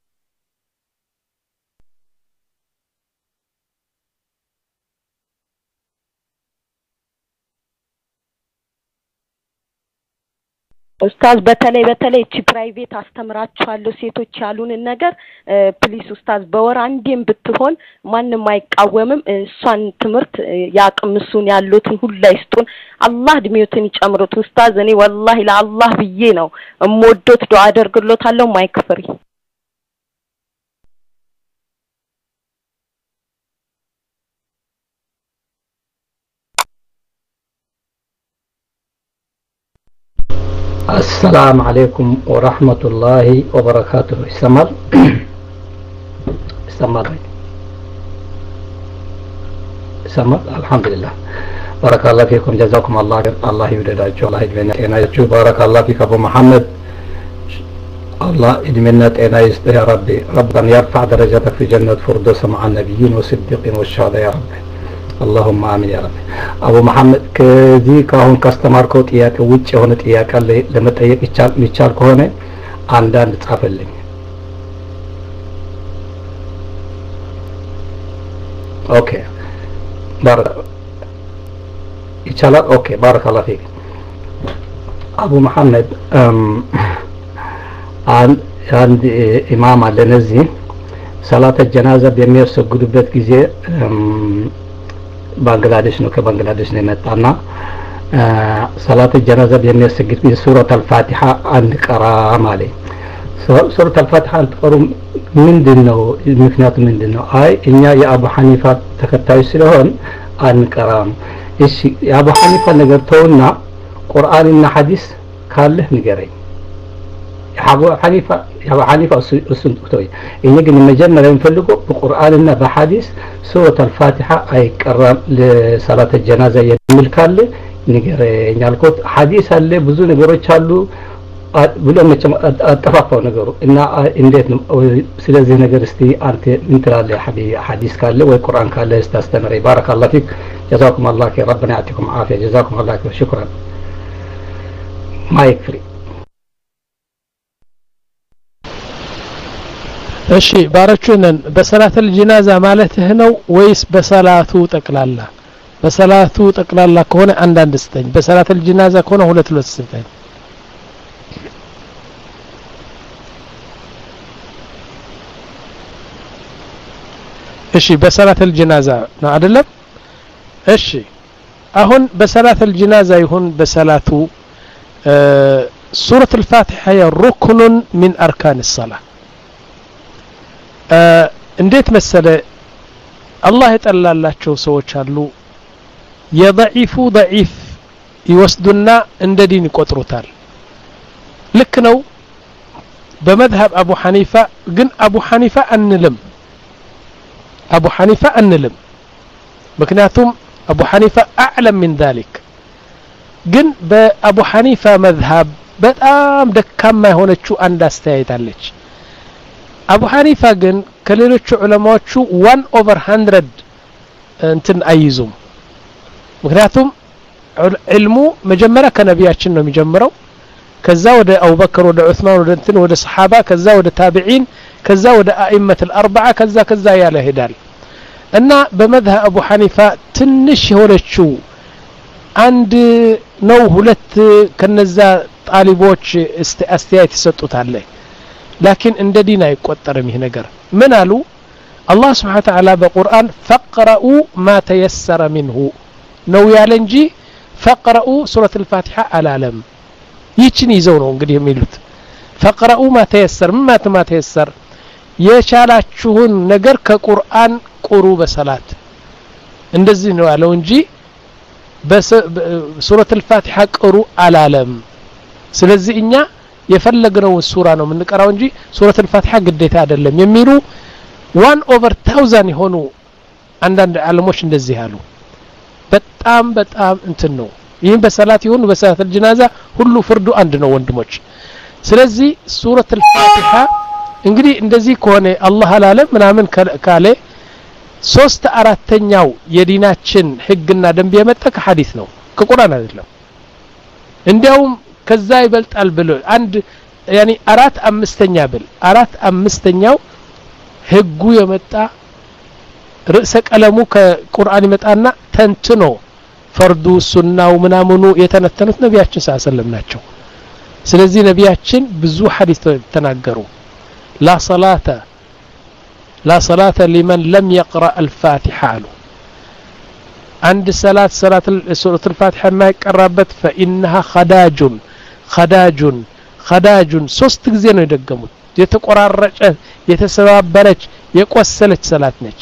ኡስታዝ በተለይ በተለይ እቺ ፕራይቬት አስተምራችኋለሁ ሴቶች ያሉን ነገር ፕሊስ ኡስታዝ በወር አንዴም ብትሆን ማንንም አይቃወምም እሷን ትምርት ያቅምሱን ያሉትን ሁሉ ይስጡን አላህ ድሚዮትን ይጨምሩት ኡስታዝ እኔ ወላሂ ለአላህ ብዬ ነው እሞዶት ዱዓ አደርግሎታለሁ ማይክፍሪ السلام عليكم ورحمة الله وبركاته استمر استمر استمر الحمد لله بارك الله فيكم جزاكم الله الله يودداችሁ الله يدمنا ጤናችሁ بارك الله فيك ابو محمد الله يدمنا ጤና ይስጥ يا ربي ربنا يرفع درجتك في جنة فردوس مع النبيين والصديقين والشهداء يا رب اللهم آمين يا رب ابو محمد ከዚህ ካሁን ካስተማርከው ጥያቄ ውጭ የሆነ ጥያቄ ለመጠየቅ ይቻል ይቻል ከሆነ አንዳንድ ጻፈልኝ ኦኬ ባረክ ይቻላል ኦኬ بارك الله فيك ابو محمد አንድ አንድ ኢማም አለ ነዚህ ሰላተ ጀናዛ በሚያሰግዱበት ጊዜ ባንግላዴሽ ነው ከባንግላዴሽ ነው የመጣና ሰላተ ጀናዛ በሚያሰግድ ሱረት አልፋቲሃ አንድ ቀራ ማለት ሱረት አልፋቲሃ አንቀሩ ምንድነው ምክንያቱ ምንድነው አይ እኛ የአቡ ሐኒፋ ተከታዮች ስለሆን አንቀራም እሺ የአቡ ሐኒፋ ነገር ተውና ቁርአንና ሐዲስ ካለህ ንገረኝ የአቡ ሐኒፋ የአቡ ሐኒፋ እሱን ተወይ እኛ ግን መጀመሪያ እንፈልገው በቁርአንና በሐዲስ ሱረት አልፋቲሃ አይቀራም ለሰላተ ጀናዛ የሚል ካለ ንገረኝ አልኩት ሐዲስ አለ ብዙ ነገሮች አሉ ብሎ አጠፋፋው ነገሩ እና እንዴት ነው ስለዚህ ነገር እስቲ አንተ ምን ትላለህ ሐዲስ ሐዲስ ካለ ወይ ቁርአን ካለ እስታስተምረኝ بارك الله فيك جزاكم الله خير ربنا يعطيكم عافيه جزاكم الله خير شكرا ما يكفي እሺ ባረቹነን በሰላተ الجنازه ማለትህ ነው ወይስ በሰላቱ ጠቅላላ በሰላቱ ጠቅላላ ከሆነ አንድ አንድ ስተኝ በሰላተ الجنازه ከሆነ ሁለት ሁለት ስተኝ እሺ በሰላተ الجنازه ነው አይደለም እሺ አሁን በሰላተ الجنازه ይሁን በሰላቱ ሱረة الفاتحة هي ركن من أركان الصلاة እንዴት መሰለ አላህ የጠላላቸው ሰዎች አሉ የضعيف ضعيف ይወስዱና እንደ ዲን ይቆጥሩታል ልክ ነው በመذهب አቡ ሐኒፋ ግን አቡ ሐኒፋ አንልም አቡ ሐኒፋ አንልም ምክንያቱም አቡ ሐኒፋ اعلم من ذلك ግን በአቡ ሐኒፋ መذهب በጣም ደካማ የሆነችው አንድ አስተያየት አለች አቡ ሐኒፋ ግን ከሌሎች ዑለማዎቹ one over one hundred እንትን አይዙም ምክንያቱም ዒልሙ መጀመሪያ ከነቢያችን ነው የሚጀምረው ከዛ ወደ አቡበከር ወደ ዑስማን ወደ እንትን ወደ ሰሃባ ከዛ ወደ ታቢዒን ከዛ ወደ አኢመት الاربعه ከዛ ከዛ ያለ ሄዳል እና በመذهب አቡ ሐኒፋ ትንሽ የሆነችው አንድ ነው ሁለት ከነዛ ጣሊቦች አስተያየት ይሰጡታል لكن እንደ ዲን አይቆጠርም ይሄ ነገር ምን አሉ አላህ Subhanahu Wa Ta'ala በቁርአን فقرؤوا ما تيسر منه ነው ያለ እንጂ فقرؤوا سورة الفاتحة አላለም ይችን ይዘው ነው እንግዲህ የሚሉት فقرؤوا ما تيسر ما ما تيسر የቻላችሁን ነገር ከቁርአን ቁሩ በሰላት እንደዚህ ነው ያለው እንጂ በሱረት الفاتحة ቁሩ አላለም ስለዚህ እኛ የፈለግነው ሱራ ነው የምንቀራው እንጂ ሱረት الفاتحة ግዴታ አይደለም የሚሉ one over thousand የሆኑ አንዳንድ ዓለሞች እንደዚህ ያሉ በጣም በጣም እንትን ነው ይሄን በሰላት ይሁን በሰላት الجنازة ሁሉ ፍርዱ አንድ ነው ወንድሞች ስለዚህ ሱረት الفاتحة እንግዲህ እንደዚህ ከሆነ አላህ አላለም ምናምን ካለ ሶስት አራተኛው የዲናችን ህግና ደንብ የመጣ ከሐዲስ ነው ከቁርአን አይደለም እንዲያውም ከዛ ይበልጣል ብሎ አንድ ያኒ አራት አምስተኛ ብል አራት አምስተኛው ህጉ የመጣ ርዕሰ ቀለሙ ከቁርአን ይመጣና ተንትኖ ፈርዱ ሱናው ምናምኑ የተነተኑት ነቢያችን ሰለላሁ ዐለይሂ ወሰለም ናቸው ስለዚህ ነቢያችን ብዙ ሐዲስ ተናገሩ لا صلاة لا صلاة لمن لم يقرأ الفاتحة له عند صلاة صلاة سورة الفاتحة ما يقرأبت فإنها خداج خداج خداج ሶስት ጊዜ ነው የደገሙት የተቆራረጨ የተሰባበረች የቆሰለች ሰላት ነች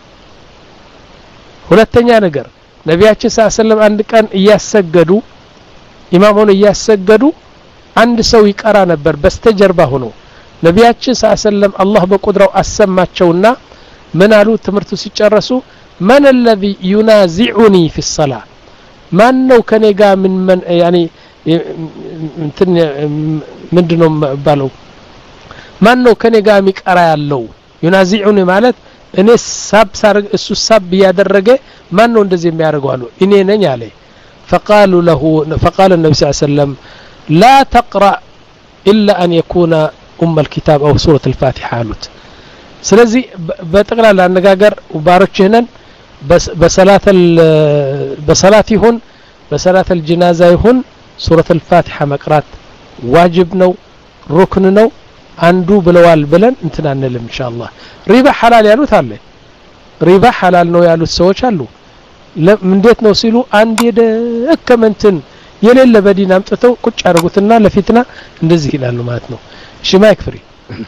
ሁለተኛ ነገር ነቢያችን ሰለላሁ ዐለይሂ ወሰለም አንድ ቀን እያሰገዱ ኢማም ሆነው እያሰገዱ አንድ ሰው ይቀራ ነበር በስተጀርባ ሆኖ ነቢያችን ሰለላሁ ዐለይሂ ወሰለም አላህ በቁድራው አሰማቸውና ምን አሉ ትምርቱ ሲጨርሱ من الذي ينازعني في الصلاة ማን ነው ከኔ ጋር ምን ምን يعني እንትን ምንድነው ባለው ማን ነው ከኔ ጋር የሚቀራ ያለው ينازعني ማለት እኔ ሳብ ሳርግ እሱ ሳብ ያደረገ ማን ነው እንደዚህ የሚያደርገው አሉ እኔ ነኝ አለ فقالوا له فقال النبي صلى الله عليه وسلم لا تقرأ إلا أن يكون ኡም الكتاب او سوره الفاتحه አሉት ስለዚህ በጠቅላላ አነጋገር ወባሮችህነን በሰላት በሰላት ይሁን በሰላት الجنازه ይሁን سوره الفاتحه መቅራት ዋጅብ ነው ሩክን ነው አንዱ ብለዋል ብለን እንትና እንልም ኢንሻአላህ ሪባ ሐላል ያሉት አለ ሪባ ሐላል ነው ያሉት ሰዎች አሉ እንዴት ነው ሲሉ አንድ የደከመንትን የሌለ በዲን አምጥተው ቁጭ አድርጉትና ለፊትና እንደዚህ ይላሉ ማለት ነው እሺ ማይክ ፍሪ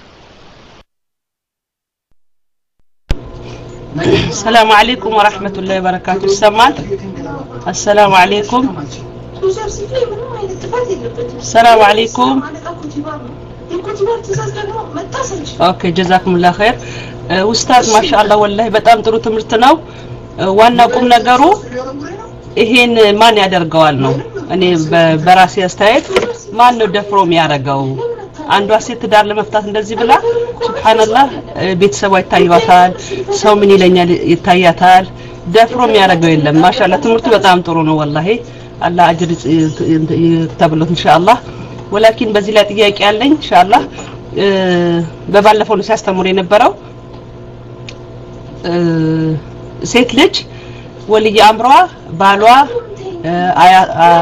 السلام عليكم ورحمة الله وبركاته السمال السلام عليكم السلام عليكم اوكي جزاكم الله خير استاذ ما شاء الله والله በጣም ጥሩ ትምህርት ነው ዋና ቁም ነገሩ ይሄን ማን ያደርገዋል ነው እኔ በራሴ አስተያየት ማን ነው ደፍሮ የሚያረጋው አንዷ ሴት ዳር ለመፍታት እንደዚህ ብላ ሱብሃንአላህ ቤተሰቧ ይታያታል ሰው ምን ይለኛል ይታያታል ደፍሮ የሚያረጋው የለም ማሻአላህ ትምህርቱ በጣም ጥሩ ነው والله አላህ አጅር ይተብሎት ኢንሻአላህ ወላኪን በዚህ ላይ ጥያቄ ያለኝ ኢንሻአላህ በባለፈው ነው ሲያስተምሩ የነበረው ሴት ልጅ ወልይ አምሯ ባሏ አያ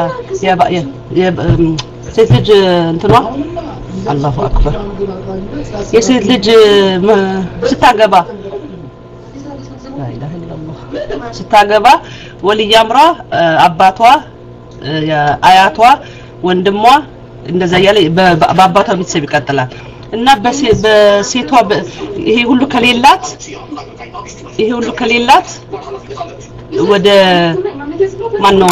ሴት ልጅ እንትኗ አላሁ አክበር የሴት ልጅ ስታገባ لا اله الا الله ስታገባ ወልይ አምሯ አባቷ አያቷ ወንድሟ እንደዛ ያለ በአባቷ ቤተሰብ ይቀጥላል እና በሴቷ ይሄ ሁሉ ከሌላት ይሄ ሁሉ ከሌላት ወደ ማን ነው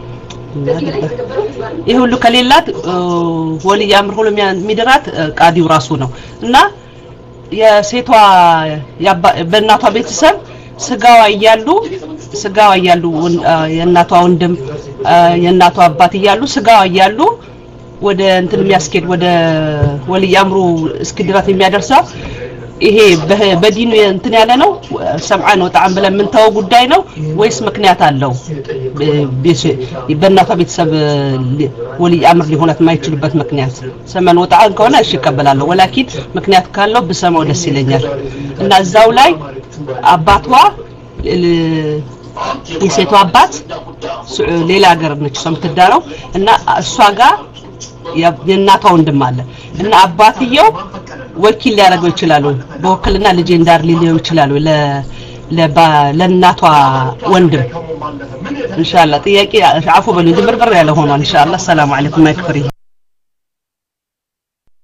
ይሄ ሁሉ ከሌላት ወልይ አምር ሁሉ የሚድራት ቃዲው ራሱ ነው እና የሴቷ በእናቷ ቤተሰብ ስጋዋ ይያሉ ስጋዋ ይያሉ የእናቷ ወንድም የእናቷ አባት ይያሉ ስጋዋ ይያሉ ወደ እንትን የሚያስኬድ ወደ ወልይ አምሩ እስኪድራት የሚያደርሰው ይሄ በዲኑ እንትን ያለ ነው ሰምዓን ወጣን ብለን ምን ተው ጉዳይ ነው ወይስ ምክንያት አለው በእናቷ ቤተሰብ ወልይ አምር ሊሆናት ማይችልበት ምክንያት ሰማን ወጣን ከሆነ እሺ ይቀበላለሁ ወላኪን ምክንያት ካለው በሰማው ደስ ይለኛል እና እዛው ላይ አባቷ የሴቷ አባት ሌላ ሀገር ነች ሰምተዳረው እና እሷ ጋር የእናቷ ወንድም አለ እና አባትየው ወኪል ሊያደርገው ይችላል በወክልና ልጅ እንዳር ሊለው ይችላል ለ ለእናቷ ወንድም ኢንሻአላህ ጥያቄ አፉ በሉ ድምርብር ያለ ሆኗል ኢንሻአላህ ሰላም አለይኩም ማይክፍሪ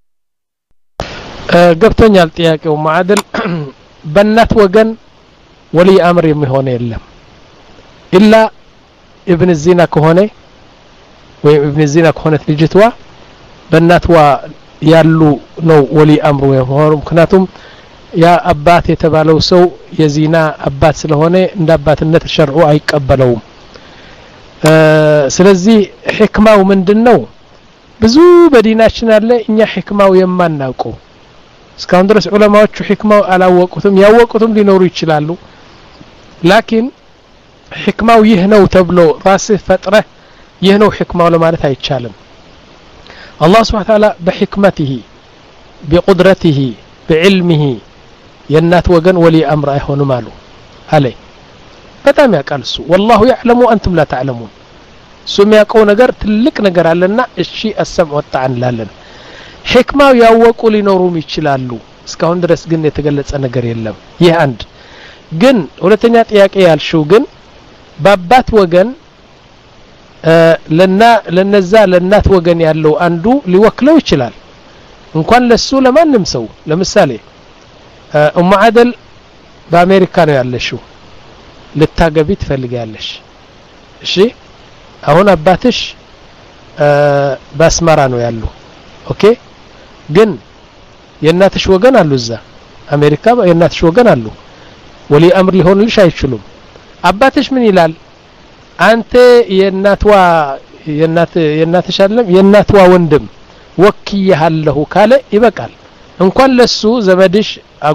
ገብቶኛል ጥያቄው ማዕደል በእናት ወገን ولي أمر يمهون يلم إلا ابن الزنا كهونه وابن الزنا كهونت لجتوا بناتوا يالو نو ولي أمر يمهون مكناتهم يا أبات يتبالو سو يزينا أبات سلهونه عند أبات النت الشرع አይቀበለውም ስለዚህ ሕክማው ምንድነው ብዙ በዲናችን አለ እኛ ሕክማው የማናውቀው እስካሁን ድረስ ዑለማዎቹ ሕክማው አላወቁትም ያወቁትም ሊኖሩ ይችላሉ ላኪን ሕክማው ይህ ነው ተብሎ ራስህ ፈጥረህ ይህ ነው ሕክማው ለማለት አይቻልም አላህ Subhanahu Wa Ta'ala በሕክመته بقدرته بعلمه የናት ወገን ወሊ አምር አይሆንም አሉ አለ በጣም ያውቃል እሱ والله يعلم وانتم لا تعلمون ሱም ያውቀው ነገር ትልቅ ነገር አለና እሺ አሰም ወጣን ላለን ሕክማው ያወቁ ሊኖሩም ይችላሉ እስካሁን ድረስ ግን የተገለጸ ነገር የለም ይህ አንድ ግን ሁለተኛ ጥያቄ ያልሽው ግን በአባት ወገን ለና ለነዛ ለናት ወገን ያለው አንዱ ሊወክለው ይችላል እንኳን ለሱ ለማንም ሰው ለምሳሌ ኡም አደል በአሜሪካ ነው ያለሽው ልታገቢ ትፈልጋለሽ እሺ አሁን አባትሽ በአስመራ ነው ያለው ኦኬ ግን የናትሽ ወገን አሉ እዛ አሜሪካ የናትሽ ወገን አሉ ወሊ አምር ሊሆንልሽ አይችሉም አባትሽ ምን ይላል አንተ የናትዋ የናት የናትሽ አይደለም የናትዋ ወንድም ወክየሃለሁ ካለ ይበቃል እንኳን ለሱ ዘመድሽ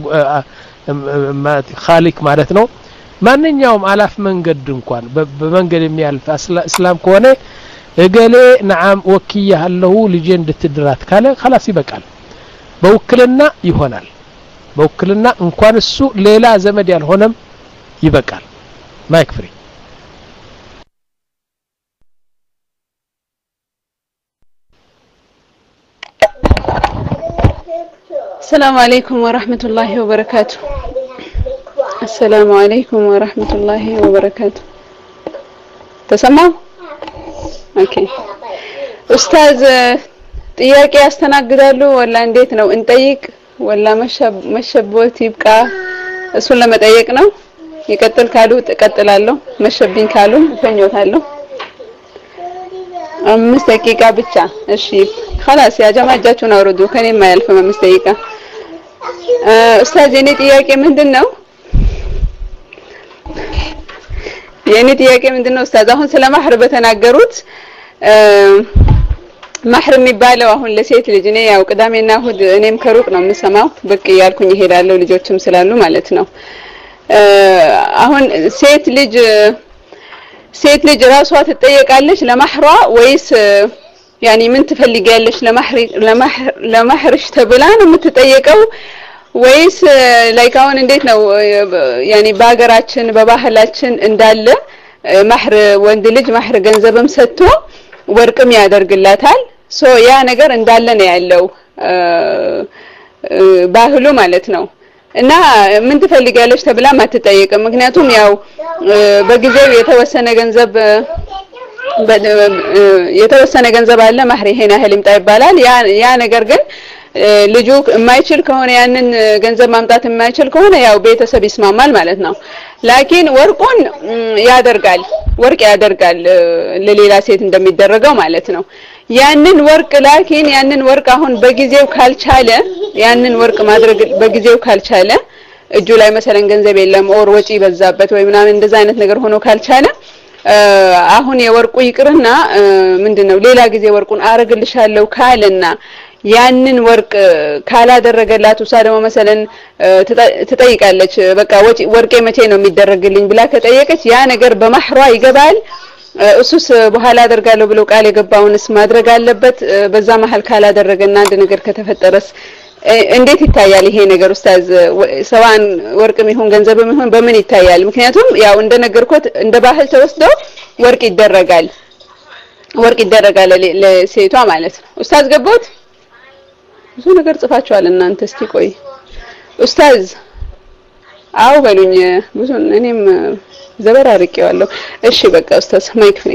خالق ማለት ነው ማንኛውም አላፍ መንገድ እንኳን በመንገድ የሚያልፍ እስላም ከሆነ እገሌ ነዓም ወክየሃለሁ ልጄ እንድትድራት ካለ خلاص ይበቃል በውክልና ይሆናል በውክልና እንኳን እሱ ሌላ ዘመድ ያልሆነም ይበቃል ማይክ ፍሪ السلام عليكم ورحمة الله وبركاته السلام عليكم ورحمة الله وبركاته تسمعوا؟ اوكي استاذ ጥያቄ ያስተናግዳሉ ወላ እንዴት ነው እንጠይቅ ወላ መሸብ መሸቦት ይብቃ እሱን ለመጠየቅ ነው ይቀጥል ካሉ ተቀጥላለሁ መሸብኝ ካሉ ፈኞታለሁ አምስት ደቂቃ ብቻ እሺ خلاص يا جماعه እጃችሁን አውርዱ ከኔ ማያልፍ አምስት ደቂቃ ኡስታዝ የኔ ጥያቄ ምንድነው የኔ ጥያቄ ምንድነው ኡስታዝ አሁን ስለ ማህር በተናገሩት ማህር የሚባለው አሁን ለሴት ልጅ እኔ ያው ቅዳሜና እሁድ እኔም ከሩቅ ነው የምሰማው በቅ ያልኩኝ ይሄዳለው ልጆችም ስላሉ ማለት ነው አሁን ሴት ልጅ ሴት ልጅ ራሷ ትጠየቃለች ለማህሯ ወይስ يعني ምን ትፈልጊያለሽ ለማህር ለማህር ለማህርሽ ተብላ ነው የምትጠየቀው ወይስ ላይካውን እንዴት ነው يعني በአገራችን በባህላችን እንዳለ ማህር ወንድ ልጅ ማህር ገንዘብም ሰጥቶ ወርቅም ያደርግላታል ሶ ያ ነገር እንዳለ ነው ያለው ባህሉ ማለት ነው እና ምን ትፈልጊያለሽ ተብላ ማትጠየቅም ምክንያቱም ያው በጊዜው የተወሰነ ገንዘብ የተወሰነ ገንዘብ አለ ማህር ይሄን ያህል ይምጣ ይባላል ያ ያ ነገር ግን ልጁ የማይችል ከሆነ ያንን ገንዘብ ማምጣት የማይችል ከሆነ ያው ቤተሰብ ይስማማል ማለት ነው ላኪን ወርቁን ያደርጋል ወርቅ ያደርጋል ለሌላ ሴት እንደሚደረገው ማለት ነው ያንን ወርቅ ላኪን ያንን ወርቅ አሁን በጊዜው ካልቻለ ያንን ወርቅ ማድረግ በጊዜው ካልቻለ እጁ ላይ መሰለን ገንዘብ የለም ኦር ወጪ በዛበት ወይ ምናምን እንደዛ አይነት ነገር ሆኖ ካልቻለ አሁን የወርቁ ይቅርና ምንድነው ሌላ ጊዜ ወርቁን አረግልሻለሁ ካለና ያንን ወርቅ ካላደረገላት ውሳ ደግሞ መሰለን ትጠይቃለች በቃ ወጪ ወርቄ መቼ ነው የሚደረግልኝ ብላ ከጠየቀች ያ ነገር በማህሯ ይገባል እሱስ በኋላ አደርጋለሁ ብሎ ቃል የገባውንስ ማድረግ አለበት በዛ መሃል ካላደረገና አንድ ነገር ከተፈጠረስ እንዴት ይታያል ይሄ ነገር ኡስታዝ ሰዋን ወርቅም ይሁን ገንዘብም ይሁን በምን ይታያል ምክንያቱም ያው እንደነገርኩት እንደ ባህል ተወስዶ ወርቅ ይደረጋል ወርቅ ይደረጋል ለሴቷ ማለት ነው ኡስታዝ ገቦት ብዙ ነገር ጽፋችኋል እናንተ እስቲ ቆይ ኡስታዝ አው በሉኝ ብዙ እኔም ዘበር አርቄዋለሁ እሺ በቃ ኡስታዝ ማይክ ፍሪ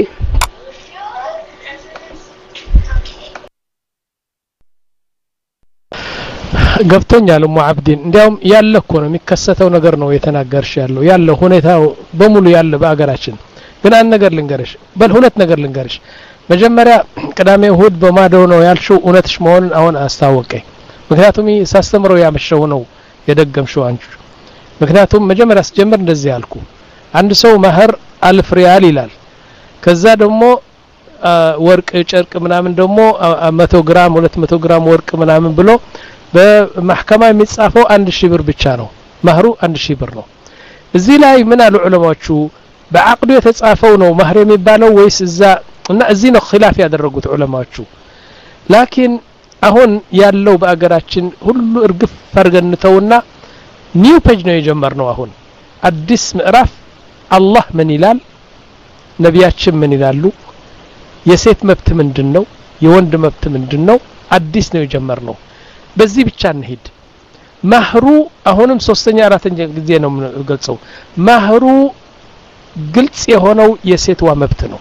ገብቶኛል ሙ አብዲን እንዲያውም ያለ እኮ ነው የሚከሰተው ነገር ነው የተናገርሽ ያለው ያለ ሁኔታው በሙሉ ያለ በአገራችን ግን አንድ ነገር ልንገርሽ በል ሁለት ነገር ልንገርሽ መጀመሪያ ቅዳሜ እሁድ በማዶ ነው ያልሽው እውነትሽ መሆኑን አሁን አስታወቀኝ ምክንያቱም ሳስተምረው ያመሸው ነው የደገምሽው አንቺ ምክንያቱም መጀመሪያ ስጀምር እንደዚህ ያልኩ አንድ ሰው ማህር አልፍ ሪያል ይላል ከዛ ደግሞ ወርቅ ጨርቅ ምናምን ደግሞ መቶ ግራም ሁለት መቶ ግራም ወርቅ ምናምን ብሎ በመሐከማ የሚጻፈው አንድ ሺህ ብር ብቻ ነው ማህሩ አንድ ሺህ ብር ነው እዚህ ላይ ምን አሉ ዑለማዎቹ በአቅዱ የተጻፈው ነው ማህር የሚባለው ወይስ እዛ እና እዚህ ነው ኺላፍ ያደረጉት ዑለማዎቹ ላኪን አሁን ያለው በአገራችን ሁሉ እርግፍ ፈርገንተውና ኒው ፔጅ ነው የጀመርነው አሁን አዲስ ምዕራፍ አላህ ምን ይላል ነቢያችን ምን ይላሉ የሴት መብት ምንድነው የወንድ መብት ምንድነው አዲስ ነው የጀመርነው በዚህ ብቻ እንሄድ ማህሩ አሁንም ሶስተኛ አራተኛ ጊዜ ነው የምገልጸው ማህሩ ግልጽ የሆነው የሴትዋ መብት ነው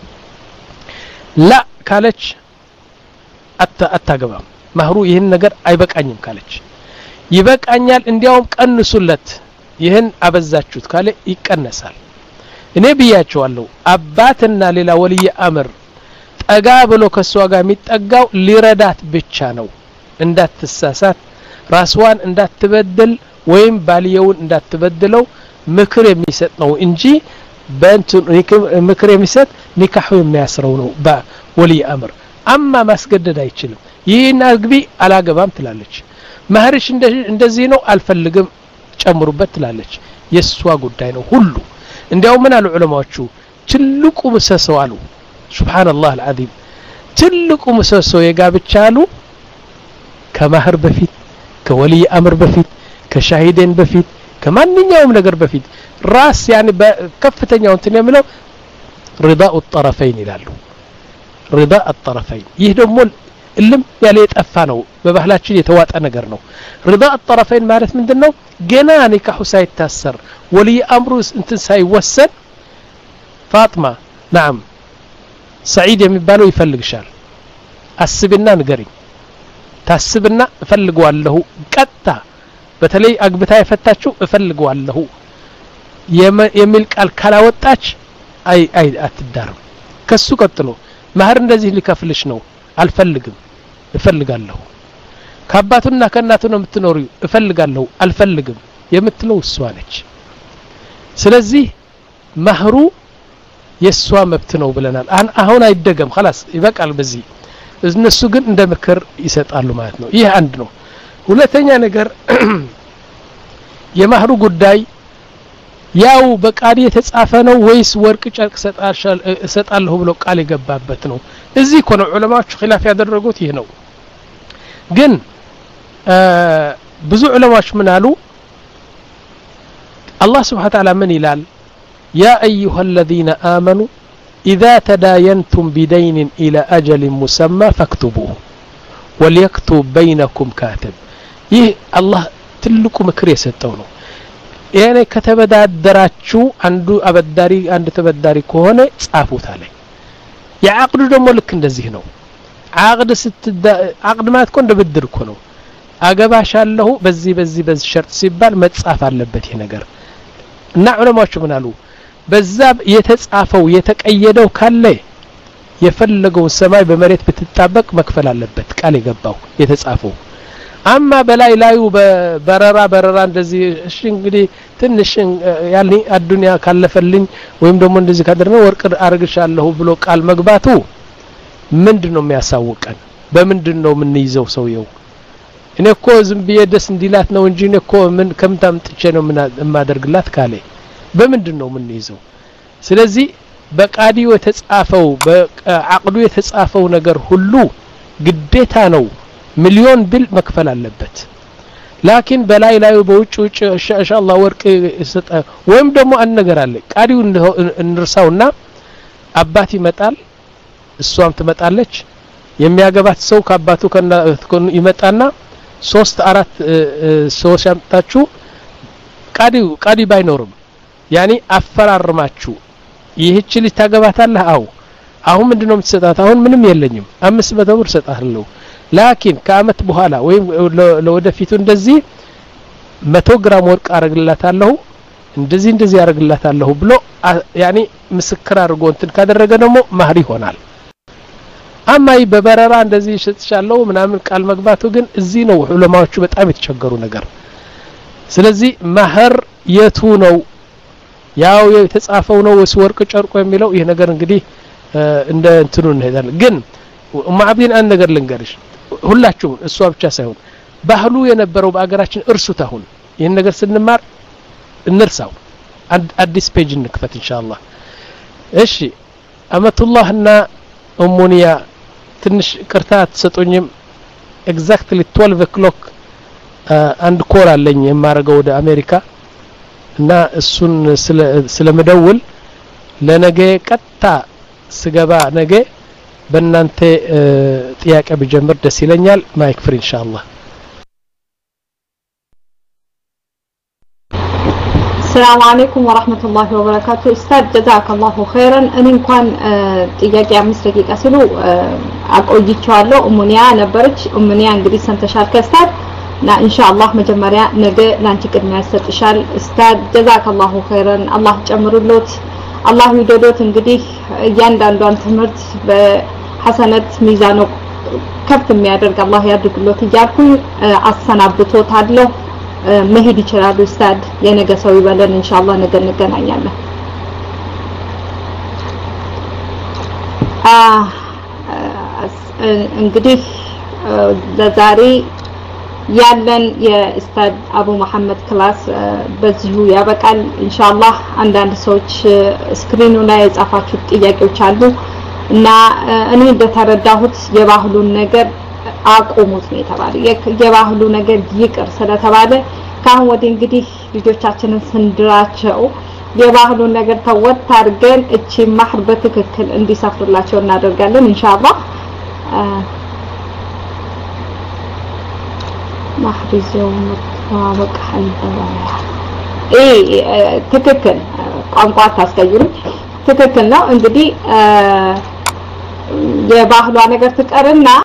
ላ ካለች አታገባም ማህሩ ይህን ነገር አይበቃኝም ካለች ይበቃኛል እንዲያውም ቀንሱለት ይህን አበዛችሁት ካለ ይቀነሳል እኔ ብያቸዋለሁ አባትና ሌላ ወልይ አምር ጠጋ ብሎ ከሷ ጋር የሚጠጋው ሊረዳት ብቻ ነው እንዳትሳሳት ራስዋን እንዳትበደል ወይም ባልየውን እንዳትበደለው ምክር የሚሰጥ ነው እንጂ በእንቱ ምክር የሚሰጥ ኒካሁ የሚያስረው ነው በወልይ አምር አማ ማስገደድ አይችልም ይህን አግቢ አላገባም ትላለች ማህርሽ እንደዚህ ነው አልፈልግም ጨምሩበት ትላለች የሷ ጉዳይ ነው ሁሉ እንዲያው ምን አሉ ዑለማዎቹ ትልቁ ምሰሶ አሉ ሱብሃንአላህ አልዓዚም ትልቁ ምሰሶ የጋብቻ አሉ ከማህር በፊት ከወልይ አምር በፊት ከሻሂደን በፊት ከማንኛውም ነገር በፊት ራስ ያኒ በከፍተኛው እንትን የሚለው رضاء الطرفين ይላሉ رضاء الطرفين ይህ ደግሞ እልም ያለ የጠፋ ነው በባህላችን የተዋጠ ነገር ነው رضاء الطرفين ማለት ምንድነው ገና ኒካሁ ሳይታሰር ወልይ አምሩ እንትን ሳይወሰን ፋጥማ نعم ሰዒድ የሚባለው ይፈልግሻል አስብና ንገሪኝ ታስብና እፈልገዋለሁ ቀጣ በተለይ አግብታ የፈታችው እፈልገዋለሁ የሚል ቃል ካላወጣች አይ አይ አትዳርም ከሱ ቀጥሎ ማህር እንደዚህ ሊከፍልሽ ነው አልፈልግም እፈልጋለሁ ከአባቱና ከእናቱ ነው የምትኖሪው እፈልጋለሁ አልፈልግም የምትለው እሷ ነች ስለዚህ ማህሩ የሷ መብት ነው ብለናል አሁን አይደገም خلاص ይበቃል በዚህ እነሱ ግን እንደ ምክር ይሰጣሉ ማለት ነው ይህ አንድ ነው ሁለተኛ ነገር የማህሩ ጉዳይ ያው በቃዲ የተጻፈ ነው ወይስ ወርቅ ጨርቅ ሰጣለሁ ብሎ ቃል የገባበት ነው እዚህ ኮነ ዑለማዎች ኺላፍ ያደረጉት ይሄ ነው ግን ብዙ ዑለማዎች ምን አሉ አላህ Subhanahu Wa Ta'ala ምን ይላል يا أيها الذين آمنوا إذا تداينتم بدين إلى أجل مسمى فاكتبوه وليكتب بينكم كاتب ይህ አላህ ትልቁ ምክር የሰጠው ነው ያኔ ከተበዳደራችሁ አንዱ አበዳሪ አንድ ተበዳሪ ከሆነ ጻፉት አለ ያዕቅዱ ደግሞ ልክ እንደዚህ ነው አቅድ ስትዳ አቅድ ማለት ኮንደ ብድር እኮ ነው አገባሻለሁ በዚህ በዚህ በዚህ ሸርጥ ሲባል መጻፍ አለበት ይሄ ነገር እና ዑለማዎች ምን አሉ በዛ የተጻፈው የተቀየደው ካለ የፈለገው ሰማይ በመሬት ብትጣበቅ መክፈል አለበት ቃል የገባው የተጻፈው አማ በላይ ላዩ በበረራ በረራ እንደዚህ እሺ እንግዲህ ትንሽ ያልኒ አዱንያ ካለፈልኝ ወይም ደግሞ እንደዚህ ካደረነ ወርቅ አርግሻለሁ ብሎ ቃል መግባቱ ምንድነው የሚያሳውቀን በምንድነው ምን ይዘው ሰውየው እኔ እኮ ዝም ብዬ ደስ እንዲላት ነው እንጂ እኔ እኮ ምን ከምታምጥቼ ነው ምን ማደርግላት ካለ በምንድነው ምን ይዘው ስለዚህ በቃዲው የተጻፈው በአቅዱ የተጻፈው ነገር ሁሉ ግዴታ ነው ሚሊዮን ቢል መክፈል አለበት ላኪን በላይ ላይ በውጭ ውጭ ኢንሻአላህ ወርቅ ይሰጣ ወይም ደግሞ አንድ ነገር አለ ቃዲው እንርሳውና አባት ይመጣል እሷም ትመጣለች የሚያገባት ሰው ከአባቱ ከነ ይመጣና ሶስት አራት ሰዎች አምጣችሁ ቃዲው ቃዲ ባይኖርም ያኒ አፈራርማችሁ ይህች ልጅ ታገባታለህ አው አሁን ምንድነው የምትሰጣት አሁን ምንም የለኝም አምስት መቶ ብር ሰጣለሁ ላኪን ከአመት በኋላ ወይም ለወደፊቱ እንደዚህ መቶ ግራም ወርቅ አረግላታለሁ እንደዚህ እንደዚህ አረግላታለሁ ብሎ ያኒ ምስክር አድርጎ እንትን ካደረገ ደግሞ ማህር ይሆናል። አማይ በበረራ እንደዚህ ሽጥሻለሁ ምናምን ቃል መግባቱ ግን እዚህ ነው ዑለማዎቹ በጣም የተቸገሩ ነገር። ስለዚህ ማህር የቱ ነው ያው የተጻፈው ነው ወይስ ወርቅ ጨርቆ የሚለው ይሄ ነገር እንግዲህ እንደ እንትኑ እንሄዳለን። ግን ማዕቢን አንድ ነገር ልንገርሽ ሁላችሁም እሷ ብቻ ሳይሆን ባህሉ የነበረው በአገራችን እርሱት አሁን ይሄን ነገር ስንማር እንርሳው አዲስ ፔጅ እንክፈት ኢንሻአላህ። እሺ አመቱላህና ኡሙኒያ ትንሽ ቅርታ ተሰጡኝም ኤግዛክትሊ twelve o'clock አንድ ኮል አለኝ የማረገው ወደ አሜሪካ እና እሱን ስለመደውል ለነገ ቀጥታ ስገባ ነገ በእናንተ ጥያቄ ብጀምር ደስ ይለኛል። ማይክ ፍሪ ኢንሻአላህ። السلام عليكم ورحمة الله وبركاته. أستاذ جزاك الله خيرا. أنا እንኳን ጥያቄ አምስት ደቂቃ ሲሉ አቆይቻለሁ። ኡሙኒያ ነበረች። ኡሙኒያ እንግዲህ ሰንተሻል ከስታድ እና ኢንሻአላህ መጀመሪያ ነገ ላንቺ ቅድሚያ ይሰጥሻል። ኡስታዝ جزاك الله خيرا አላህ ጨምሩሎት አላህ ይወደዶት። እንግዲህ እያንዳንዷን ትምህርት በሐሰነት ሚዛኑ ከፍ የሚያደርግ አላህ ያድርግሎት እያልኩኝ አሰናብቶታለሁ። መሄድ ይችላል ኡስታዝ የነገ ሰው ይበለን ኢንሻአላህ ነገ እንገናኛለን። አ እንግዲህ ለዛሬ ያለን የኡስታዝ አቡ መሐመድ ክላስ በዚሁ ያበቃል ኢንሻአላህ። አንዳንድ ሰዎች ስክሪኑ ላይ የጻፋችሁት ጥያቄዎች አሉ እና እኔ እንደተረዳሁት የባህሉን ነገር አቆሙት ነው የተባለ የባህሉ ነገር ይቅር ስለተባለ ካሁን ወዲህ እንግዲህ ልጆቻችንን ስንድራቸው የባህሉን ነገር ተወት አድርገን እቺ ማህር በትክክል እንዲሰፍሩላቸው እናደርጋለን ኢንሻአላህ። ማህር ይዘው መጣበቅ ሐልበያ እይ ትክክል ቋንቋ ታስቀይሩ ትክክል ነው። እንግዲህ የባህሏ ነገር ትቀርና